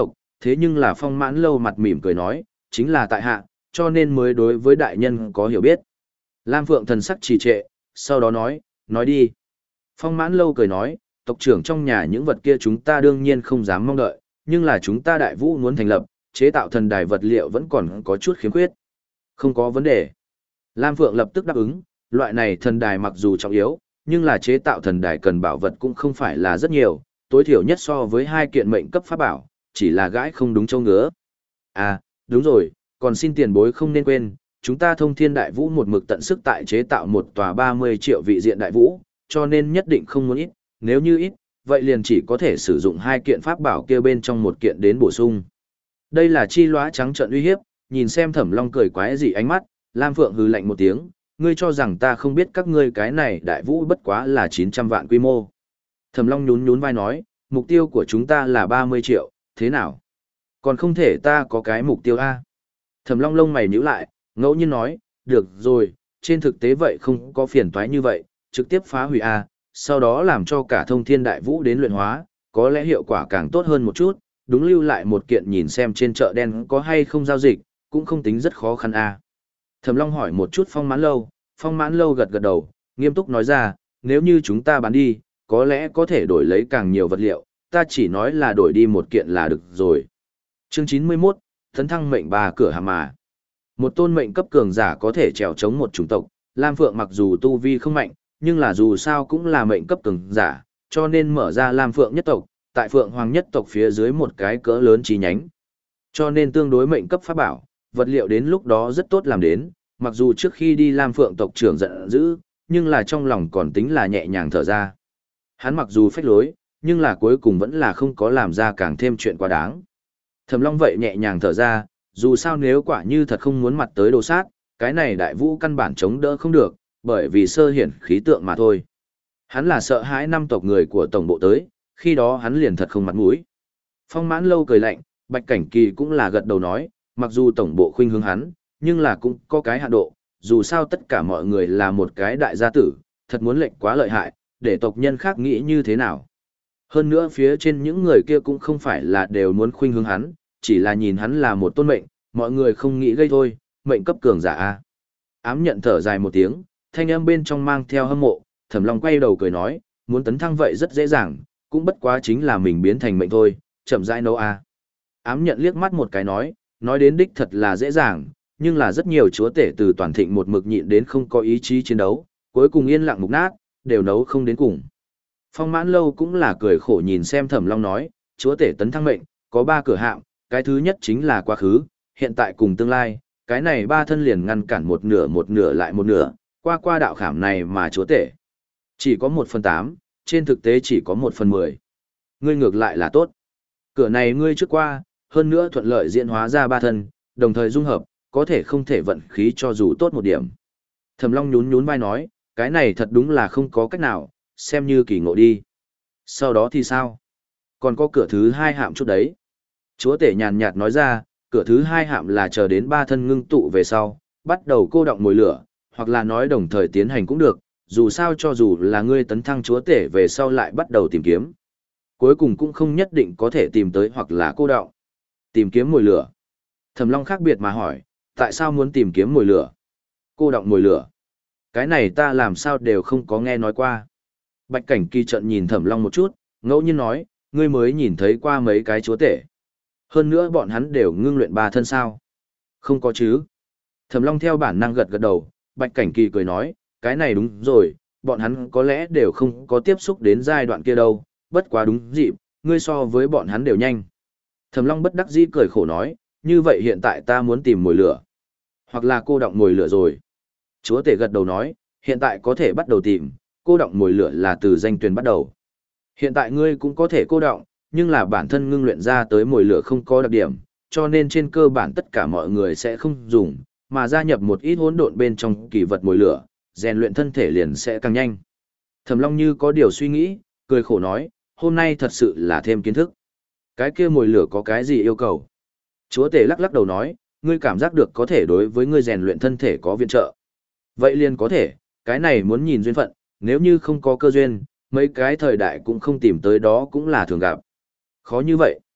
thế nhưng là Phong Mãn Lâu mặt mỉm cười nói, chính là tại hạ, cho nên mới đối với đại nhân có hiểu biết. Lam Phượng thần sắc trì trệ, sau đó nói, nói đi. Phong Mãn Lâu cười nói, tộc trưởng trong nhà những vật kia chúng ta đương nhiên không dám mong đợi, nhưng là chúng ta đại vũ muốn thành lập, chế tạo thần đài vật liệu vẫn còn có chút khiếm khuyết. Không có vấn đề. Lam Phượng lập tức đáp ứng, loại này thần đài mặc dù trọng yếu, nhưng là chế tạo thần đài cần bảo vật cũng không phải là rất nhiều, tối thiểu nhất so với hai kiện mệnh cấp pháp bảo, chỉ là gãi không đúng châu ngứa. À, đúng rồi, còn xin tiền bối không nên quên, chúng ta thông thiên đại vũ một mực tận sức tại chế tạo một tòa ba mươi triệu vị diện đại vũ, cho nên nhất định không muốn ít, nếu như ít, vậy liền chỉ có thể sử dụng hai kiện pháp bảo kia bên trong một kiện đến bổ sung. Đây là chi lóa trắng trợn uy hiếp, nhìn xem Thẩm Long cười quái dị ánh mắt, Lam Phượng hừ lạnh một tiếng, ngươi cho rằng ta không biết các ngươi cái này đại vũ bất quá là chín trăm vạn quy mô. Thẩm Long nhún nhún vai nói, mục tiêu của chúng ta là ba mươi triệu, thế nào? Còn không thể ta có cái mục tiêu A. Thẩm Long lông mày nhíu lại, ngẫu nhiên nói, được rồi, trên thực tế vậy không có phiền toái như vậy, trực tiếp phá hủy A, sau đó làm cho cả thông thiên đại vũ đến luyện hóa, có lẽ hiệu quả càng tốt hơn một chút, đúng lưu lại một kiện nhìn xem trên chợ đen có hay không giao dịch, cũng không tính rất khó khăn A. Thẩm Long hỏi một chút Phong Mãn Lâu, Phong Mãn Lâu gật gật đầu, nghiêm túc nói ra, nếu như chúng ta bán đi, có lẽ có thể đổi lấy càng nhiều vật liệu, ta chỉ nói là đổi đi một kiện là được rồi. Chương chín mươi mốt, Tấn thăng mệnh bà cửa hàm mà. Một tôn mệnh cấp cường giả có thể trèo chống một chủng tộc, Lam Phượng mặc dù tu vi không mạnh, nhưng là dù sao cũng là mệnh cấp cường giả, cho nên mở ra Lam Phượng nhất tộc, tại Phượng Hoàng nhất tộc phía dưới một cái cỡ lớn chi nhánh. Cho nên tương đối mệnh cấp pháp bảo, vật liệu đến lúc đó rất tốt làm đến, mặc dù trước khi đi Lam Phượng tộc trưởng giận dữ, nhưng là trong lòng còn tính là nhẹ nhàng thở ra. Hắn mặc dù phách lối, nhưng là cuối cùng vẫn là không có làm ra càng thêm chuyện quá đáng. Thẩm Long vậy nhẹ nhàng thở ra, dù sao nếu quả như thật không muốn mặt tới đồ sát, cái này đại vũ căn bản chống đỡ không được, bởi vì sơ hiển khí tượng mà thôi. Hắn là sợ hãi năm tộc người của tổng bộ tới, khi đó hắn liền thật không mặt mũi. Phong Mãn Lâu cười lạnh, Bạch Cảnh Kỳ cũng là gật đầu nói, mặc dù tổng bộ khuynh hướng hắn, nhưng là cũng có cái hạn độ, dù sao tất cả mọi người là một cái đại gia tử, thật muốn lệnh quá lợi hại, để tộc nhân khác nghĩ như thế nào. Hơn nữa phía trên những người kia cũng không phải là đều muốn khuynh hướng hắn, chỉ là nhìn hắn là một tôn mệnh, mọi người không nghĩ gây thôi, mệnh cấp cường giả a. Ám nhận thở dài một tiếng, thanh âm bên trong mang theo hâm mộ, Thẩm Long quay đầu cười nói, muốn tấn thăng vậy rất dễ dàng, cũng bất quá chính là mình biến thành mệnh thôi, chậm rãi nấu a. Ám nhận liếc mắt một cái nói, nói đến đích thật là dễ dàng, nhưng là rất nhiều chúa tể từ toàn thịnh một mực nhịn đến không có ý chí chiến đấu, cuối cùng yên lặng mục nát, đều nấu không đến cùng. Phong Mãn Lâu cũng là cười khổ nhìn xem Thẩm Long nói, chúa tể tấn thăng mệnh, có ba cửa hạng, cái thứ nhất chính là quá khứ, hiện tại cùng tương lai, cái này ba thân liền ngăn cản một nửa một nửa lại một nửa, qua qua đạo khảm này mà chúa tể. Chỉ có một phần tám, trên thực tế chỉ có một phần mười. Ngươi ngược lại là tốt. Cửa này ngươi trước qua, hơn nữa thuận lợi diễn hóa ra ba thân, đồng thời dung hợp, có thể không thể vận khí cho dù tốt một điểm. Thẩm Long nhún nhún vai nói, cái này thật đúng là không có cách nào, xem như kỳ ngộ đi. Sau đó thì sao? Còn có cửa thứ hai hạm chút đấy. Chúa tể nhàn nhạt nói ra, cửa thứ hai hạm là chờ đến ba thân ngưng tụ về sau, bắt đầu cô động mồi lửa, hoặc là nói đồng thời tiến hành cũng được, dù sao cho dù là ngươi tấn thăng chúa tể về sau lại bắt đầu tìm kiếm. Cuối cùng cũng không nhất định có thể tìm tới hoặc là cô động. Tìm kiếm mồi lửa. Thẩm Long khác biệt mà hỏi, tại sao muốn tìm kiếm mồi lửa? Cô động mồi lửa. Cái này ta làm sao đều không có nghe nói qua. Bạch Cảnh Kỳ trận nhìn Thẩm Long một chút, ngẫu nhiên nói, ngươi mới nhìn thấy qua mấy cái chúa tể. Hơn nữa bọn hắn đều ngưng luyện ba thân sao. Không có chứ. Thẩm Long theo bản năng gật gật đầu, Bạch Cảnh Kỳ cười nói, cái này đúng rồi, bọn hắn có lẽ đều không có tiếp xúc đến giai đoạn kia đâu, bất quá đúng dịp, ngươi so với bọn hắn đều nhanh. Thẩm Long bất đắc dĩ cười khổ nói, như vậy hiện tại ta muốn tìm mồi lửa. Hoặc là cô động mồi lửa rồi. Chúa tể gật đầu nói, hiện tại có thể bắt đầu tìm, cô động mồi lửa là từ danh tuyền bắt đầu. Hiện tại ngươi cũng có thể cô động, nhưng là bản thân ngưng luyện ra tới mồi lửa không có đặc điểm, cho nên trên cơ bản tất cả mọi người sẽ không dùng, mà gia nhập một ít hỗn độn bên trong kỳ vật mồi lửa, rèn luyện thân thể liền sẽ càng nhanh. Thẩm Long như có điều suy nghĩ, cười khổ nói, hôm nay thật sự là thêm kiến thức. Cái kia mồi lửa có cái gì yêu cầu? Chúa tể lắc lắc đầu nói, ngươi cảm giác được có thể đối với ngươi rèn luyện thân thể có viện trợ. Vậy liền có thể, cái này muốn nhìn duyên phận, nếu như không có cơ duyên, mấy cái thời đại cũng không tìm tới đó cũng là thường gặp. Khó như vậy.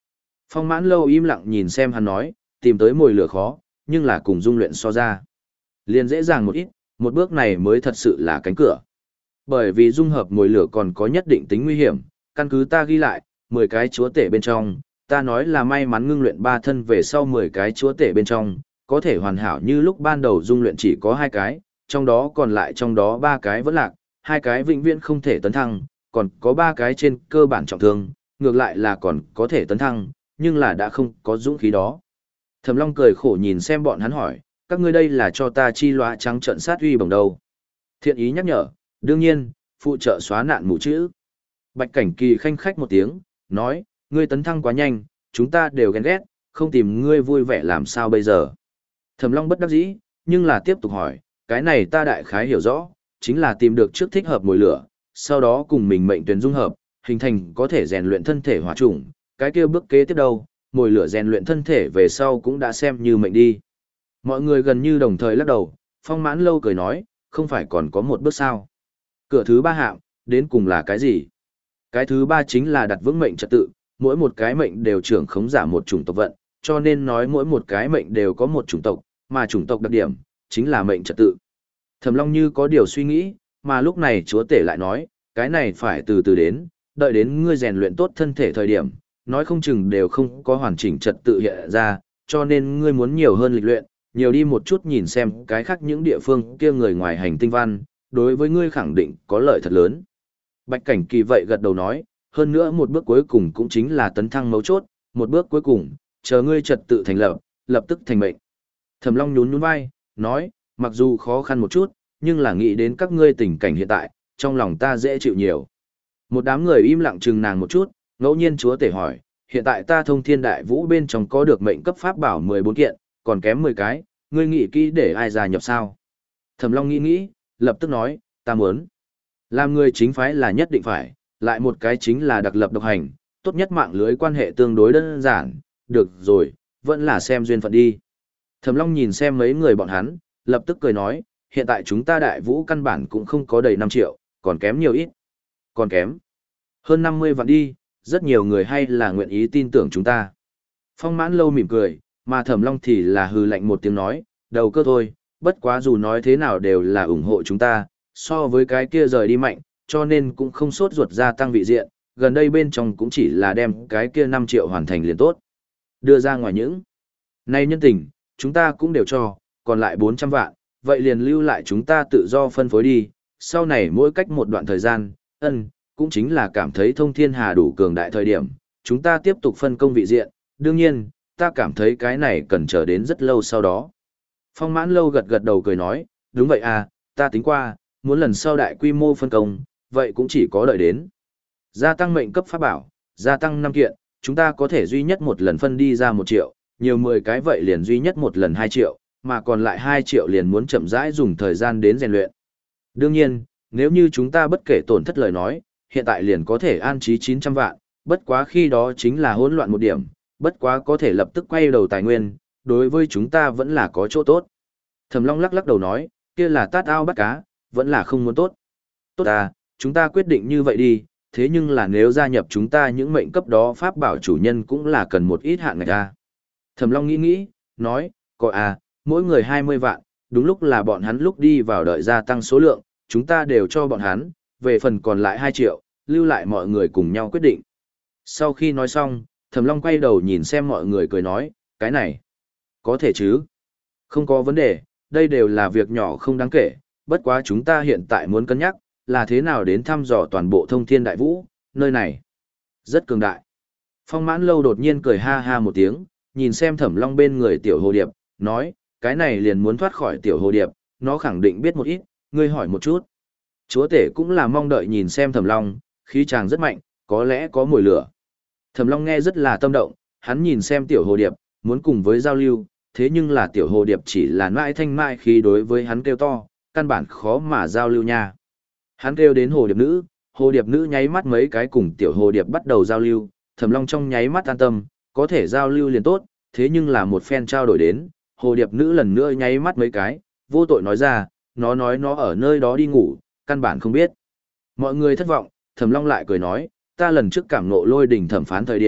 Phong Mãn Lâu im lặng nhìn xem hắn nói, tìm tới mồi lửa khó, nhưng là cùng dung luyện so ra. Liền dễ dàng một ít, một bước này mới thật sự là cánh cửa. Bởi vì dung hợp mồi lửa còn có nhất định tính nguy hiểm, căn cứ ta ghi lại, mười cái chúa tể bên trong, ta nói là may mắn ngưng luyện ba thân về sau mười cái chúa tể bên trong, có thể hoàn hảo như lúc ban đầu dung luyện chỉ có hai cái, trong đó còn lại trong đó ba cái vẫn lạc, hai cái vĩnh viễn không thể tấn thăng, còn có ba cái trên cơ bản trọng thương, ngược lại là còn có thể tấn thăng, nhưng là đã không có dũng khí đó. Thẩm Long cười khổ nhìn xem bọn hắn hỏi, các ngươi đây là cho ta chi loa trắng trận sát uy bằng đâu? Thiện ý nhắc nhở, đương nhiên, phụ trợ xóa nạn mù chữ. Bạch Cảnh Kỳ khanh khách một tiếng, nói, ngươi tấn thăng quá nhanh, chúng ta đều ghen ghét, không tìm ngươi vui vẻ làm sao bây giờ. Thẩm Long bất đắc dĩ, nhưng là tiếp tục hỏi, cái này ta đại khái hiểu rõ, chính là tìm được trước thích hợp mồi lửa, sau đó cùng mình mệnh tuyển dung hợp, hình thành có thể rèn luyện thân thể hỏa chủng, cái kia bước kế tiếp đâu, mồi lửa rèn luyện thân thể về sau cũng đã xem như mệnh đi. Mọi người gần như đồng thời lắc đầu, Phong Mãn Lâu cười nói, không phải còn có một bước sao. Cửa thứ ba hạng, đến cùng là cái gì? Cái thứ ba chính là đặt vững mệnh trật tự, mỗi một cái mệnh đều trưởng khống giả một chủng tộc vận, cho nên nói mỗi một cái mệnh đều có một chủng tộc, mà chủng tộc đặc điểm, chính là mệnh trật tự. Thẩm Long như có điều suy nghĩ, mà lúc này chúa tể lại nói, cái này phải từ từ đến, đợi đến ngươi rèn luyện tốt thân thể thời điểm, nói không chừng đều không có hoàn chỉnh trật tự hiện ra, cho nên ngươi muốn nhiều hơn lịch luyện, nhiều đi một chút nhìn xem cái khác những địa phương kia người ngoài hành tinh văn, đối với ngươi khẳng định có lợi thật lớn. Bạch Cảnh Kỳ vậy gật đầu nói, hơn nữa một bước cuối cùng cũng chính là tấn thăng mấu chốt, một bước cuối cùng, chờ ngươi trật tự thành lập, lập tức thành mệnh. Thẩm Long nhún nhún vai, nói, mặc dù khó khăn một chút, nhưng là nghĩ đến các ngươi tình cảnh hiện tại, trong lòng ta dễ chịu nhiều. Một đám người im lặng chừng nàng một chút, ngẫu nhiên chúa tể hỏi, hiện tại ta thông thiên đại vũ bên trong có được mệnh cấp pháp bảo mười bốn kiện, còn kém mười cái, ngươi nghĩ kỹ để ai gia nhập sao? Thẩm Long nghĩ nghĩ, lập tức nói, ta muốn. Làm người chính phái là nhất định phải, lại một cái chính là đặc lập độc hành, tốt nhất mạng lưới quan hệ tương đối đơn giản, được rồi, vẫn là xem duyên phận đi. Thẩm Long nhìn xem mấy người bọn hắn, lập tức cười nói, hiện tại chúng ta đại vũ căn bản cũng không có đầy năm triệu, còn kém nhiều ít. Còn kém. Hơn năm mươi vạn đi, rất nhiều người hay là nguyện ý tin tưởng chúng ta. Phong Mãn Lâu mỉm cười, mà Thẩm Long thì là hừ lạnh một tiếng nói, đầu cơ thôi, bất quá dù nói thế nào đều là ủng hộ chúng ta, so với cái kia rời đi mạnh, cho nên cũng không sốt ruột gia tăng vị diện, gần đây bên trong cũng chỉ là đem cái kia năm triệu hoàn thành liền tốt. Đưa ra ngoài những này nhân tình, chúng ta cũng đều cho, còn lại bốn trăm vạn, vậy liền lưu lại chúng ta tự do phân phối đi, sau này mỗi cách một đoạn thời gian, ân, cũng chính là cảm thấy thông thiên hà đủ cường đại thời điểm, chúng ta tiếp tục phân công vị diện, đương nhiên, ta cảm thấy cái này cần chờ đến rất lâu sau đó. Phong Mãn Lâu gật gật đầu cười nói, đúng vậy à, ta tính qua, muốn lần sau đại quy mô phân công, vậy cũng chỉ có đợi đến. Gia tăng mệnh cấp pháp bảo, gia tăng năm kiện, chúng ta có thể duy nhất một lần phân đi ra một triệu, nhiều mười cái vậy liền duy nhất một lần hai triệu, mà còn lại hai triệu liền muốn chậm rãi dùng thời gian đến rèn luyện. Đương nhiên, nếu như chúng ta bất kể tổn thất lời nói, hiện tại liền có thể an trí chín trăm vạn, bất quá khi đó chính là hỗn loạn một điểm, bất quá có thể lập tức quay đầu tài nguyên, đối với chúng ta vẫn là có chỗ tốt. Thẩm Long lắc lắc đầu nói, kia là tát ao bắt cá, vẫn là không muốn tốt. Tốt à, chúng ta quyết định như vậy đi, thế nhưng là nếu gia nhập chúng ta những mệnh cấp đó pháp bảo chủ nhân cũng là cần một ít hạn ngạch à. Thẩm Long nghĩ nghĩ, nói, có à, mỗi người hai mươi vạn, đúng lúc là bọn hắn lúc đi vào đợi gia tăng số lượng, chúng ta đều cho bọn hắn, về phần còn lại hai triệu, lưu lại mọi người cùng nhau quyết định. Sau khi nói xong, Thẩm Long quay đầu nhìn xem mọi người cười nói, cái này, có thể chứ? Không có vấn đề, đây đều là việc nhỏ không đáng kể, bất quá chúng ta hiện tại muốn cân nhắc, là thế nào đến thăm dò toàn bộ thông thiên đại vũ, nơi này. Rất cường đại. Phong Mãn Lâu đột nhiên cười ha ha một tiếng, nhìn xem Thẩm Long bên người tiểu hồ điệp, nói, cái này liền muốn thoát khỏi tiểu hồ điệp, nó khẳng định biết một ít, ngươi hỏi một chút. Chúa tể cũng là mong đợi nhìn xem Thẩm Long, khí chàng rất mạnh, có lẽ có mùi lửa. Thẩm Long nghe rất là tâm động, hắn nhìn xem tiểu hồ điệp, muốn cùng với giao lưu, thế nhưng là tiểu hồ điệp chỉ là mãi thanh mãi khí đối với hắn kêu to, căn bản khó mà giao lưu nha. Hắn kêu đến hồ điệp nữ, hồ điệp nữ nháy mắt mấy cái cùng tiểu hồ điệp bắt đầu giao lưu, Thẩm Long trong nháy mắt an tâm, có thể giao lưu liền tốt, thế nhưng là một phen trao đổi đến, hồ điệp nữ lần nữa nháy mắt mấy cái, vô tội nói ra, nó nói nó ở nơi đó đi ngủ, căn bản không biết. Mọi người thất vọng, Thẩm Long lại cười nói, ta lần trước cảm ngộ lôi đỉnh thẩm phán thời điểm,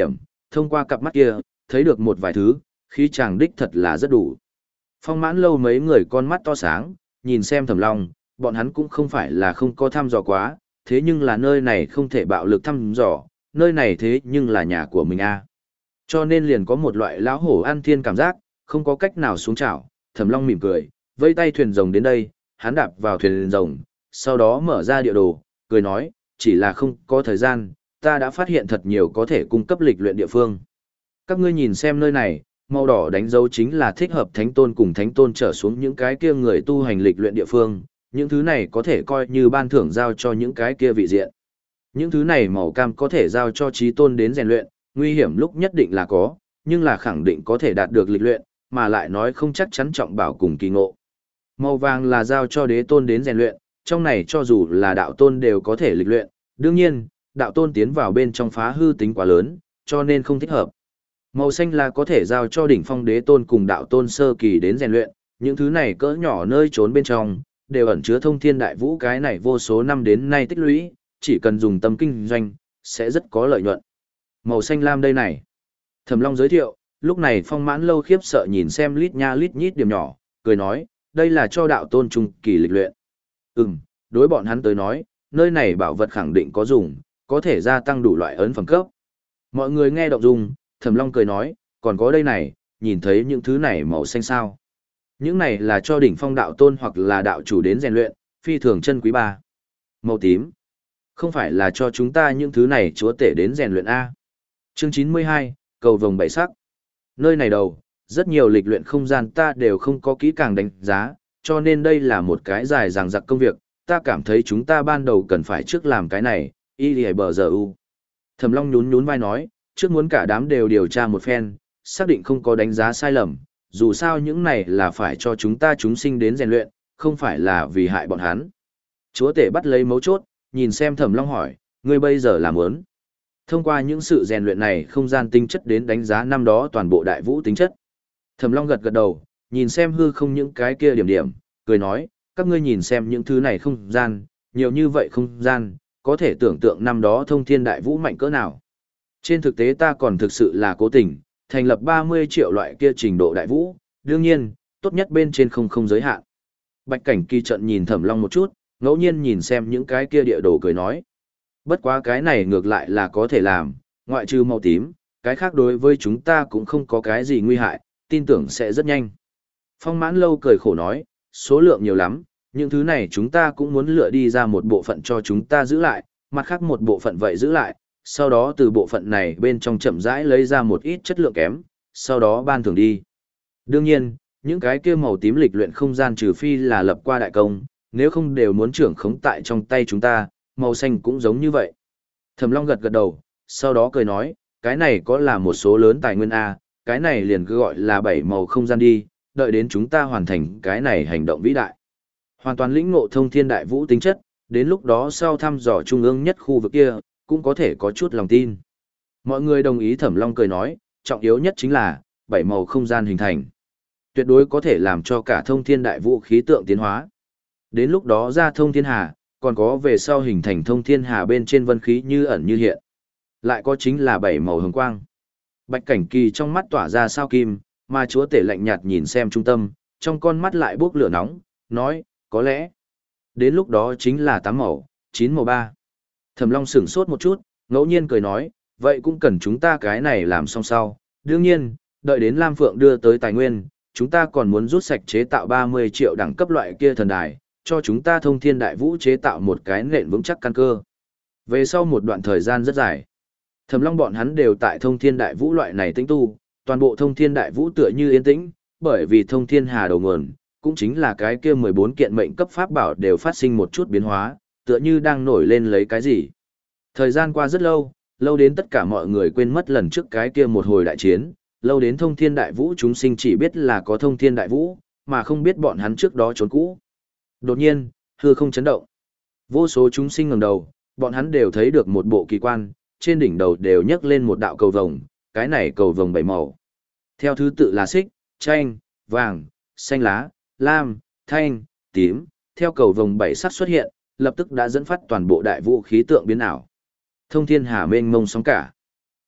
thông qua cặp mắt kia, thấy được một vài thứ, khí chàng đích thật là rất đủ. Phong Mãn Lâu mấy người con mắt to sáng, nhìn xem Thẩm Long, bọn hắn cũng không phải là không có thăm dò quá, thế nhưng là nơi này không thể bạo lực thăm dò, nơi này thế nhưng là nhà của mình a. Cho nên liền có một loại lão hổ ăn thiên cảm giác, không có cách nào xuống chảo. Thẩm Long mỉm cười, vây tay thuyền rồng đến đây, hắn đạp vào thuyền rồng, sau đó mở ra địa đồ, cười nói, chỉ là không có thời gian, ta đã phát hiện thật nhiều có thể cung cấp lịch luyện địa phương. Các ngươi nhìn xem nơi này, màu đỏ đánh dấu chính là thích hợp thánh tôn cùng thánh tôn trở xuống những cái kia người tu hành lịch luyện địa phương, những thứ này có thể coi như ban thưởng giao cho những cái kia vị diện. Những thứ này màu cam có thể giao cho trí tôn đến rèn luyện, nguy hiểm lúc nhất định là có, nhưng là khẳng định có thể đạt được lịch luyện, mà lại nói không chắc chắn trọng bảo cùng kỳ ngộ. Màu vàng là giao cho đế tôn đến rèn luyện, trong này cho dù là đạo tôn đều có thể lịch luyện, đương nhiên, đạo tôn tiến vào bên trong phá hư tính quá lớn, cho nên không thích hợp. Màu xanh là có thể giao cho đỉnh phong đế tôn cùng đạo tôn sơ kỳ đến rèn luyện, những thứ này cỡ nhỏ nơi trốn bên trong, đều ẩn chứa thông thiên đại vũ cái này vô số năm đến nay tích lũy, chỉ cần dùng tâm kinh doanh, sẽ rất có lợi nhuận. Màu xanh lam đây này. Thẩm Long giới thiệu, lúc này Phong Mãn Lâu khiếp sợ nhìn xem lít nha lít nhít điểm nhỏ, cười nói, đây là cho đạo tôn trung kỳ lịch luyện. Ừm, đối bọn hắn tới nói, nơi này bảo vật khẳng định có dùng, có thể gia tăng đủ loại ấn phẩm cấp. Mọi người nghe động dung, Thẩm Long cười nói, còn có đây này, nhìn thấy những thứ này màu xanh sao. Những này là cho đỉnh phong đạo tôn hoặc là đạo chủ đến rèn luyện, phi thường chân quý ba. Màu tím, không phải là cho chúng ta những thứ này chúa tể đến rèn luyện A. Chương chín mươi hai, cầu vồng bảy sắc. Nơi này đầu, rất nhiều lịch luyện không gian ta đều không có kỹ càng đánh giá, cho nên đây là một cái dài dằng dặc công việc, ta cảm thấy chúng ta ban đầu cần phải trước làm cái này, y lì bờ giờ u. Thẩm Long nhún nhún vai nói, trước muốn cả đám đều điều tra một phen, xác định không có đánh giá sai lầm, dù sao những này là phải cho chúng ta chúng sinh đến rèn luyện, không phải là vì hại bọn hắn. Chúa tể bắt lấy mấu chốt, nhìn xem Thẩm Long hỏi, ngươi bây giờ làm muốn. Thông qua những sự rèn luyện này không gian tính chất đến đánh giá năm đó toàn bộ đại vũ tính chất. Thẩm Long gật gật đầu, nhìn xem hư không những cái kia điểm điểm, cười nói, các ngươi nhìn xem những thứ này không gian, nhiều như vậy không gian, có thể tưởng tượng năm đó thông thiên đại vũ mạnh cỡ nào. Trên thực tế ta còn thực sự là cố tình, thành lập ba mươi triệu loại kia trình độ đại vũ, đương nhiên, tốt nhất bên trên không không giới hạn. Bạch Cảnh Kỳ trận nhìn Thẩm Long một chút, ngẫu nhiên nhìn xem những cái kia địa đồ cười nói. Bất quá cái này ngược lại là có thể làm, ngoại trừ màu tím, cái khác đối với chúng ta cũng không có cái gì nguy hại, tin tưởng sẽ rất nhanh. Phong Mãn Lâu cười khổ nói, số lượng nhiều lắm, những thứ này chúng ta cũng muốn lựa đi ra một bộ phận cho chúng ta giữ lại, mặt khác một bộ phận vậy giữ lại, sau đó từ bộ phận này bên trong chậm rãi lấy ra một ít chất lượng kém, sau đó ban thưởng đi. Đương nhiên, những cái kia màu tím lịch luyện không gian trừ phi là lập qua đại công, nếu không đều muốn trưởng khống tại trong tay chúng ta, màu xanh cũng giống như vậy. Thẩm Long gật gật đầu, sau đó cười nói, cái này có là một số lớn tài nguyên A, cái này liền cứ gọi là bảy màu không gian đi, đợi đến chúng ta hoàn thành cái này hành động vĩ đại. Hoàn toàn lĩnh ngộ thông thiên đại vũ tính chất, đến lúc đó sau thăm dò trung ương nhất khu vực kia, cũng có thể có chút lòng tin. Mọi người đồng ý. Thẩm Long cười nói, trọng yếu nhất chính là, bảy màu không gian hình thành. Tuyệt đối có thể làm cho cả thông thiên đại vũ khí tượng tiến hóa. Đến lúc đó ra thông thiên hà, còn có về sau hình thành thông thiên hà bên trên vân khí như ẩn như hiện. Lại có chính là bảy màu hồng quang. Bạch Cảnh Kỳ trong mắt tỏa ra sao kim, mà chúa tể lạnh nhạt nhìn xem trung tâm, trong con mắt lại bốc lửa nóng, nói, có lẽ, đến lúc đó chính là tám màu, chín màu ba. Thẩm Long sửng sốt một chút, ngẫu nhiên cười nói, vậy cũng cần chúng ta cái này làm xong sau. Đương nhiên, đợi đến Lam Phượng đưa tới tài nguyên, chúng ta còn muốn rút sạch chế tạo ba mươi triệu đẳng cấp loại kia thần đài, cho chúng ta thông thiên đại vũ chế tạo một cái nền vững chắc căn cơ. Về sau một đoạn thời gian rất dài, Thẩm Long bọn hắn đều tại thông thiên đại vũ loại này tĩnh tu, toàn bộ thông thiên đại vũ tựa như yên tĩnh, bởi vì thông thiên hà đầu nguồn, cũng chính là cái kia mười bốn kiện mệnh cấp pháp bảo đều phát sinh một chút biến hóa, tựa như đang nổi lên lấy cái gì. Thời gian qua rất lâu, lâu đến tất cả mọi người quên mất lần trước cái kia một hồi đại chiến, lâu đến thông thiên đại vũ chúng sinh chỉ biết là có thông thiên đại vũ, mà không biết bọn hắn trước đó trốn cũ. Đột nhiên, hư không chấn động. Vô số chúng sinh ngẩng đầu, bọn hắn đều thấy được một bộ kỳ quan, trên đỉnh đầu đều nhấc lên một đạo cầu vồng, cái này cầu vồng bảy màu. Theo thứ tự là xích, chanh, vàng, xanh lá, lam, thanh, tím, theo cầu vồng bảy sắc xuất hiện, lập tức đã dẫn phát toàn bộ đại vũ khí tượng biến ảo. Thông thiên hà mênh mông sóng cả.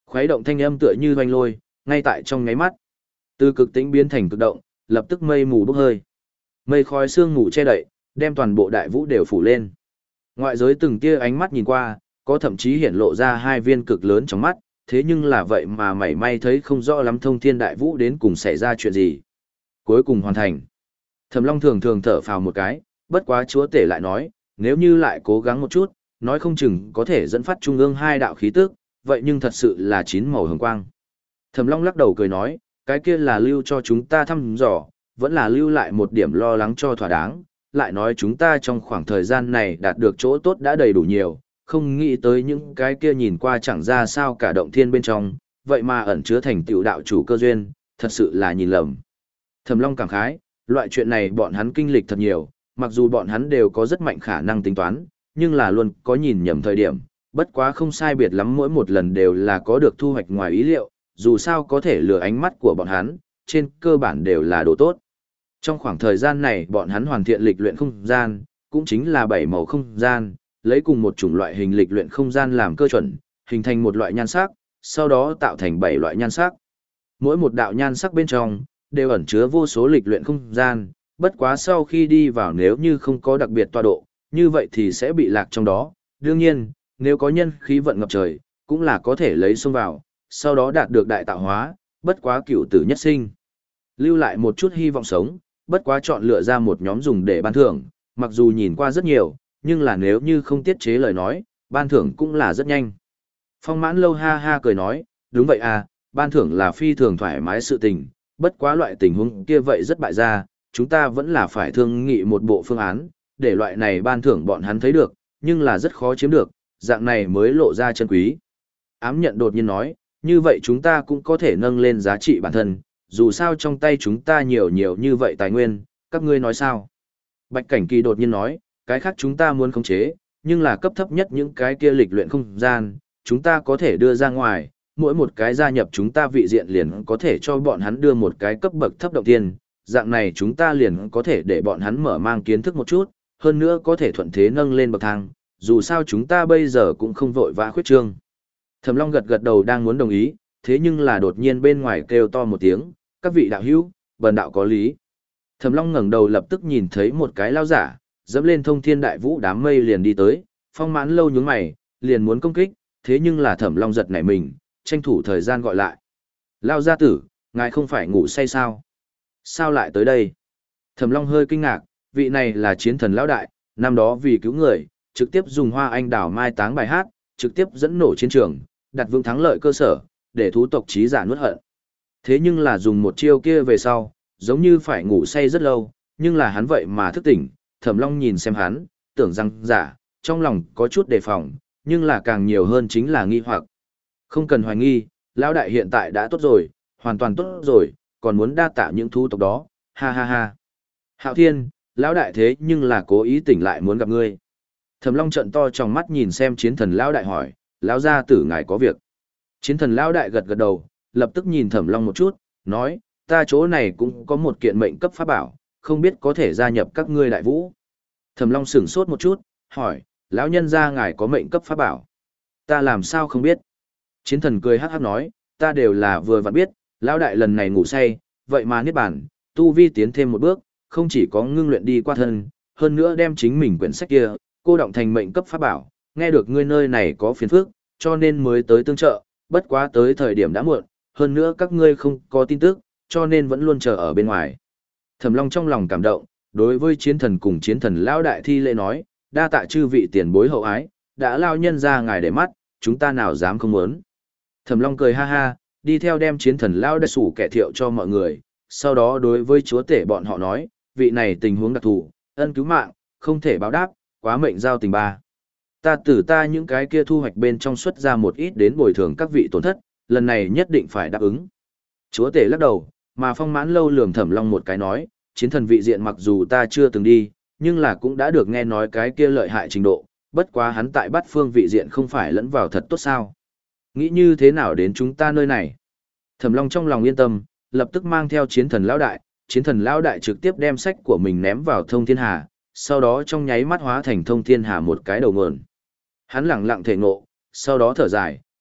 Khuấy động thanh âm tựa như hoanh lôi, ngay tại trong nháy mắt. Từ cực tĩnh biến thành cực động, lập tức mây mù bốc hơi. Mây khói sương mù che đậy, đem toàn bộ đại vũ đều phủ lên. Ngoại giới từng tia ánh mắt nhìn qua, có thậm chí hiện lộ ra hai viên cực lớn trong mắt, thế nhưng là vậy mà mảy may thấy không rõ lắm thông thiên đại vũ đến cùng xảy ra chuyện gì. Cuối cùng hoàn thành. Thẩm Long thường thường thở phào một cái, bất quá chúa tể lại nói, nếu như lại cố gắng một chút, nói không chừng có thể dẫn phát trung ương hai đạo khí tức, vậy nhưng thật sự là chín màu hồng quang. Thẩm Long lắc đầu cười nói, cái kia là lưu cho chúng ta thăm dò, vẫn là lưu lại một điểm lo lắng cho thỏa đáng, lại nói chúng ta trong khoảng thời gian này đạt được chỗ tốt đã đầy đủ nhiều, không nghĩ tới những cái kia nhìn qua chẳng ra sao cả động thiên bên trong, vậy mà ẩn chứa thành tựu đạo chủ cơ duyên, thật sự là nhìn lầm. Thẩm Long cảm khái, loại chuyện này bọn hắn kinh lịch thật nhiều, mặc dù bọn hắn đều có rất mạnh khả năng tính toán, nhưng là luôn có nhìn nhầm thời điểm, bất quá không sai biệt lắm mỗi một lần đều là có được thu hoạch ngoài ý liệu, dù sao có thể lừa ánh mắt của bọn hắn, trên cơ bản đều là đồ tốt. Trong khoảng thời gian này bọn hắn hoàn thiện lịch luyện không gian, cũng chính là bảy màu không gian, lấy cùng một chủng loại hình lịch luyện không gian làm cơ chuẩn, hình thành một loại nhan sắc, sau đó tạo thành bảy loại nhan sắc. Mỗi một đạo nhan sắc bên trong, đều ẩn chứa vô số lịch luyện không gian, bất quá sau khi đi vào nếu như không có đặc biệt tọa độ, như vậy thì sẽ bị lạc trong đó. Đương nhiên, nếu có nhân khí vận ngập trời, cũng là có thể lấy xông vào, sau đó đạt được đại tạo hóa, bất quá cửu tử nhất sinh. Lưu lại một chút hy vọng sống, bất quá chọn lựa ra một nhóm dùng để ban thưởng, mặc dù nhìn qua rất nhiều, nhưng là nếu như không tiết chế lời nói, ban thưởng cũng là rất nhanh. Phong Mãn Lâu ha ha cười nói, đúng vậy à, ban thưởng là phi thường thoải mái sự tình, bất quá loại tình huống kia vậy rất bại gia, chúng ta vẫn là phải thương nghị một bộ phương án, để loại này ban thưởng bọn hắn thấy được, nhưng là rất khó chiếm được, dạng này mới lộ ra chân quý. Ám nhận đột nhiên nói, như vậy chúng ta cũng có thể nâng lên giá trị bản thân, dù sao trong tay chúng ta nhiều nhiều như vậy tài nguyên, các ngươi nói sao? Bạch Cảnh Kỳ đột nhiên nói, cái khác chúng ta muốn khống chế, nhưng là cấp thấp nhất những cái kia lịch luyện không gian, chúng ta có thể đưa ra ngoài, mỗi một cái gia nhập chúng ta vị diện liền có thể cho bọn hắn đưa một cái cấp bậc thấp động tiên, dạng này chúng ta liền có thể để bọn hắn mở mang kiến thức một chút, hơn nữa có thể thuận thế nâng lên bậc thang, dù sao chúng ta bây giờ cũng không vội vã khuyết trương. Thẩm Long gật gật đầu đang muốn đồng ý, thế nhưng là đột nhiên bên ngoài kêu to một tiếng, các vị đạo hữu, bần đạo có lý. Thẩm Long ngẩng đầu lập tức nhìn thấy một cái lao giả, dẫm lên thông thiên đại vũ đám mây liền đi tới, Phong Mãn Lâu nhướng mày, liền muốn công kích, thế nhưng là Thẩm Long giật nảy mình, tranh thủ thời gian gọi lại. Lao gia tử, ngài không phải ngủ say sao? Sao lại tới đây? Thẩm Long hơi kinh ngạc, vị này là chiến thần lão đại, năm đó vì cứu người, trực tiếp dùng hoa anh đào mai táng bài hát, trực tiếp dẫn nổ chiến trường, đặt vững thắng lợi cơ sở, để thú tộc trí giả nuốt hận. Thế nhưng là dùng một chiêu kia về sau, giống như phải ngủ say rất lâu, nhưng là hắn vậy mà thức tỉnh, Thẩm Long nhìn xem hắn, tưởng rằng giả, trong lòng có chút đề phòng, nhưng là càng nhiều hơn chính là nghi hoặc. Không cần hoài nghi, lão đại hiện tại đã tốt rồi, hoàn toàn tốt rồi, còn muốn đa tạ những thú tộc đó, ha ha ha. Hạo Thiên, lão đại thế nhưng là cố ý tỉnh lại muốn gặp ngươi. Thẩm Long trợn to trong mắt nhìn xem chiến thần lão đại hỏi, lão gia tử ngài có việc. Chiến thần lão đại gật gật đầu, lập tức nhìn Thẩm Long một chút, nói, ta chỗ này cũng có một kiện mệnh cấp pháp bảo, không biết có thể gia nhập các ngươi đại vũ. Thẩm Long sửng sốt một chút, hỏi, lão nhân gia ngài có mệnh cấp pháp bảo. Ta làm sao không biết. Chiến thần cười hắc hắc nói, ta đều là vừa vặn biết, lão đại lần này ngủ say, vậy mà niết bàn, tu vi tiến thêm một bước, không chỉ có ngưng luyện đi qua thân, hơn nữa đem chính mình quyển sách kia, cô động thành mệnh cấp pháp bảo, nghe được ngươi nơi này có phiền phức, cho nên mới tới tương trợ, bất quá tới thời điểm đã muộn, hơn nữa các ngươi không có tin tức, cho nên vẫn luôn chờ ở bên ngoài. Thẩm Long trong lòng cảm động, đối với chiến thần cùng chiến thần lão đại thi lễ nói, đa tạ chư vị tiền bối hậu ái, đã lao nhân ra ngài để mắt, chúng ta nào dám không muốn. Thẩm Long cười ha ha, đi theo đem chiến thần lão đại sủ kẻ thiệu cho mọi người, sau đó đối với chúa tể bọn họ nói, vị này tình huống đặc thù, ân cứu mạng, không thể báo đáp, quá mệnh giao tình ba. Ta tử ta những cái kia thu hoạch bên trong xuất ra một ít đến bồi thường các vị tổn thất, lần này nhất định phải đáp ứng. Chúa tể lắc đầu, mà Phong Mãn Lâu lườm Thẩm Long một cái nói, chiến thần vị diện mặc dù ta chưa từng đi, nhưng là cũng đã được nghe nói cái kia lợi hại trình độ, bất quá hắn tại Bát Phương vị diện không phải lẫn vào thật tốt sao? Nghĩ như thế nào đến chúng ta nơi này? Thẩm Long trong lòng yên tâm, lập tức mang theo chiến thần lão đại, chiến thần lão đại trực tiếp đem sách của mình ném vào thông thiên hà, sau đó trong nháy mắt hóa thành thông thiên hà một cái đầu nguồn. Hắn lẳng lặng thể ngộ, sau đó thở dài,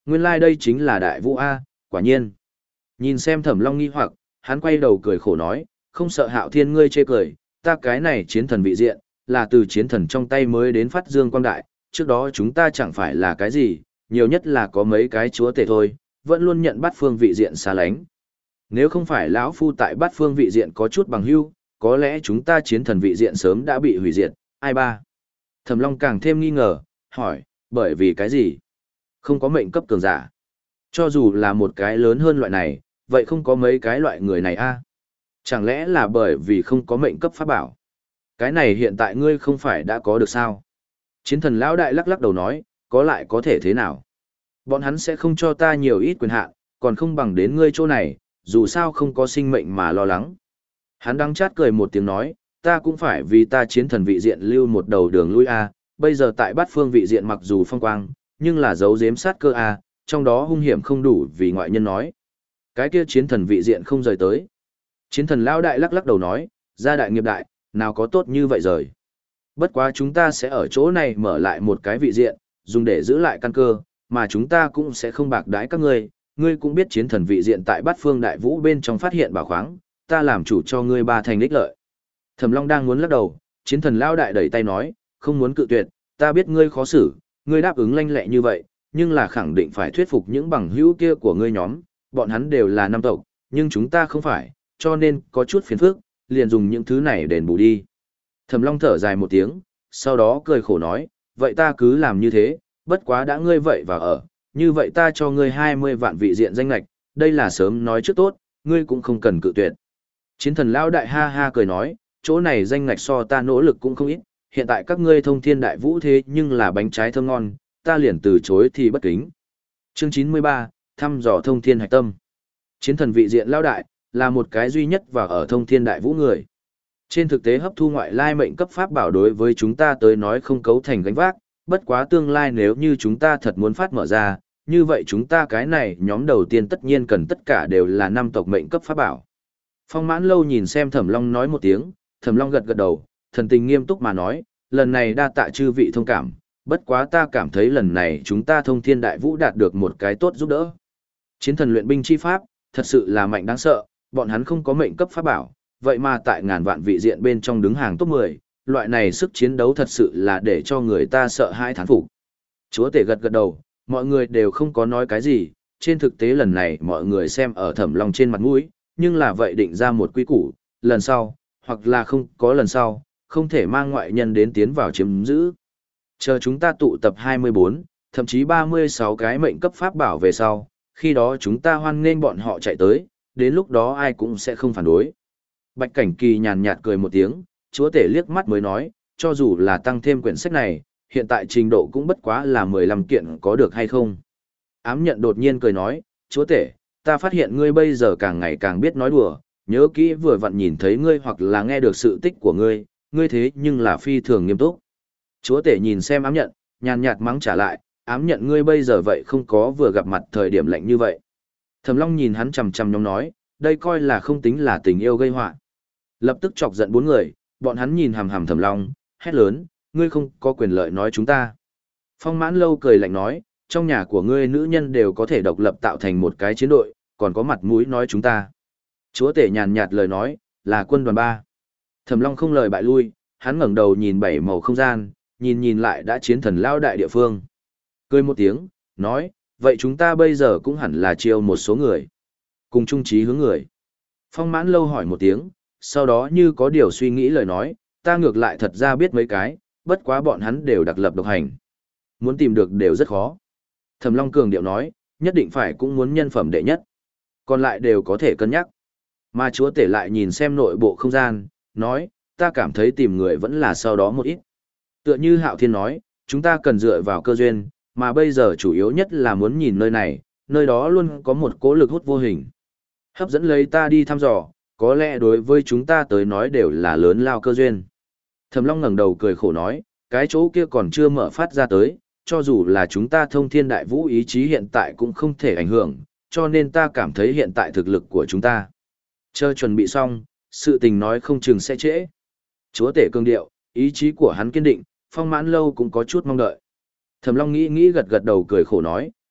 Nguyên lai like đây chính là đại vũ A, quả nhiên. Nhìn xem Thẩm Long nghi hoặc, hắn quay đầu cười khổ nói, không sợ Hạo Thiên ngươi chê cười, ta cái này chiến thần vị diện, là từ chiến thần trong tay mới đến phát dương quang đại, trước đó chúng ta chẳng phải là cái gì, nhiều nhất là có mấy cái chúa tể thôi, vẫn luôn nhận bắt phương vị diện xa lánh. Nếu không phải lão phu tại bát phương vị diện có chút bằng hữu, có lẽ chúng ta chiến thần vị diện sớm đã bị hủy diệt, ai ba? Thẩm Long càng thêm nghi ngờ, hỏi, bởi vì cái gì? Không có mệnh cấp cường giả. Cho dù là một cái lớn hơn loại này, vậy không có mấy cái loại người này a? Chẳng lẽ là bởi vì không có mệnh cấp pháp bảo? Cái này hiện tại ngươi không phải đã có được sao? Chiến thần lão đại lắc lắc đầu nói, có lại có thể thế nào? Bọn hắn sẽ không cho ta nhiều ít quyền hạn, còn không bằng đến ngươi chỗ này, dù sao không có sinh mệnh mà lo lắng. Hắn đắng chát cười một tiếng nói, ta cũng phải vì ta chiến thần vị diện lưu một đầu đường lui a, bây giờ tại bát phương vị diện mặc dù phong quang, nhưng là dấu giếm sát cơ a, trong đó hung hiểm không đủ vì ngoại nhân nói. Cái kia chiến thần vị diện không rời tới. Chiến thần lão đại lắc lắc đầu nói, gia đại nghiệp đại, nào có tốt như vậy rời. Bất quá chúng ta sẽ ở chỗ này mở lại một cái vị diện, dùng để giữ lại căn cơ, mà chúng ta cũng sẽ không bạc đãi các ngươi. Ngươi cũng biết chiến thần vị diện tại bát phương đại vũ bên trong phát hiện bảo khoáng, ta làm chủ cho ngươi ba thành ích lợi. Thẩm Long đang muốn lắc đầu, chiến thần lão đại đẩy tay nói, không muốn cự tuyệt, ta biết ngươi khó xử, ngươi đáp ứng lanh lẹ như vậy, nhưng là khẳng định phải thuyết phục những bằng hữu kia của ngươi nhóm, bọn hắn đều là nam tộc, nhưng chúng ta không phải, cho nên có chút phiền phức, liền dùng những thứ này đền bù đi. Thẩm Long thở dài một tiếng, sau đó cười khổ nói, vậy ta cứ làm như thế, bất quá đã ngươi vậy và ở, như vậy ta cho ngươi hai mươi vạn vị diện danh lạch, đây là sớm nói trước tốt, ngươi cũng không cần cự tuyệt. Chiến thần lão đại ha ha cười nói, chỗ này danh ngạch so ta nỗ lực cũng không ít, hiện tại các ngươi thông thiên đại vũ thế nhưng là bánh trái thơm ngon, ta liền từ chối thì bất kính. Chương chín mươi ba, thăm dò thông thiên hạch tâm. Chiến thần vị diện lão đại, là một cái duy nhất và ở thông thiên đại vũ người. Trên thực tế hấp thu ngoại lai mệnh cấp pháp bảo đối với chúng ta tới nói không cấu thành gánh vác, bất quá tương lai nếu như chúng ta thật muốn phát mở ra, như vậy chúng ta cái này nhóm đầu tiên tất nhiên cần tất cả đều là năm tộc mệnh cấp pháp bảo. Phong Mãn Lâu nhìn xem Thẩm Long nói một tiếng, Thẩm Long gật gật đầu, thần tình nghiêm túc mà nói, lần này đa tạ chư vị thông cảm, bất quá ta cảm thấy lần này chúng ta thông thiên đại vũ đạt được một cái tốt giúp đỡ. Chiến thần luyện binh chi pháp, thật sự là mạnh đáng sợ, bọn hắn không có mệnh cấp pháp bảo, vậy mà tại ngàn vạn vị diện bên trong đứng hàng top mười, loại này sức chiến đấu thật sự là để cho người ta sợ hãi thán phục. Chúa tể gật gật đầu, mọi người đều không có nói cái gì, trên thực tế lần này mọi người xem ở Thẩm Long trên mặt mũi, nhưng là vậy định ra một quy củ, lần sau, hoặc là không có lần sau, không thể mang ngoại nhân đến tiến vào chiếm giữ. Chờ chúng ta tụ tập hai mươi bốn, thậm chí ba mươi sáu cái mệnh cấp pháp bảo về sau, khi đó chúng ta hoan nghênh bọn họ chạy tới, đến lúc đó ai cũng sẽ không phản đối. Bạch Cảnh Kỳ nhàn nhạt cười một tiếng, chúa tể liếc mắt mới nói, cho dù là tăng thêm quyển sách này, hiện tại trình độ cũng bất quá là mười lăm kiện có được hay không. Ám nhận đột nhiên cười nói, chúa tể, ta phát hiện ngươi bây giờ càng ngày càng biết nói đùa, nhớ kỹ vừa vặn nhìn thấy ngươi hoặc là nghe được sự tích của ngươi, ngươi thế nhưng là phi thường nghiêm túc. Chúa tể nhìn xem ám nhận, nhàn nhạt mắng trả lại, ám nhận ngươi bây giờ vậy không có vừa gặp mặt thời điểm lạnh như vậy. Thẩm Long nhìn hắn chằm chằm nhóm nói, đây coi là không tính là tình yêu gây họa. Lập tức chọc giận bốn người, bọn hắn nhìn hằm hằm Thẩm Long, hét lớn, ngươi không có quyền lợi nói chúng ta. Phong Mãn Lâu cười lạnh nói, trong nhà của ngươi nữ nhân đều có thể độc lập tạo thành một cái chiến đội, còn có mặt mũi nói chúng ta. Chúa tể nhàn nhạt lời nói, là quân đoàn ba. Thẩm Long không lời bại lui, hắn ngẩng đầu nhìn bảy màu không gian, nhìn nhìn lại đã chiến thần lao đại địa phương. Cười một tiếng, nói, vậy chúng ta bây giờ cũng hẳn là chiêu một số người. Cùng chung chí hướng người. Phong Mãn Lâu hỏi một tiếng, sau đó như có điều suy nghĩ lời nói, ta ngược lại thật ra biết mấy cái, bất quá bọn hắn đều đặc lập độc hành. Muốn tìm được đều rất khó. Thẩm Long cường điệu nói, nhất định phải cũng muốn nhân phẩm đệ nhất. Còn lại đều có thể cân nhắc. Mà chúa tể lại nhìn xem nội bộ không gian, nói, ta cảm thấy tìm người vẫn là sau đó một ít. Tựa như Hạo Thiên nói, chúng ta cần dựa vào cơ duyên, mà bây giờ chủ yếu nhất là muốn nhìn nơi này, nơi đó luôn có một cỗ lực hút vô hình. Hấp dẫn lấy ta đi thăm dò, có lẽ đối với chúng ta tới nói đều là lớn lao cơ duyên. Thẩm Long ngẩng đầu cười khổ nói, cái chỗ kia còn chưa mở phát ra tới, cho dù là chúng ta thông thiên đại vũ ý chí hiện tại cũng không thể ảnh hưởng, cho nên ta cảm thấy hiện tại thực lực của chúng ta. Chờ chuẩn bị xong, sự tình nói không chừng sẽ trễ. Chúa tể cương điệu, ý chí của hắn kiên định, Phong Mãn Lâu cũng có chút mong đợi. Thẩm Long nghĩ nghĩ gật gật đầu cười khổ nói,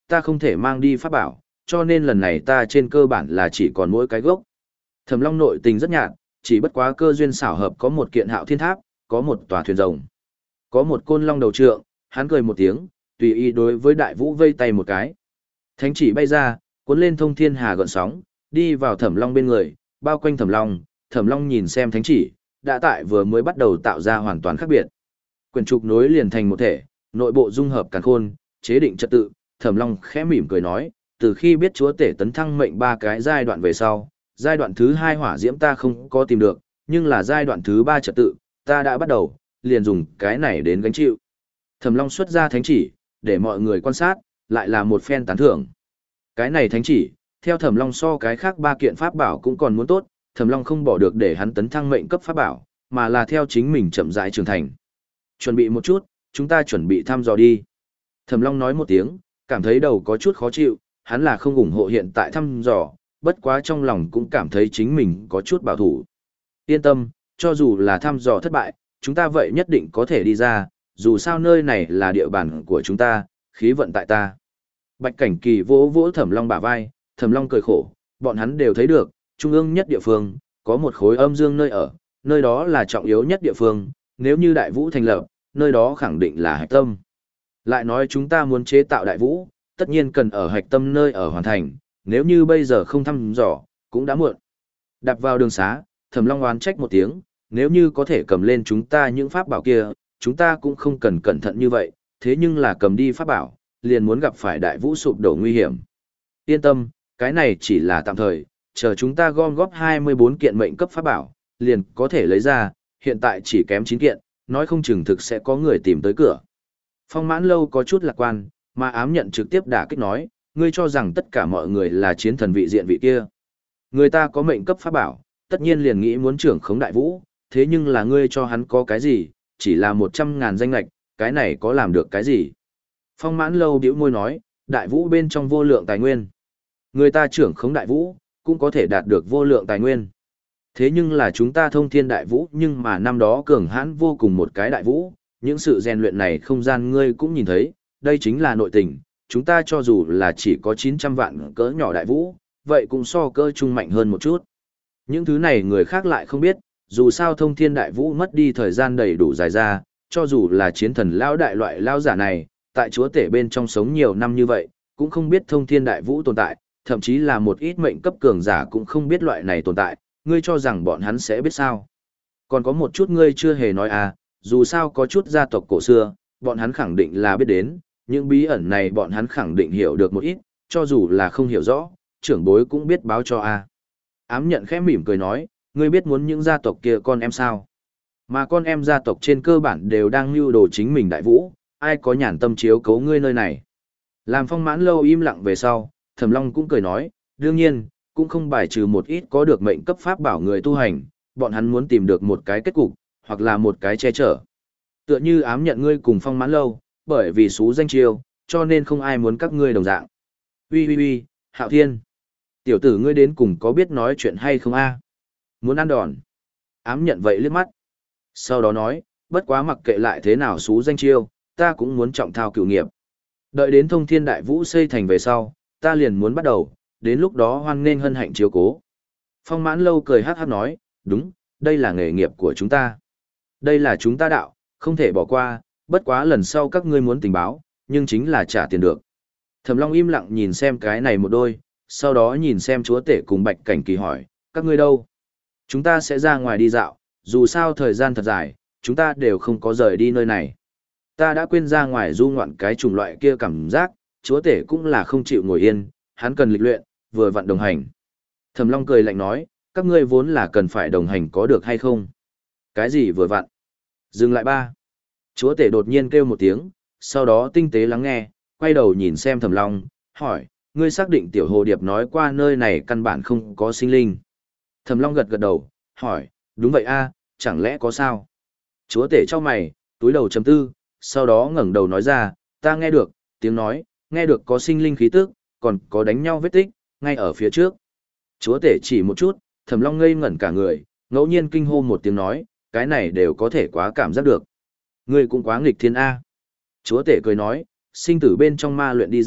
ta không thể mang đi pháp bảo, cho nên lần này ta trên cơ bản là chỉ còn mỗi cái gốc. Thẩm Long nội tình rất nhạt, chỉ bất quá cơ duyên xảo hợp có một kiện Hạo Thiên Tháp, có một tòa thuyền rồng, có một côn long đầu trượng, hắn cười một tiếng, tùy ý đối với Đại Vũ vây tay một cái. Thánh chỉ bay ra, cuốn lên thông thiên hà gợn sóng, đi vào Thẩm Long bên người, bao quanh Thẩm Long, Thẩm Long nhìn xem thánh chỉ, đã tại vừa mới bắt đầu tạo ra hoàn toàn khác biệt. Quyển trục nối liền thành một thể, nội bộ dung hợp càn khôn, chế định trật tự, Thẩm Long khẽ mỉm cười nói, từ khi biết chúa tể tấn thăng mệnh ba cái giai đoạn về sau, giai đoạn thứ hai hỏa diễm ta không có tìm được, nhưng là giai đoạn thứ ba trật tự, ta đã bắt đầu, liền dùng cái này đến gánh chịu. Thẩm Long xuất ra thánh chỉ, để mọi người quan sát, lại là một phen tán thưởng. Cái này thánh chỉ, theo Thẩm Long so cái khác ba kiện pháp bảo cũng còn muốn tốt, Thẩm Long không bỏ được để hắn tấn thăng mệnh cấp pháp bảo, mà là theo chính mình chậm rãi trưởng thành. Chuẩn bị một chút, chúng ta chuẩn bị thăm dò đi. Thẩm Long nói một tiếng, cảm thấy đầu có chút khó chịu, hắn là không ủng hộ hiện tại thăm dò, bất quá trong lòng cũng cảm thấy chính mình có chút bảo thủ. Yên tâm, cho dù là thăm dò thất bại, chúng ta vậy nhất định có thể đi ra, dù sao nơi này là địa bàn của chúng ta, khí vận tại ta. Bạch Cảnh Kỳ vỗ vỗ Thẩm Long bả vai, Thẩm Long cười khổ, bọn hắn đều thấy được, trung ương nhất địa phương, có một khối âm dương nơi ở, nơi đó là trọng yếu nhất địa phương, nếu như Đại Vũ thành lập, nơi đó khẳng định là hạch tâm. Lại nói chúng ta muốn chế tạo Đại Vũ, tất nhiên cần ở hạch tâm nơi ở hoàn thành, nếu như bây giờ không thăm dò, cũng đã muộn. Đạp vào đường xá, Thẩm Long oán trách một tiếng, nếu như có thể cầm lên chúng ta những pháp bảo kia, chúng ta cũng không cần cẩn thận như vậy, thế nhưng là cầm đi pháp bảo, liền muốn gặp phải Đại Vũ sụp đổ nguy hiểm. Yên tâm, cái này chỉ là tạm thời, chờ chúng ta gom góp hai mươi bốn kiện mệnh cấp pháp bảo, liền có thể lấy ra, hiện tại chỉ kém chín kiện, nói không chừng thực sẽ có người tìm tới cửa. Phong Mãn Lâu có chút lạc quan, mà ám nhận trực tiếp đả kích nói, ngươi cho rằng tất cả mọi người là chiến thần vị diện vị kia. Người ta có mệnh cấp pháp bảo, tất nhiên liền nghĩ muốn trưởng khống Đại Vũ, thế nhưng là ngươi cho hắn có cái gì, chỉ là một trăm ngàn danh lạch, cái này có làm được cái gì? Phong Mãn Lâu bĩu môi nói, Đại Vũ bên trong vô lượng tài nguyên. Người ta trưởng khống Đại Vũ, cũng có thể đạt được vô lượng tài nguyên. Thế nhưng là chúng ta thông thiên Đại Vũ, nhưng mà năm đó cường hãn vô cùng một cái Đại Vũ, những sự rèn luyện này không gian ngươi cũng nhìn thấy, đây chính là nội tình, chúng ta cho dù là chỉ có chín trăm vạn cỡ nhỏ Đại Vũ, vậy cũng so cỡ trung mạnh hơn một chút. Những thứ này người khác lại không biết, dù sao thông thiên Đại Vũ mất đi thời gian đầy đủ dài ra, cho dù là chiến thần lão đại loại lão giả này, tại chúa tể bên trong sống nhiều năm như vậy, cũng không biết thông thiên Đại Vũ tồn tại, thậm chí là một ít mệnh cấp cường giả cũng không biết loại này tồn tại, ngươi cho rằng bọn hắn sẽ biết sao. Còn có một chút ngươi chưa hề nói à, dù sao có chút gia tộc cổ xưa, bọn hắn khẳng định là biết đến, những bí ẩn này bọn hắn khẳng định hiểu được một ít, cho dù là không hiểu rõ, trưởng bối cũng biết báo cho a. Ám nhận khẽ mỉm cười nói, ngươi biết muốn những gia tộc kia con em sao? Mà con em gia tộc trên cơ bản đều đang mưu đồ chính mình Đại Vũ, ai có nhàn tâm chiếu cấu ngươi nơi này. Làm Phong Mãn Lâu im lặng về sau, Thẩm Long cũng cười nói, đương nhiên, cũng không bài trừ một ít có được mệnh cấp pháp bảo người tu hành, bọn hắn muốn tìm được một cái kết cục, hoặc là một cái che chở. Tựa như ám nhận ngươi cùng Phong Mãn Lâu, bởi vì xú danh chiêu, cho nên không ai muốn các ngươi đồng dạng. Ui ui ui, Hạo Thiên. Tiểu tử ngươi đến cùng có biết nói chuyện hay không a? Muốn ăn đòn. Ám nhận vậy liếc mắt. Sau đó nói, bất quá mặc kệ lại thế nào xú danh chiêu, ta cũng muốn trọng thao cửu nghiệp. Đợi đến thông thiên Đại Vũ xây thành về sau, ta liền muốn bắt đầu, đến lúc đó hoan nghênh hân hạnh chiếu cố. Phong Mãn Lâu cười hát hát nói, đúng, đây là nghề nghiệp của chúng ta. Đây là chúng ta đạo, không thể bỏ qua, bất quá lần sau các ngươi muốn tình báo, nhưng chính là trả tiền được. Thẩm Long im lặng nhìn xem cái này một đôi, sau đó nhìn xem chúa tể cùng Bạch Cảnh Kỳ hỏi, các ngươi đâu? Chúng ta sẽ ra ngoài đi dạo, dù sao thời gian thật dài, chúng ta đều không có rời đi nơi này. Ta đã quên ra ngoài du ngoạn cái chủng loại kia cảm giác, chúa tể cũng là không chịu ngồi yên, hắn cần lịch luyện, vừa vặn đồng hành. Thẩm Long cười lạnh nói, các ngươi vốn là cần phải đồng hành có được hay không? Cái gì vừa vặn? Dừng lại ba. Chúa tể đột nhiên kêu một tiếng, sau đó tinh tế lắng nghe, quay đầu nhìn xem Thẩm Long, hỏi, ngươi xác định tiểu hồ điệp nói qua nơi này căn bản không có sinh linh. Thẩm Long gật gật đầu, hỏi, đúng vậy a, chẳng lẽ có sao? Chúa tể cho mày, túi đầu chấm tư, sau đó ngẩng đầu nói ra, ta nghe được, tiếng nói, nghe được có sinh linh khí tức, còn có đánh nhau vết tích, ngay ở phía trước. Chúa tể chỉ một chút, Thẩm Long ngây ngẩn cả người, ngẫu nhiên kinh hô một tiếng nói, cái này đều có thể quá cảm giác được. Ngươi cũng quá nghịch thiên A. Chúa tể cười nói, sinh tử bên trong ma luyện đi ra,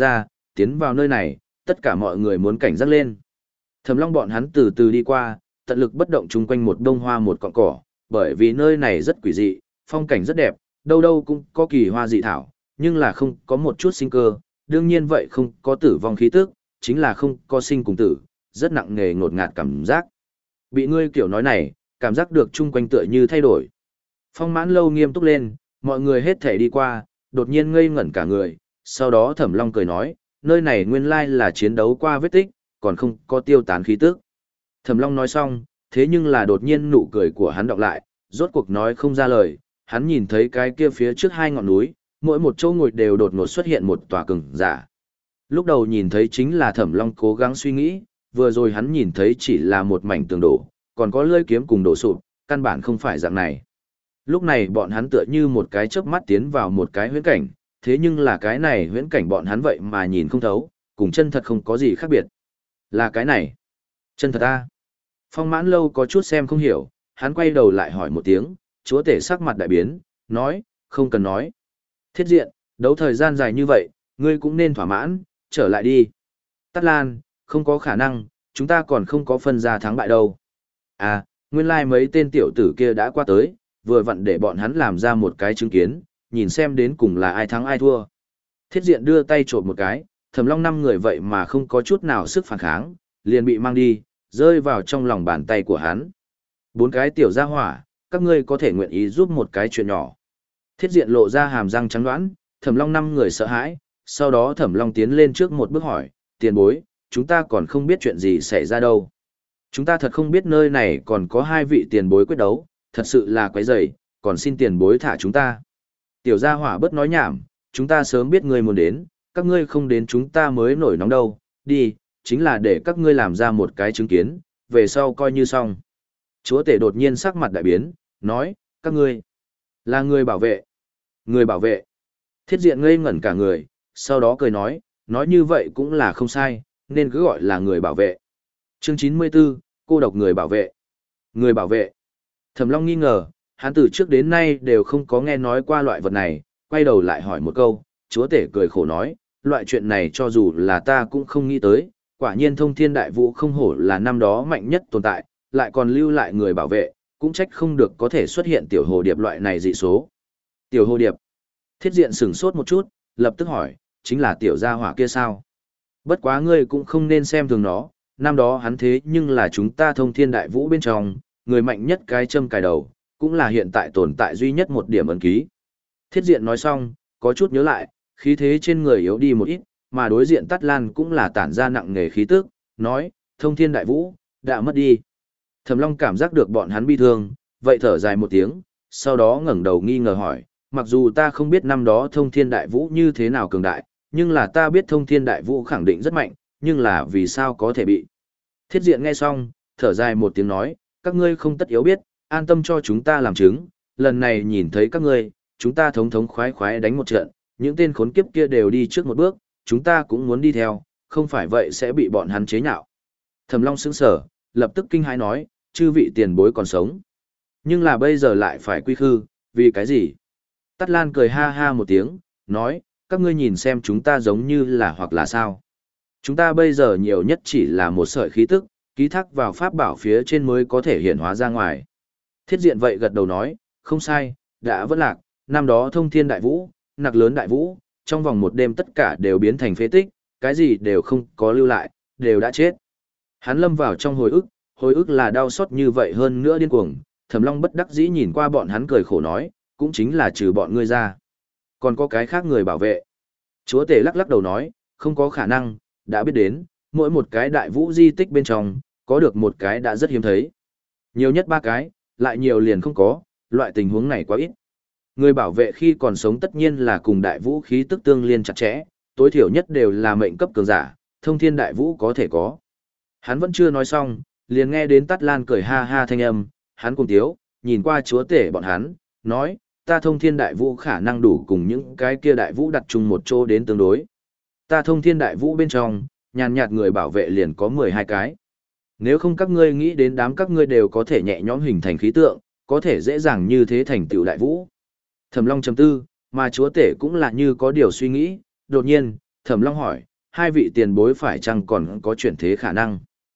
tiến vào nơi này, tất cả mọi người muốn cảnh giác lên. Thẩm Long bọn hắn từ từ đi qua, tận lực bất động chung quanh một đông hoa một cọng cỏ, bởi vì nơi này rất quỷ dị, phong cảnh rất đẹp, đâu đâu cũng có kỳ hoa dị thảo, nhưng là không có một chút sinh cơ, đương nhiên vậy không có tử vong khí tức, chính là không có sinh cùng tử, rất nặng nề ngột ngạt cảm giác. Bị ngươi kiểu nói này, cảm giác được chung quanh tựa như thay đổi. Phong Mãn Lâu nghiêm túc lên, mọi người hết thể đi qua, đột nhiên ngây ngẩn cả người, sau đó Thẩm Long cười nói, nơi này nguyên lai là chiến đấu qua vết tích, còn không có tiêu tán khí tức. Thẩm Long nói xong, thế nhưng là đột nhiên nụ cười của hắn đọc lại, rốt cuộc nói không ra lời, hắn nhìn thấy cái kia phía trước hai ngọn núi, mỗi một chỗ ngồi đều đột ngột xuất hiện một tòa cường giả. Lúc đầu nhìn thấy chính là Thẩm Long cố gắng suy nghĩ, vừa rồi hắn nhìn thấy chỉ là một mảnh tường đổ, còn có lưỡi kiếm cùng đổ sụp, căn bản không phải dạng này. Lúc này bọn hắn tựa như một cái chớp mắt tiến vào một cái huyễn cảnh, thế nhưng là cái này huyễn cảnh bọn hắn vậy mà nhìn không thấu, cùng chân thật không có gì khác biệt. Là cái này. Chân thật a? Phong Mãn Lâu có chút xem không hiểu, hắn quay đầu lại hỏi một tiếng, chúa tể sắc mặt đại biến, nói, không cần nói. Thiết Diện, đấu thời gian dài như vậy, ngươi cũng nên thỏa mãn, trở lại đi. Tát Lan, không có khả năng, chúng ta còn không có phân ra thắng bại đâu. À, nguyên lai like mấy tên tiểu tử kia đã qua tới, vừa vặn để bọn hắn làm ra một cái chứng kiến, nhìn xem đến cùng là ai thắng ai thua. Thiết Diện đưa tay trộm một cái, Thẩm Long năm người vậy mà không có chút nào sức phản kháng, liền bị mang đi, rơi vào trong lòng bàn tay của hắn. Bốn cái tiểu gia hỏa, các ngươi có thể nguyện ý giúp một cái chuyện nhỏ. Thiết Diện lộ ra hàm răng trắng đoán, Thẩm Long năm người sợ hãi, sau đó Thẩm Long tiến lên trước một bước hỏi, tiền bối, chúng ta còn không biết chuyện gì xảy ra đâu. Chúng ta thật không biết nơi này còn có hai vị tiền bối quyết đấu, thật sự là quấy rầy, còn xin tiền bối thả chúng ta. Tiểu gia hỏa bớt nói nhảm, chúng ta sớm biết ngươi muốn đến, các ngươi không đến chúng ta mới nổi nóng đâu, đi, chính là để các ngươi làm ra một cái chứng kiến, về sau coi như xong. Chúa tể đột nhiên sắc mặt đại biến, nói, các ngươi là người bảo vệ. Người bảo vệ. Thiết Diện ngây ngẩn cả người, sau đó cười nói, nói như vậy cũng là không sai, nên cứ gọi là người bảo vệ. Chương chín mươi tư, cô độc người bảo vệ. Người bảo vệ. Thẩm Long nghi ngờ, hắn từ trước đến nay đều không có nghe nói qua loại vật này, quay đầu lại hỏi một câu, chúa tể cười khổ nói, loại chuyện này cho dù là ta cũng không nghĩ tới, quả nhiên Thông Thiên Đại Vũ không hổ là năm đó mạnh nhất tồn tại, lại còn lưu lại người bảo vệ, cũng trách không được có thể xuất hiện tiểu hồ điệp loại này dị số. Tiểu hồ điệp. Thiết Diện sửng sốt một chút, lập tức hỏi, chính là tiểu gia hỏa kia sao? Bất quá ngươi cũng không nên xem thường nó, năm đó hắn thế nhưng là chúng ta Thông Thiên Đại Vũ bên trong, người mạnh nhất cái châm cài đầu, cũng là hiện tại tồn tại duy nhất một điểm ấn ký. Thiết Diện nói xong, có chút nhớ lại, khí thế trên người yếu đi một ít, mà đối diện Tát Lan cũng là tản ra nặng nề khí tức, nói, Thông Thiên Đại Vũ, đã mất đi. Thẩm Long cảm giác được bọn hắn bi thương, vậy thở dài một tiếng, sau đó ngẩng đầu nghi ngờ hỏi, mặc dù ta không biết năm đó Thông Thiên Đại Vũ như thế nào cường đại, nhưng là ta biết Thông Thiên Đại Vũ khẳng định rất mạnh, nhưng là vì sao có thể bị. Thiết Diện nghe xong, thở dài một tiếng nói, các ngươi không tất yếu biết, an tâm cho chúng ta làm chứng, lần này nhìn thấy các ngươi, chúng ta thống thống khoái khoái đánh một trận, những tên khốn kiếp kia đều đi trước một bước, chúng ta cũng muốn đi theo, không phải vậy sẽ bị bọn hắn chế nhạo. Thẩm Long sững sờ, lập tức kinh hãi nói, chư vị tiền bối còn sống. Nhưng là bây giờ lại phải quy khư, vì cái gì? Tát Lan cười ha ha một tiếng, nói, các ngươi nhìn xem chúng ta giống như là hoặc là sao. Chúng ta bây giờ nhiều nhất chỉ là một sợi khí tức, ký thác vào pháp bảo phía trên mới có thể hiện hóa ra ngoài. Thiết Diện vậy gật đầu nói, không sai, đã vất lạc, năm đó Thông Thiên Đại Vũ, nặc lớn Đại Vũ, trong vòng một đêm tất cả đều biến thành phế tích, cái gì đều không có lưu lại, đều đã chết. Hắn lâm vào trong hồi ức, hồi ức là đau xót như vậy hơn nữa điên cuồng, Thẩm Long bất đắc dĩ nhìn qua bọn hắn cười khổ nói, cũng chính là trừ bọn ngươi ra. Còn có cái khác người bảo vệ. Chúa tể lắc lắc đầu nói, không có khả năng, đã biết đến, mỗi một cái đại vũ di tích bên trong, có được một cái đã rất hiếm thấy. Nhiều nhất ba cái, lại nhiều liền không có, loại tình huống này quá ít. Người bảo vệ khi còn sống tất nhiên là cùng đại vũ khí tức tương liên chặt chẽ, tối thiểu nhất đều là mệnh cấp cường giả, Thông Thiên Đại Vũ có thể có. Hắn vẫn chưa nói xong, liền nghe đến Tát Lan cười ha ha thanh âm, hắn cùng tiếu, nhìn qua chúa tể bọn hắn, nói, ta Thông Thiên Đại Vũ khả năng đủ cùng những cái kia đại vũ đặt chung một chỗ đến tương đối. Ta Thông Thiên Đại Vũ bên trong, nhàn nhạt người bảo vệ liền có mười hai cái. Nếu không các ngươi nghĩ đến đám các ngươi đều có thể nhẹ nhõm hình thành khí tượng, có thể dễ dàng như thế thành tựu đại vũ. Thẩm Long trầm tư, mà chúa tể cũng là như có điều suy nghĩ, đột nhiên, Thẩm Long hỏi, hai vị tiền bối phải chăng còn có chuyển thế khả năng?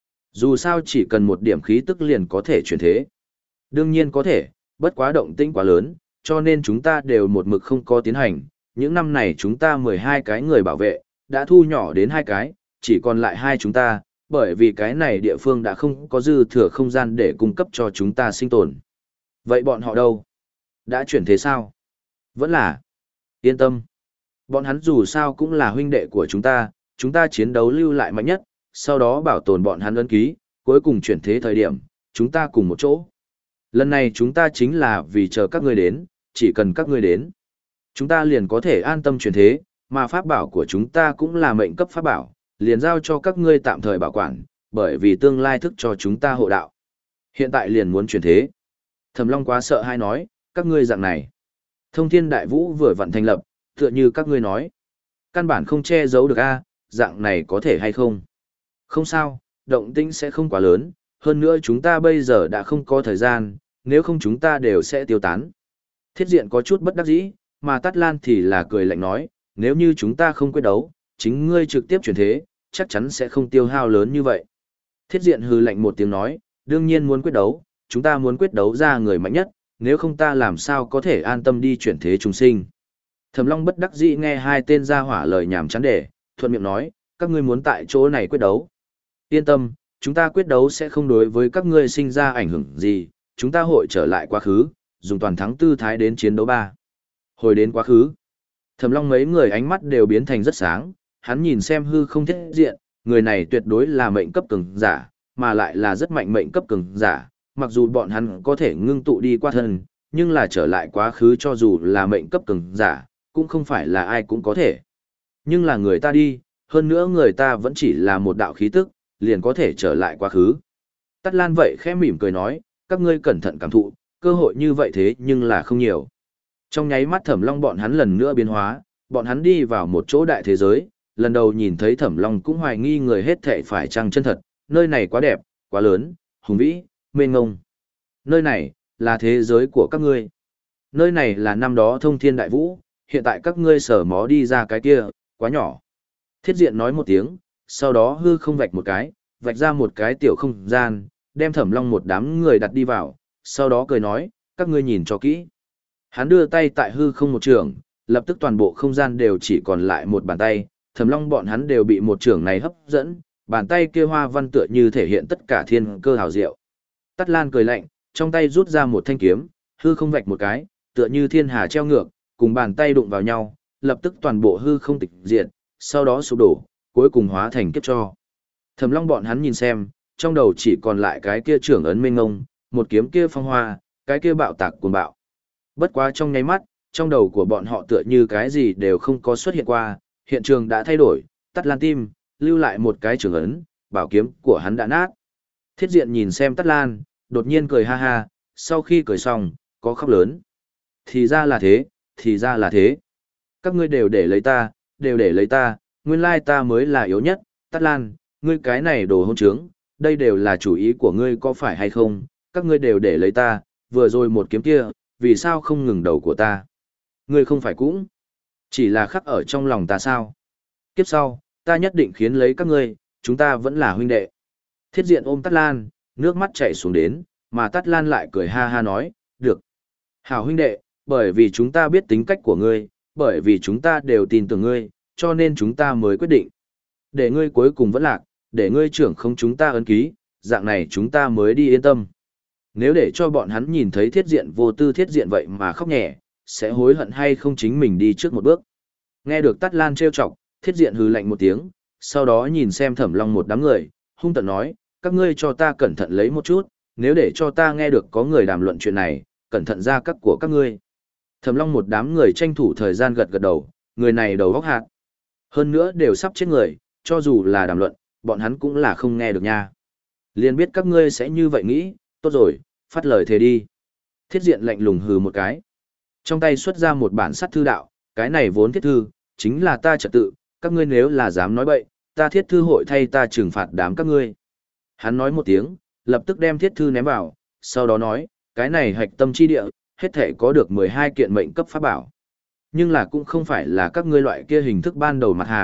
Dù sao chỉ cần một điểm khí tức liền có thể chuyển thế. Đương nhiên có thể, bất quá động tĩnh quá lớn, cho nên chúng ta đều một mực không có tiến hành. Những năm này chúng ta mười hai cái người bảo vệ, đã thu nhỏ đến hai cái, chỉ còn lại hai chúng ta, bởi vì cái này địa phương đã không có dư thừa không gian để cung cấp cho chúng ta sinh tồn. Vậy bọn họ đâu? Đã chuyển thế sao? Vẫn là. Yên tâm. Bọn hắn dù sao cũng là huynh đệ của chúng ta, chúng ta chiến đấu lưu lại mạnh nhất, sau đó bảo tồn bọn hắn ấn ký, cuối cùng chuyển thế thời điểm, chúng ta cùng một chỗ. Lần này chúng ta chính là vì chờ các ngươi đến, chỉ cần các ngươi đến. Chúng ta liền có thể an tâm chuyển thế, mà pháp bảo của chúng ta cũng là mệnh cấp pháp bảo, liền giao cho các ngươi tạm thời bảo quản, bởi vì tương lai thức cho chúng ta hộ đạo. Hiện tại liền muốn chuyển thế. Thẩm Long quá sợ hay nói, các ngươi dạng này. Thông Thiên Đại Vũ vừa vặn thành lập, tựa như các ngươi nói. Căn bản không che giấu được a, dạng này có thể hay không? Không sao, động tĩnh sẽ không quá lớn, hơn nữa chúng ta bây giờ đã không có thời gian, nếu không chúng ta đều sẽ tiêu tán. Thiết Diện có chút bất đắc dĩ, mà Tát Lan thì là cười lạnh nói, nếu như chúng ta không quyết đấu, chính ngươi trực tiếp chuyển thế, chắc chắn sẽ không tiêu hao lớn như vậy. Thiết Diện hừ lạnh một tiếng nói, đương nhiên muốn quyết đấu, chúng ta muốn quyết đấu ra người mạnh nhất, nếu không ta làm sao có thể an tâm đi chuyển thế chúng sinh. Thẩm Long bất đắc dĩ nghe hai tên gia hỏa lời nhảm chán để, thuận miệng nói, các ngươi muốn tại chỗ này quyết đấu. Yên tâm, chúng ta quyết đấu sẽ không đối với các ngươi sinh ra ảnh hưởng gì, chúng ta hội trở lại quá khứ, dùng toàn thắng tư thái đến chiến đấu ba. Hồi đến quá khứ. Thẩm Long mấy người ánh mắt đều biến thành rất sáng, hắn nhìn xem hư không Thiết Diện, người này tuyệt đối là mệnh cấp cường giả, mà lại là rất mạnh mệnh cấp cường giả, mặc dù bọn hắn có thể ngưng tụ đi qua thân, nhưng là trở lại quá khứ cho dù là mệnh cấp cường giả, cũng không phải là ai cũng có thể. Nhưng là người ta đi, hơn nữa người ta vẫn chỉ là một đạo khí tức, liền có thể trở lại quá khứ. Tát Lan vậy khẽ mỉm cười nói, các ngươi cẩn thận cảm thụ, cơ hội như vậy thế nhưng là không nhiều. Trong nháy mắt Thẩm Long bọn hắn lần nữa biến hóa, bọn hắn đi vào một chỗ đại thế giới, lần đầu nhìn thấy Thẩm Long cũng hoài nghi người hết thảy phải chăng chân thật, nơi này quá đẹp, quá lớn, hùng vĩ, mênh ngông. Nơi này, là thế giới của các ngươi. Nơi này là năm đó Thông Thiên Đại Vũ, hiện tại các ngươi sở mó đi ra cái kia, quá nhỏ. Thiết Diện nói một tiếng, sau đó hư không vạch một cái, vạch ra một cái tiểu không gian, đem Thẩm Long một đám người đặt đi vào, sau đó cười nói, các ngươi nhìn cho kỹ. Hắn đưa tay tại hư không một trường, lập tức toàn bộ không gian đều chỉ còn lại một bàn tay, Thẩm Long bọn hắn đều bị một trường này hấp dẫn, bàn tay kia hoa văn tựa như thể hiện tất cả thiên cơ hào diệu. Tát Lan cười lạnh, trong tay rút ra một thanh kiếm, hư không vạch một cái, tựa như thiên hà treo ngược, cùng bàn tay đụng vào nhau, lập tức toàn bộ hư không tịch diệt, sau đó sụp đổ, cuối cùng hóa thành kiếp cho. Thẩm Long bọn hắn nhìn xem, trong đầu chỉ còn lại cái kia trưởng ấn mênh ngông, một kiếm kia phong hoa, cái kia bạo tạc cuồng bạo. Bất quá trong nháy mắt, trong đầu của bọn họ tựa như cái gì đều không có xuất hiện qua, hiện trường đã thay đổi, Tát Lan tim, lưu lại một cái trưởng ấn, bảo kiếm của hắn đã nát. Thiết Diện nhìn xem Tát Lan, đột nhiên cười ha ha, sau khi cười xong, có khóc lớn. Thì ra là thế, thì ra là thế. Các ngươi đều để lấy ta, đều để lấy ta, nguyên lai ta mới là yếu nhất, Tát Lan, ngươi cái này đồ hỗn trướng, đây đều là chủ ý của ngươi có phải hay không, các ngươi đều để lấy ta, vừa rồi một kiếm kia, vì sao không ngừng đầu của ta? Ngươi không phải cũng, chỉ là khắc ở trong lòng ta sao? Kiếp sau, ta nhất định khiến lấy các ngươi, chúng ta vẫn là huynh đệ. Thiết Diện ôm Tát Lan, nước mắt chảy xuống đến, mà Tát Lan lại cười ha ha nói, được. Hảo huynh đệ, bởi vì chúng ta biết tính cách của ngươi, bởi vì chúng ta đều tin tưởng ngươi, cho nên chúng ta mới quyết định. Để ngươi cuối cùng vẫn lạc, để ngươi trưởng không chúng ta ấn ký, dạng này chúng ta mới đi yên tâm. Nếu để cho bọn hắn nhìn thấy Thiết Diện vô tư Thiết Diện vậy mà khóc nhẹ, sẽ hối hận hay không chính mình đi trước một bước. Nghe được Tát Lan trêu chọc, Thiết Diện hừ lạnh một tiếng, sau đó nhìn xem Thẩm Long một đám người, hung tợn nói, các ngươi cho ta cẩn thận lấy một chút, nếu để cho ta nghe được có người đàm luận chuyện này, cẩn thận ra các của các ngươi. Thẩm Long một đám người tranh thủ thời gian gật gật đầu, người này đầu góc hạt. Hơn nữa đều sắp chết người, cho dù là đàm luận, bọn hắn cũng là không nghe được nha. Liền biết các ngươi sẽ như vậy nghĩ, tốt rồi, phát lời thề đi. Thiết Diện lạnh lùng hừ một cái. Trong tay xuất ra một bản sắt thư đạo, cái này vốn thiết thư, chính là ta trật tự, các ngươi nếu là dám nói bậy, ta thiết thư hội thay ta trừng phạt đám các ngươi. Hắn nói một tiếng, lập tức đem thiết thư ném vào, sau đó nói, cái này hạch tâm chi địa, hết thể có được mười hai kiện mệnh cấp pháp bảo. Nhưng là cũng không phải là các ngươi loại kia hình thức ban đầu mặt hàng,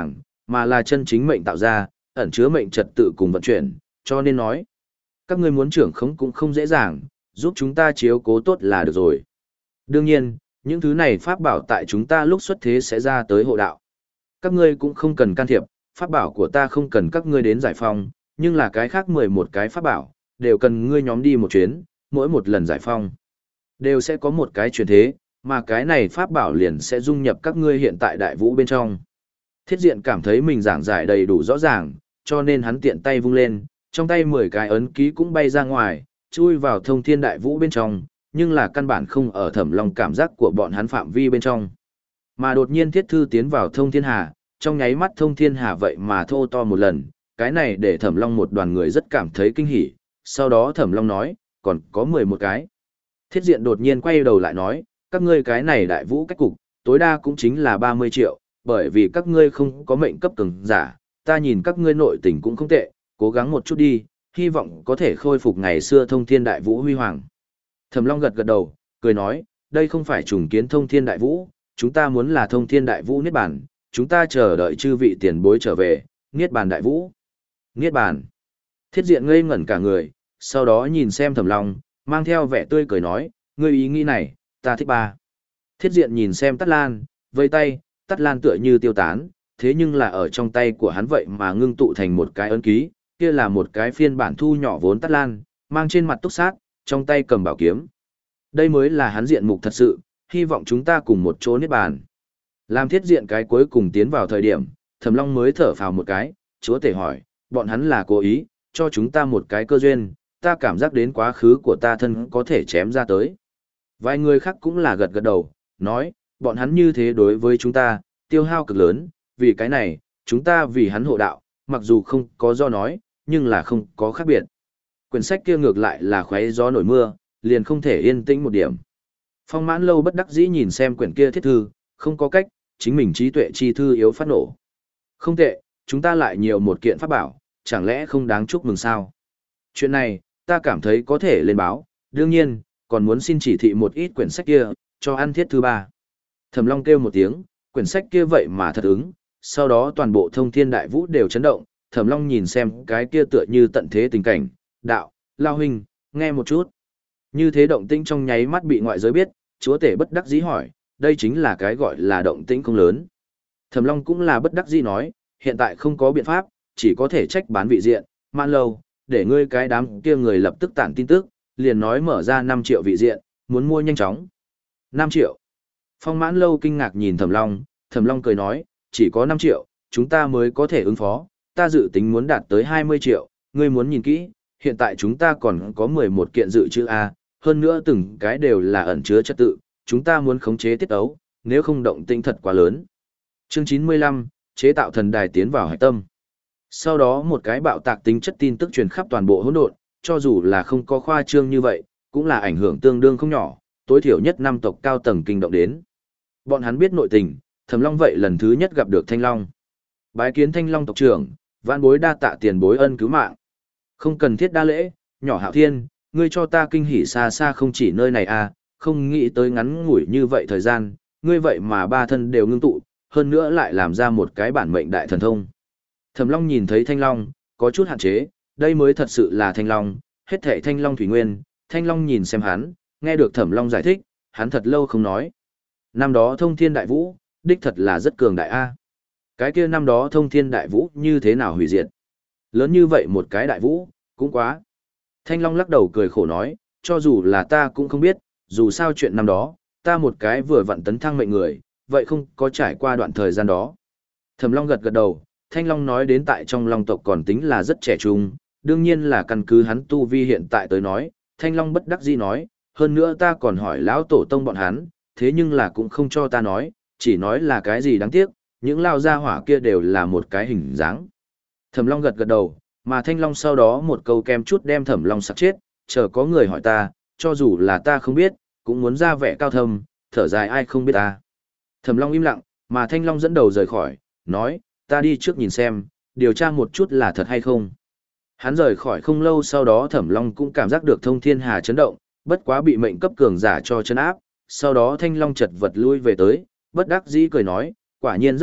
mà là chân chính mệnh tạo ra, ẩn chứa mệnh trật tự cùng vận chuyển, cho nên nói, các ngươi muốn trưởng khống cũng không dễ dàng, giúp chúng ta chiếu cố tốt là được rồi. Đương nhiên, những thứ này pháp bảo tại chúng ta lúc xuất thế sẽ ra tới hộ đạo. Các ngươi cũng không cần can thiệp, pháp bảo của ta không cần các ngươi đến giải phong, nhưng là cái khác mười một cái pháp bảo, đều cần ngươi nhóm đi một chuyến, mỗi một lần giải phong, đều sẽ có một cái chuyển thế, mà cái này pháp bảo liền sẽ dung nhập các ngươi hiện tại đại vũ bên trong. Thiết diện cảm thấy mình giảng giải đầy đủ rõ ràng, cho nên hắn tiện tay vung lên, trong tay mười cái ấn ký cũng bay ra ngoài, chui vào thông thiên đại vũ bên trong, nhưng là căn bản không ở Thẩm Long cảm giác của bọn hắn phạm vi bên trong. Mà đột nhiên thiết thư tiến vào thông thiên hà, trong nháy mắt thông thiên hà vậy mà thô to một lần, cái này để Thẩm Long một đoàn người rất cảm thấy kinh hỉ. Sau đó Thẩm Long nói, còn có mười một cái. Thiết diện đột nhiên quay đầu lại nói, các ngươi cái này đại vũ cách cục, tối đa cũng chính là ba mươi triệu, bởi vì các ngươi không có mệnh cấp cường giả, ta nhìn các ngươi nội tình cũng không tệ, cố gắng một chút đi, hy vọng có thể khôi phục ngày xưa thông thiên đại vũ huy hoàng. Thẩm Long gật gật đầu, cười nói, đây không phải trùng kiến thông thiên đại vũ, chúng ta muốn là thông thiên đại vũ niết bàn, chúng ta chờ đợi chư vị tiền bối trở về, niết bàn đại vũ. Niết bàn. Thiết diện ngây ngẩn cả người, sau đó nhìn xem Thẩm Long, mang theo vẻ tươi cười nói, ngươi ý nghĩ này, ta thích ba. Thiết diện nhìn xem Tát Lan, vây tay, Tát Lan tựa như tiêu tán, thế nhưng là ở trong tay của hắn vậy mà ngưng tụ thành một cái ấn ký, kia là một cái phiên bản thu nhỏ vốn Tát Lan, mang trên mặt túc sát, trong tay cầm bảo kiếm. Đây mới là hắn diện mục thật sự, hy vọng chúng ta cùng một chỗ niết bàn. Làm thiết diện cái cuối cùng tiến vào thời điểm, Thẩm Long mới thở phào một cái, chúa tể hỏi, bọn hắn là cố ý, cho chúng ta một cái cơ duyên, ta cảm giác đến quá khứ của ta thân có thể chém ra tới. Vài người khác cũng là gật gật đầu, nói, bọn hắn như thế đối với chúng ta, tiêu hao cực lớn, vì cái này, chúng ta vì hắn hộ đạo, mặc dù không có do nói, nhưng là không có khác biệt. Quyển sách kia ngược lại là khoé gió nổi mưa, liền không thể yên tĩnh một điểm. Phong Mãn Lâu bất đắc dĩ nhìn xem quyển kia thiết thư, không có cách, chính mình trí tuệ chi thư yếu phát nổ. Không tệ, chúng ta lại nhiều một kiện pháp bảo, chẳng lẽ không đáng chúc mừng sao? Chuyện này, ta cảm thấy có thể lên báo, đương nhiên, còn muốn xin chỉ thị một ít quyển sách kia, cho ăn thiết thư ba. Thẩm Long kêu một tiếng, quyển sách kia vậy mà thật ứng, sau đó toàn bộ thông thiên đại vũ đều chấn động, Thẩm Long nhìn xem cái kia tựa như tận thế tình cảnh, đạo, lao huynh, nghe một chút. Như thế động tĩnh trong nháy mắt bị ngoại giới biết, chúa tể bất đắc dĩ hỏi, đây chính là cái gọi là động tĩnh không lớn. Thẩm Long cũng là bất đắc dĩ nói, hiện tại không có biện pháp, chỉ có thể trách bán vị diện, Mãn Lâu, để ngươi cái đám kia người lập tức tản tin tức, liền nói mở ra năm triệu vị diện, muốn mua nhanh chóng. năm triệu. Phong Mãn Lâu kinh ngạc nhìn Thẩm Long, Thẩm Long cười nói, chỉ có năm triệu, chúng ta mới có thể ứng phó, ta dự tính muốn đạt tới hai mươi triệu, ngươi muốn nhìn kỹ, hiện tại chúng ta còn có mười một kiện dự trữ A, hơn nữa từng cái đều là ẩn chứa trật tự, chúng ta muốn khống chế tiết ấu, nếu không động tĩnh thật quá lớn. Chương chín mươi lăm, chế tạo thần đài tiến vào hải tâm. Sau đó một cái bạo tạc tính chất tin tức truyền khắp toàn bộ hỗn độn, cho dù là không có khoa trương như vậy, cũng là ảnh hưởng tương đương không nhỏ, tối thiểu nhất năm tộc cao tầng kinh động đến. Bọn hắn biết nội tình, Thẩm Long vậy lần thứ nhất gặp được Thanh Long. Bái kiến Thanh Long tộc trưởng, vạn bối đa tạ tiền bối ân cứu mạng. Không cần thiết đa lễ, nhỏ Hạo Thiên, ngươi cho ta kinh hỉ xa xa không chỉ nơi này à, không nghĩ tới ngắn ngủi như vậy thời gian, ngươi vậy mà ba thân đều ngưng tụ, hơn nữa lại làm ra một cái bản mệnh đại thần thông. Thẩm Long nhìn thấy Thanh Long, có chút hạn chế, đây mới thật sự là Thanh Long, hết thảy Thanh Long thủy nguyên, Thanh Long nhìn xem hắn, nghe được Thẩm Long giải thích, hắn thật lâu không nói. Năm đó thông thiên đại vũ, đích thật là rất cường đại a. Cái kia năm đó thông thiên đại vũ như thế nào hủy diệt? Lớn như vậy một cái đại vũ, cũng quá. Thanh Long lắc đầu cười khổ nói, cho dù là ta cũng không biết, dù sao chuyện năm đó, ta một cái vừa vặn tấn thăng mệnh người, vậy không có trải qua đoạn thời gian đó. Thẩm Long gật gật đầu, Thanh Long nói đến tại trong Long tộc còn tính là rất trẻ trung, đương nhiên là căn cứ hắn tu vi hiện tại tới nói, Thanh Long bất đắc dĩ nói, hơn nữa ta còn hỏi lão tổ tông bọn hắn, thế nhưng là cũng không cho ta nói, chỉ nói là cái gì đáng tiếc, những lao gia hỏa kia đều là một cái hình dáng. Thẩm Long gật gật đầu, mà Thanh Long sau đó một câu kem chút đem Thẩm Long sặc chết, chờ có người hỏi ta, cho dù là ta không biết, cũng muốn ra vẻ cao thâm, thở dài ai không biết ta. Thẩm Long im lặng, mà Thanh Long dẫn đầu rời khỏi, nói, ta đi trước nhìn xem, điều tra một chút là thật hay không. Hắn rời khỏi không lâu sau đó Thẩm Long cũng cảm giác được thông thiên hà chấn động, bất quá bị mệnh cấp cường giả cho chấn áp, sau đó Thanh Long chật vật lui về tới, bất đắc dĩ cười nói, quả nhiên rất mạnh,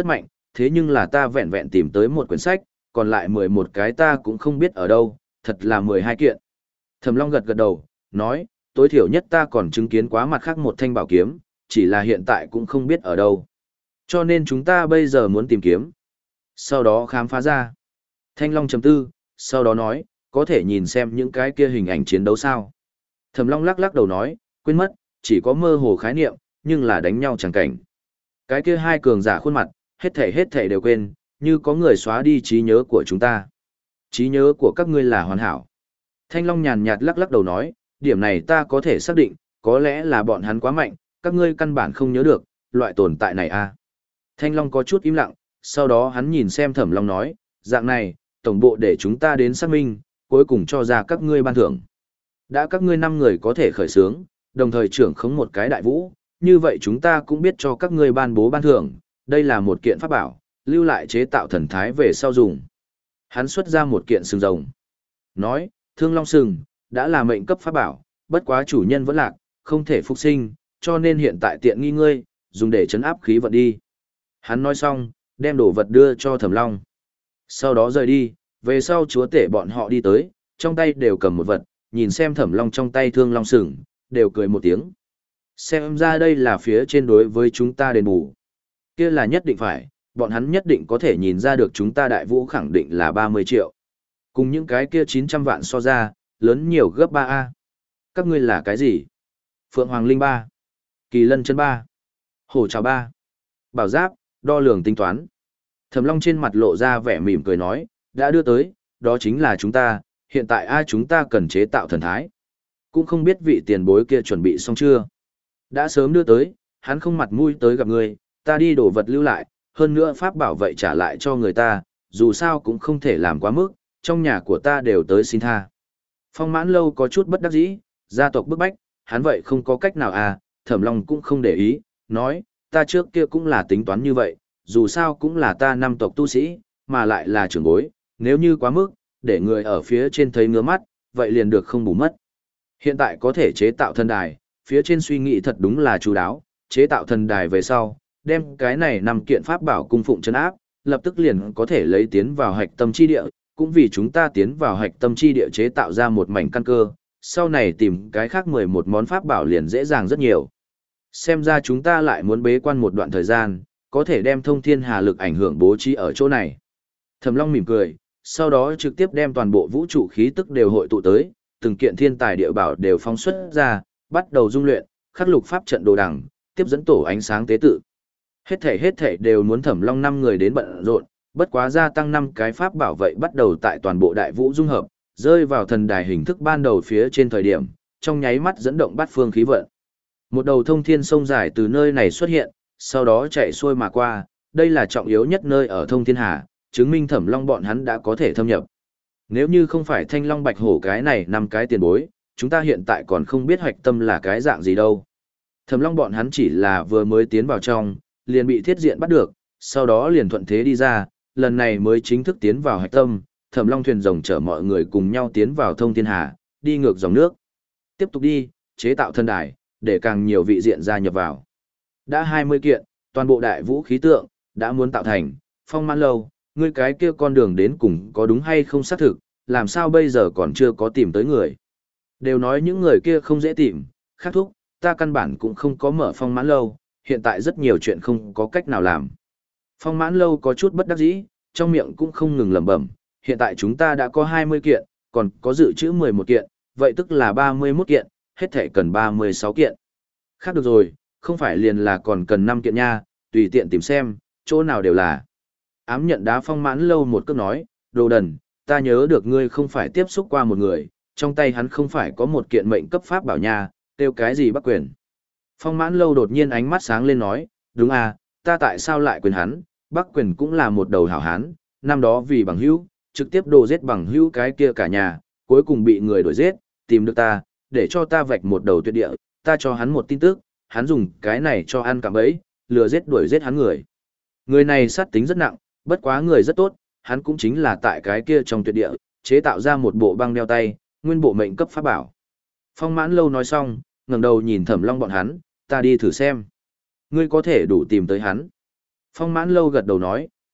thế nhưng là ta vẹn vẹn tìm tới một quyển sách, còn lại mười một cái ta cũng không biết ở đâu, thật là mười hai kiện. Thẩm Long gật gật đầu, nói, tối thiểu nhất ta còn chứng kiến quá mặt khác một thanh bảo kiếm, chỉ là hiện tại cũng không biết ở đâu. Cho nên chúng ta bây giờ muốn tìm kiếm. Sau đó khám phá ra. Thanh Long chấm tư, sau đó nói, có thể nhìn xem những cái kia hình ảnh chiến đấu sao. Thẩm Long lắc lắc đầu nói, quên mất, chỉ có mơ hồ khái niệm, nhưng là đánh nhau chẳng cảnh. Cái kia hai cường giả khuôn mặt, hết thảy hết thảy đều quên, như có người xóa đi trí nhớ của chúng ta. Trí nhớ của các ngươi là hoàn hảo. Thanh Long nhàn nhạt lắc lắc đầu nói, điểm này ta có thể xác định, có lẽ là bọn hắn quá mạnh, các ngươi căn bản không nhớ được, loại tồn tại này à. Thanh Long có chút im lặng, sau đó hắn nhìn xem Thẩm Long nói, dạng này, tổng bộ để chúng ta đến xác minh, cuối cùng cho ra các ngươi ban thưởng. Đã các ngươi năm người có thể khởi xướng, đồng thời trưởng khống một cái đại vũ, như vậy chúng ta cũng biết cho các ngươi ban bố ban thưởng, đây là một kiện pháp bảo, lưu lại chế tạo thần thái về sau dùng. Hắn xuất ra một kiện sừng rồng. Nói, Thương Long sừng, đã là mệnh cấp pháp bảo, bất quá chủ nhân vẫn lạc, không thể phục sinh, cho nên hiện tại tiện nghi ngươi, dùng để chấn áp khí vận đi. Hắn nói xong, đem đồ vật đưa cho Thẩm Long. Sau đó rời đi, về sau chúa tể bọn họ đi tới, trong tay đều cầm một vật, nhìn xem Thẩm Long trong tay Thương Long sừng, đều cười một tiếng. Xem ra đây là phía trên đối với chúng ta đền bù. Kia là nhất định phải, bọn hắn nhất định có thể nhìn ra được chúng ta đại vũ khẳng định là ba mươi triệu. Cùng những cái kia chín trăm vạn so ra, lớn nhiều gấp ba a. Các ngươi là cái gì? Phượng Hoàng Linh ba, Kỳ Lân Chân ba, Hổ Trảo ba, Bảo Giáp, đo lường tính toán. Thẩm Long trên mặt lộ ra vẻ mỉm cười nói, đã đưa tới, đó chính là chúng ta, hiện tại ai chúng ta cần chế tạo thần thái. Cũng không biết vị tiền bối kia chuẩn bị xong chưa. Đã sớm đưa tới, hắn không mặt mũi tới gặp ngươi, ta đi đổ vật lưu lại, hơn nữa pháp bảo vệ trả lại cho người ta, dù sao cũng không thể làm quá mức, trong nhà của ta đều tới xin tha. Phong Mãn Lâu có chút bất đắc dĩ, gia tộc bức bách, hắn vậy không có cách nào à, Thẩm Long cũng không để ý, nói, ta trước kia cũng là tính toán như vậy, dù sao cũng là ta năm tộc tu sĩ, mà lại là trưởng bối, nếu như quá mức, để người ở phía trên thấy ngứa mắt, vậy liền được không bù mất. Hiện tại có thể chế tạo thần đài, phía trên suy nghĩ thật đúng là chú đáo, chế tạo thần đài về sau, đem cái này nằm kiện pháp bảo cung phụng chân áp, lập tức liền có thể lấy tiến vào hạch tâm chi địa, cũng vì chúng ta tiến vào hạch tâm chi địa chế tạo ra một mảnh căn cơ, sau này tìm cái khác mười một món pháp bảo liền dễ dàng rất nhiều. Xem ra chúng ta lại muốn bế quan một đoạn thời gian, có thể đem thông thiên hà lực ảnh hưởng bố trí ở chỗ này. Thẩm Long mỉm cười, sau đó trực tiếp đem toàn bộ vũ trụ khí tức đều hội tụ tới, từng kiện thiên tài địa bảo đều phóng xuất ra, bắt đầu dung luyện, khắc lục pháp trận đồ đằng, tiếp dẫn tổ ánh sáng tế tự. Hết thể hết thể đều muốn Thẩm Long năm người đến bận rộn, bất quá gia tăng năm cái pháp bảo vệ bắt đầu tại toàn bộ đại vũ dung hợp, rơi vào thần đài hình thức ban đầu phía trên thời điểm, trong nháy mắt dẫn động bát phương khí vận. Một đầu thông thiên sông dài từ nơi này xuất hiện, sau đó chạy xuôi mà qua, đây là trọng yếu nhất nơi ở thông thiên hà, chứng minh Thẩm Long bọn hắn đã có thể thâm nhập. Nếu như không phải Thanh Long Bạch Hổ cái này năm cái tiền bối, chúng ta hiện tại còn không biết hoạch tâm là cái dạng gì đâu. Thẩm Long bọn hắn chỉ là vừa mới tiến vào trong, liền bị thiết diện bắt được, sau đó liền thuận thế đi ra, lần này mới chính thức tiến vào hạch tâm, Thẩm Long thuyền rồng chở mọi người cùng nhau tiến vào thông thiên hà, đi ngược dòng nước. Tiếp tục đi, chế tạo thân đài, để càng nhiều vị diện gia nhập vào. Đã hai mươi kiện, toàn bộ đại vũ khí tượng, đã muốn tạo thành, Phong Mãn Lâu, ngươi cái kia con đường đến cùng có đúng hay không xác thực, làm sao bây giờ còn chưa có tìm tới người. Đều nói những người kia không dễ tìm, khắc thúc, ta căn bản cũng không có mở Phong Mãn Lâu, hiện tại rất nhiều chuyện không có cách nào làm. Phong Mãn Lâu có chút bất đắc dĩ, trong miệng cũng không ngừng lẩm bẩm, hiện tại chúng ta đã có hai mươi kiện, còn có dự trữ mười một kiện, vậy tức là ba mươi mốt kiện, hết thể cần ba mươi sáu kiện. Khác được rồi, không phải liền là còn cần năm kiện nha, tùy tiện tìm xem, chỗ nào đều là. Ám nhận đá Phong Mãn Lâu một cước nói, đồ đần, ta nhớ được ngươi không phải tiếp xúc qua một người, trong tay hắn không phải có một kiện mệnh cấp pháp bảo nha, tiêu cái gì Bắc Quyền. Phong Mãn Lâu đột nhiên ánh mắt sáng lên nói, đúng à, ta tại sao lại quyền hắn, Bắc Quyền cũng là một đầu hảo hán, năm đó vì bằng hữu, trực tiếp đồ giết bằng hữu cái kia cả nhà, cuối cùng bị người đuổi giết, tìm được ta, để cho ta vạch một đầu tuyệt địa, ta cho hắn một tin tức, hắn dùng cái này cho ăn cạm bẫy, lừa giết đuổi giết hắn người. Người này sát tính rất nặng, bất quá người rất tốt, hắn cũng chính là tại cái kia trong tuyệt địa, chế tạo ra một bộ băng đeo tay, nguyên bộ mệnh cấp pháp bảo. Phong Mãn Lâu nói xong, ngẩng đầu nhìn Thẩm Long bọn hắn, ta đi thử xem. Ngươi có thể đủ tìm tới hắn. Phong Mãn Lâu gật đầu nói,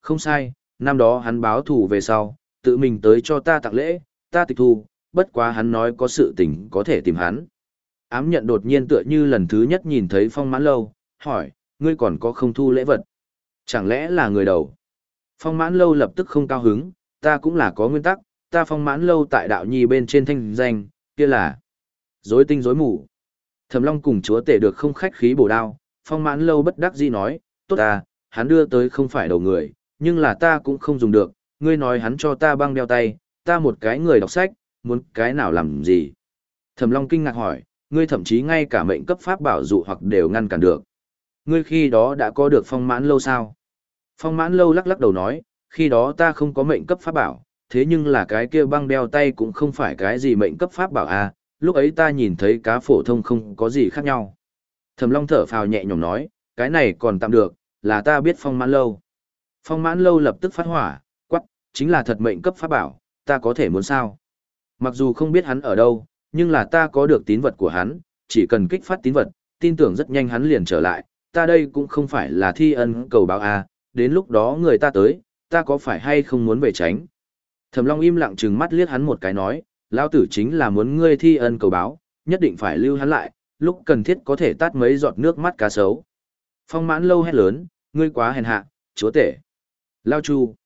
Không sai, năm đó hắn báo thù về sau, tự mình tới cho ta tặng lễ, ta tịch thu, bất quá hắn nói có sự tình có thể tìm hắn. Ám nhận đột nhiên tựa như lần thứ nhất nhìn thấy Phong Mãn Lâu, hỏi, ngươi còn có không thu lễ vật? Chẳng lẽ là người đầu? Phong Mãn Lâu lập tức không cao hứng, ta cũng là có nguyên tắc, ta Phong Mãn Lâu tại đạo nhi bên trên thanh danh, kia là rối tinh rối mù. Thẩm Long cùng chúa tể được không khách khí bổ đao, Phong Mãn Lâu bất đắc dĩ nói, tốt ta, hắn đưa tới không phải đầu người, nhưng là ta cũng không dùng được, ngươi nói hắn cho ta băng đeo tay, ta một cái người đọc sách, muốn cái nào làm gì? Thẩm Long kinh ngạc hỏi, ngươi thậm chí ngay cả mệnh cấp pháp bảo dụ hoặc đều ngăn cản được. Ngươi khi đó đã có được Phong Mãn Lâu sao? Phong Mãn Lâu lắc lắc đầu nói, khi đó ta không có mệnh cấp pháp bảo, thế nhưng là cái kia băng đeo tay cũng không phải cái gì mệnh cấp pháp bảo à, lúc ấy ta nhìn thấy cá phổ thông không có gì khác nhau. Thẩm Long thở phào nhẹ nhõm nói, cái này còn tạm được, là ta biết Phong Mãn Lâu. Phong Mãn Lâu lập tức phát hỏa, quắc, chính là thật mệnh cấp pháp bảo, ta có thể muốn sao? Mặc dù không biết hắn ở đâu, nhưng là ta có được tín vật của hắn, chỉ cần kích phát tín vật, tin tưởng rất nhanh hắn liền trở lại, ta đây cũng không phải là thi ân cầu báo à, đến lúc đó người ta tới, ta có phải hay không muốn về tránh? Thẩm Long im lặng trừng mắt liếc hắn một cái nói, lão tử chính là muốn ngươi thi ân cầu báo, nhất định phải lưu hắn lại, lúc cần thiết có thể tát mấy giọt nước mắt cá sấu. Phong Mãn Lâu hét lớn, ngươi quá hèn hạ, chúa tể. Lao Chu.